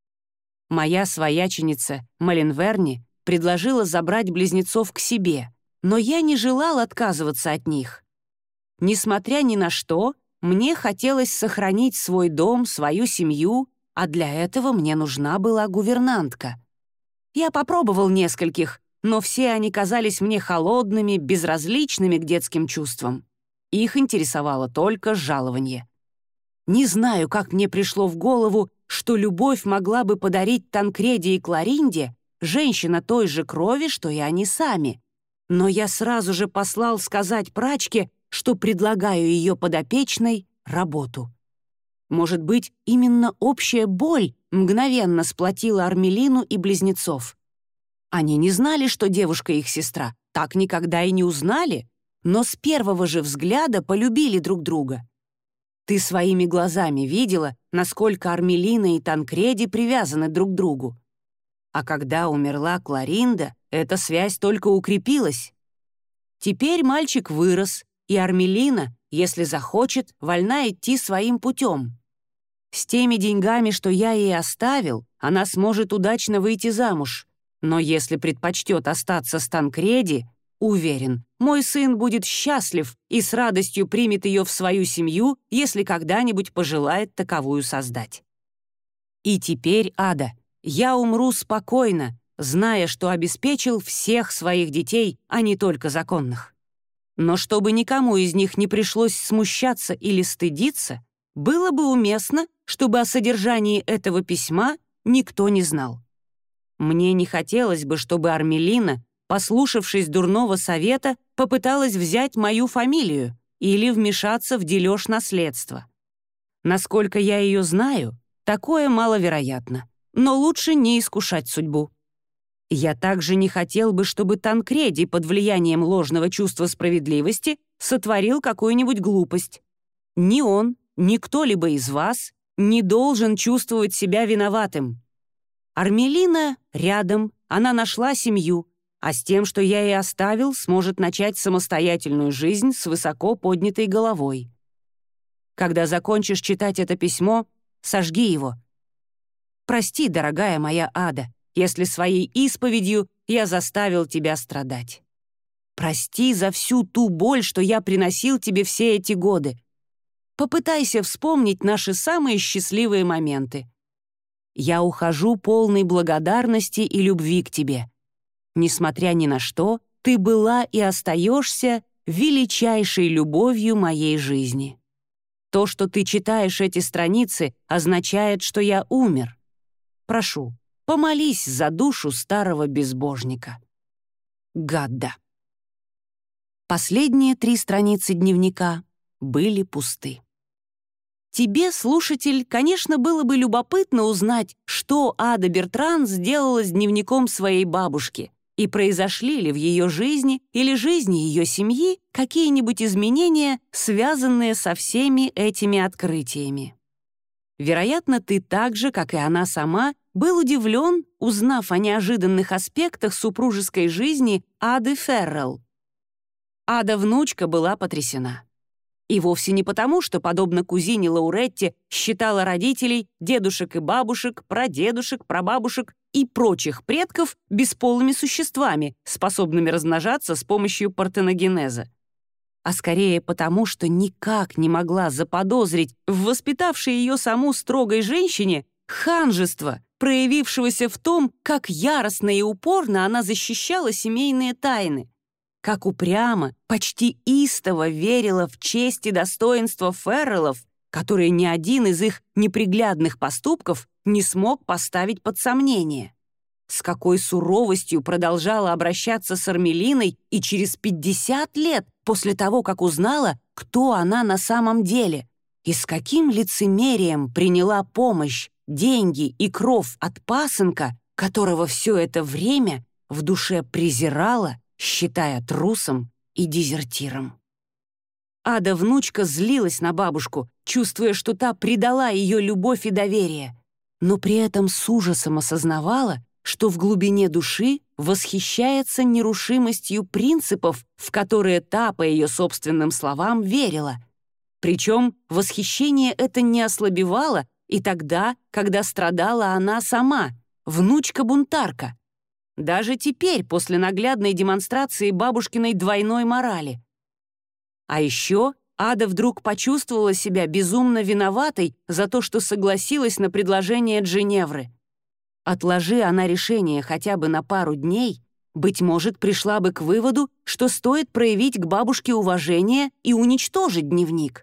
Моя свояченица Малинверни предложила забрать близнецов к себе, но я не желал отказываться от них. Несмотря ни на что, мне хотелось сохранить свой дом, свою семью, а для этого мне нужна была гувернантка. Я попробовал нескольких, но все они казались мне холодными, безразличными к детским чувствам. Их интересовало только жалование. Не знаю, как мне пришло в голову, что любовь могла бы подарить Танкреде и Кларинде женщина той же крови, что и они сами. Но я сразу же послал сказать прачке, что предлагаю ее подопечной работу. Может быть, именно общая боль мгновенно сплотила Армелину и близнецов. Они не знали, что девушка их сестра, так никогда и не узнали, но с первого же взгляда полюбили друг друга. Ты своими глазами видела, насколько Армелина и Танкреди привязаны друг к другу. А когда умерла Кларинда, эта связь только укрепилась. Теперь мальчик вырос, и Армелина, если захочет, вольна идти своим путем. С теми деньгами, что я ей оставил, она сможет удачно выйти замуж. Но если предпочтет остаться с Танкреди, уверен, мой сын будет счастлив и с радостью примет ее в свою семью, если когда-нибудь пожелает таковую создать. И теперь, Ада, я умру спокойно, зная, что обеспечил всех своих детей, а не только законных. Но чтобы никому из них не пришлось смущаться или стыдиться, было бы уместно, чтобы о содержании этого письма никто не знал. Мне не хотелось бы, чтобы Армелина, послушавшись дурного совета, попыталась взять мою фамилию или вмешаться в дележ наследства. Насколько я ее знаю, такое маловероятно, но лучше не искушать судьбу. Я также не хотел бы, чтобы Танкреди под влиянием ложного чувства справедливости сотворил какую-нибудь глупость. Ни он, ни кто-либо из вас не должен чувствовать себя виноватым. Армелина рядом, она нашла семью, а с тем, что я ей оставил, сможет начать самостоятельную жизнь с высоко поднятой головой. Когда закончишь читать это письмо, сожги его. Прости, дорогая моя Ада, если своей исповедью я заставил тебя страдать. Прости за всю ту боль, что я приносил тебе все эти годы. Попытайся вспомнить наши самые счастливые моменты. Я ухожу полной благодарности и любви к тебе. Несмотря ни на что, ты была и остаешься величайшей любовью моей жизни. То, что ты читаешь эти страницы, означает, что я умер. Прошу, помолись за душу старого безбожника. Гадда. Последние три страницы дневника были пусты. Тебе, слушатель, конечно, было бы любопытно узнать, что Ада Бертран сделала с дневником своей бабушки, и произошли ли в ее жизни или жизни ее семьи какие-нибудь изменения, связанные со всеми этими открытиями. Вероятно, ты так же, как и она сама, был удивлен, узнав о неожиданных аспектах супружеской жизни Ады Феррелл. Ада-внучка была потрясена. И вовсе не потому, что, подобно кузине Лауретте, считала родителей, дедушек и бабушек, прадедушек, прабабушек и прочих предков бесполыми существами, способными размножаться с помощью партеногенеза. А скорее потому, что никак не могла заподозрить в воспитавшей ее саму строгой женщине ханжество, проявившегося в том, как яростно и упорно она защищала семейные тайны, как упрямо, почти истово верила в честь и достоинство Ферреллов, которые ни один из их неприглядных поступков не смог поставить под сомнение. С какой суровостью продолжала обращаться с Армелиной и через пятьдесят лет после того, как узнала, кто она на самом деле, и с каким лицемерием приняла помощь, деньги и кров от пасынка, которого все это время в душе презирала, считая трусом и дезертиром. Ада-внучка злилась на бабушку, чувствуя, что та предала ее любовь и доверие, но при этом с ужасом осознавала, что в глубине души восхищается нерушимостью принципов, в которые та, по ее собственным словам, верила. Причем восхищение это не ослабевало и тогда, когда страдала она сама, внучка-бунтарка. Даже теперь, после наглядной демонстрации бабушкиной двойной морали. А еще Ада вдруг почувствовала себя безумно виноватой за то, что согласилась на предложение Джиневры. Отложи она решение хотя бы на пару дней, быть может, пришла бы к выводу, что стоит проявить к бабушке уважение и уничтожить дневник.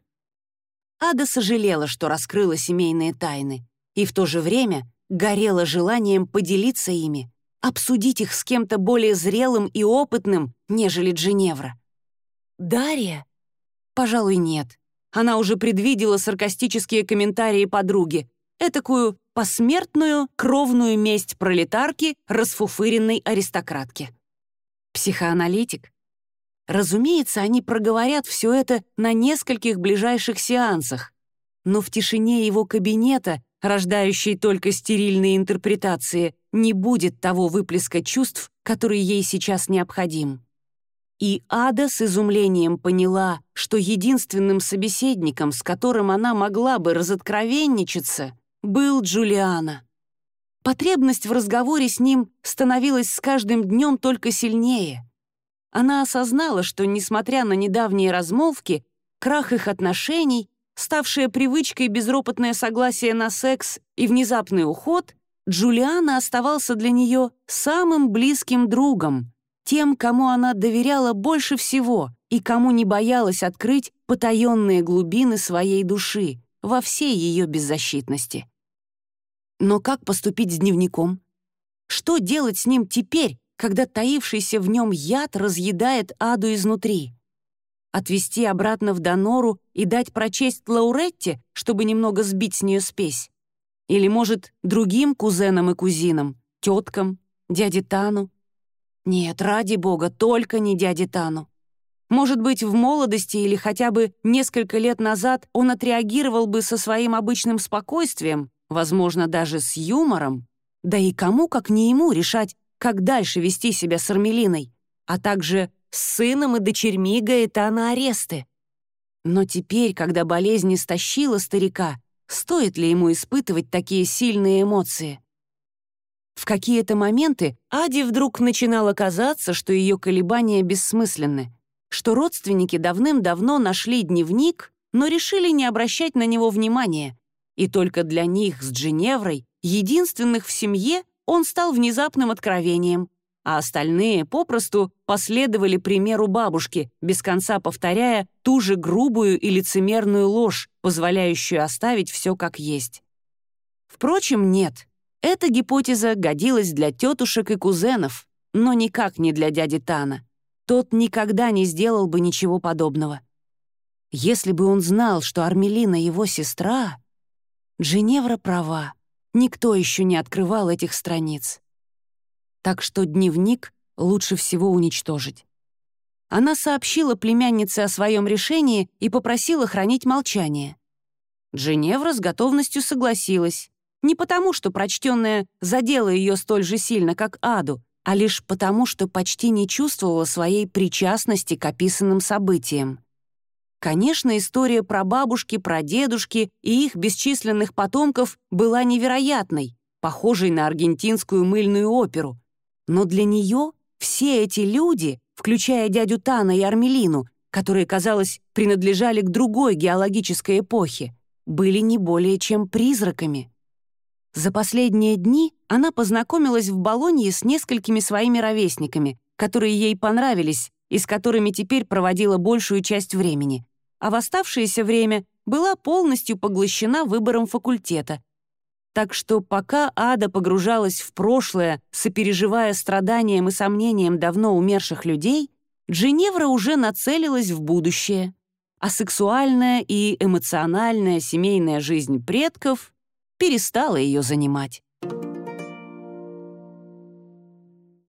Ада сожалела, что раскрыла семейные тайны, и в то же время горела желанием поделиться ими, обсудить их с кем-то более зрелым и опытным, нежели Джиневра. Дарья? Пожалуй, нет. Она уже предвидела саркастические комментарии подруги, этакую посмертную кровную месть пролетарки расфуфыренной аристократки. Психоаналитик? Разумеется, они проговорят все это на нескольких ближайших сеансах, но в тишине его кабинета, рождающей только стерильные интерпретации, не будет того выплеска чувств, который ей сейчас необходим. И Ада с изумлением поняла, что единственным собеседником, с которым она могла бы разоткровенничаться, был Джулиано. Потребность в разговоре с ним становилась с каждым днем только сильнее. Она осознала, что, несмотря на недавние размолвки, крах их отношений, ставшее привычкой безропотное согласие на секс и внезапный уход, Джулиано оставался для нее самым близким другом, тем, кому она доверяла больше всего и кому не боялась открыть потаенные глубины своей души во всей ее беззащитности. Но как поступить с дневником? Что делать с ним теперь, когда таившийся в нем яд разъедает Аду изнутри? Отвезти обратно в Донору и дать прочесть Лауретте, чтобы немного сбить с нее спесь? Или, может, другим кузенам и кузинам, теткам, дяде Тану? Нет, ради бога, только не дяде Тану. Может быть, в молодости или хотя бы несколько лет назад он отреагировал бы со своим обычным спокойствием, возможно, даже с юмором. Да и кому, как не ему, решать, как дальше вести себя с Армелиной, а также с сыном и дочерьми Гаэтана Аресты. Но теперь, когда болезнь истощила старика, стоит ли ему испытывать такие сильные эмоции? В какие-то моменты Аде вдруг начинало казаться, что ее колебания бессмысленны, что родственники давным-давно нашли дневник, но решили не обращать на него внимания, и только для них с Джиневрой, единственных в семье, он стал внезапным откровением, а остальные попросту последовали примеру бабушки, без конца повторяя ту же грубую и лицемерную ложь, позволяющую оставить все как есть. Впрочем, нет. Эта гипотеза годилась для тетушек и кузенов, но никак не для дяди Тана. Тот никогда не сделал бы ничего подобного. Если бы он знал, что Армелина его сестра... Джиневра права. Никто еще не открывал этих страниц. Так что дневник лучше всего уничтожить. Она сообщила племяннице о своем решении и попросила хранить молчание. Джиневра с готовностью согласилась. Не потому, что прочтенное задело ее столь же сильно, как Аду, а лишь потому, что почти не чувствовала своей причастности к описанным событиям. Конечно, история про бабушки, про дедушки и их бесчисленных потомков была невероятной, похожей на аргентинскую мыльную оперу. Но для нее все эти люди, включая дядю Тана и Армелину, которые, казалось, принадлежали к другой геологической эпохе, были не более чем призраками. За последние дни она познакомилась в Болонье с несколькими своими ровесниками, которые ей понравились и с которыми теперь проводила большую часть времени, а в оставшееся время была полностью поглощена выбором факультета. Так что пока Ада погружалась в прошлое, сопереживая страданиям и сомнениям давно умерших людей, Джиневра уже нацелилась в будущее, а сексуальная и эмоциональная семейная жизнь предков перестала ее занимать.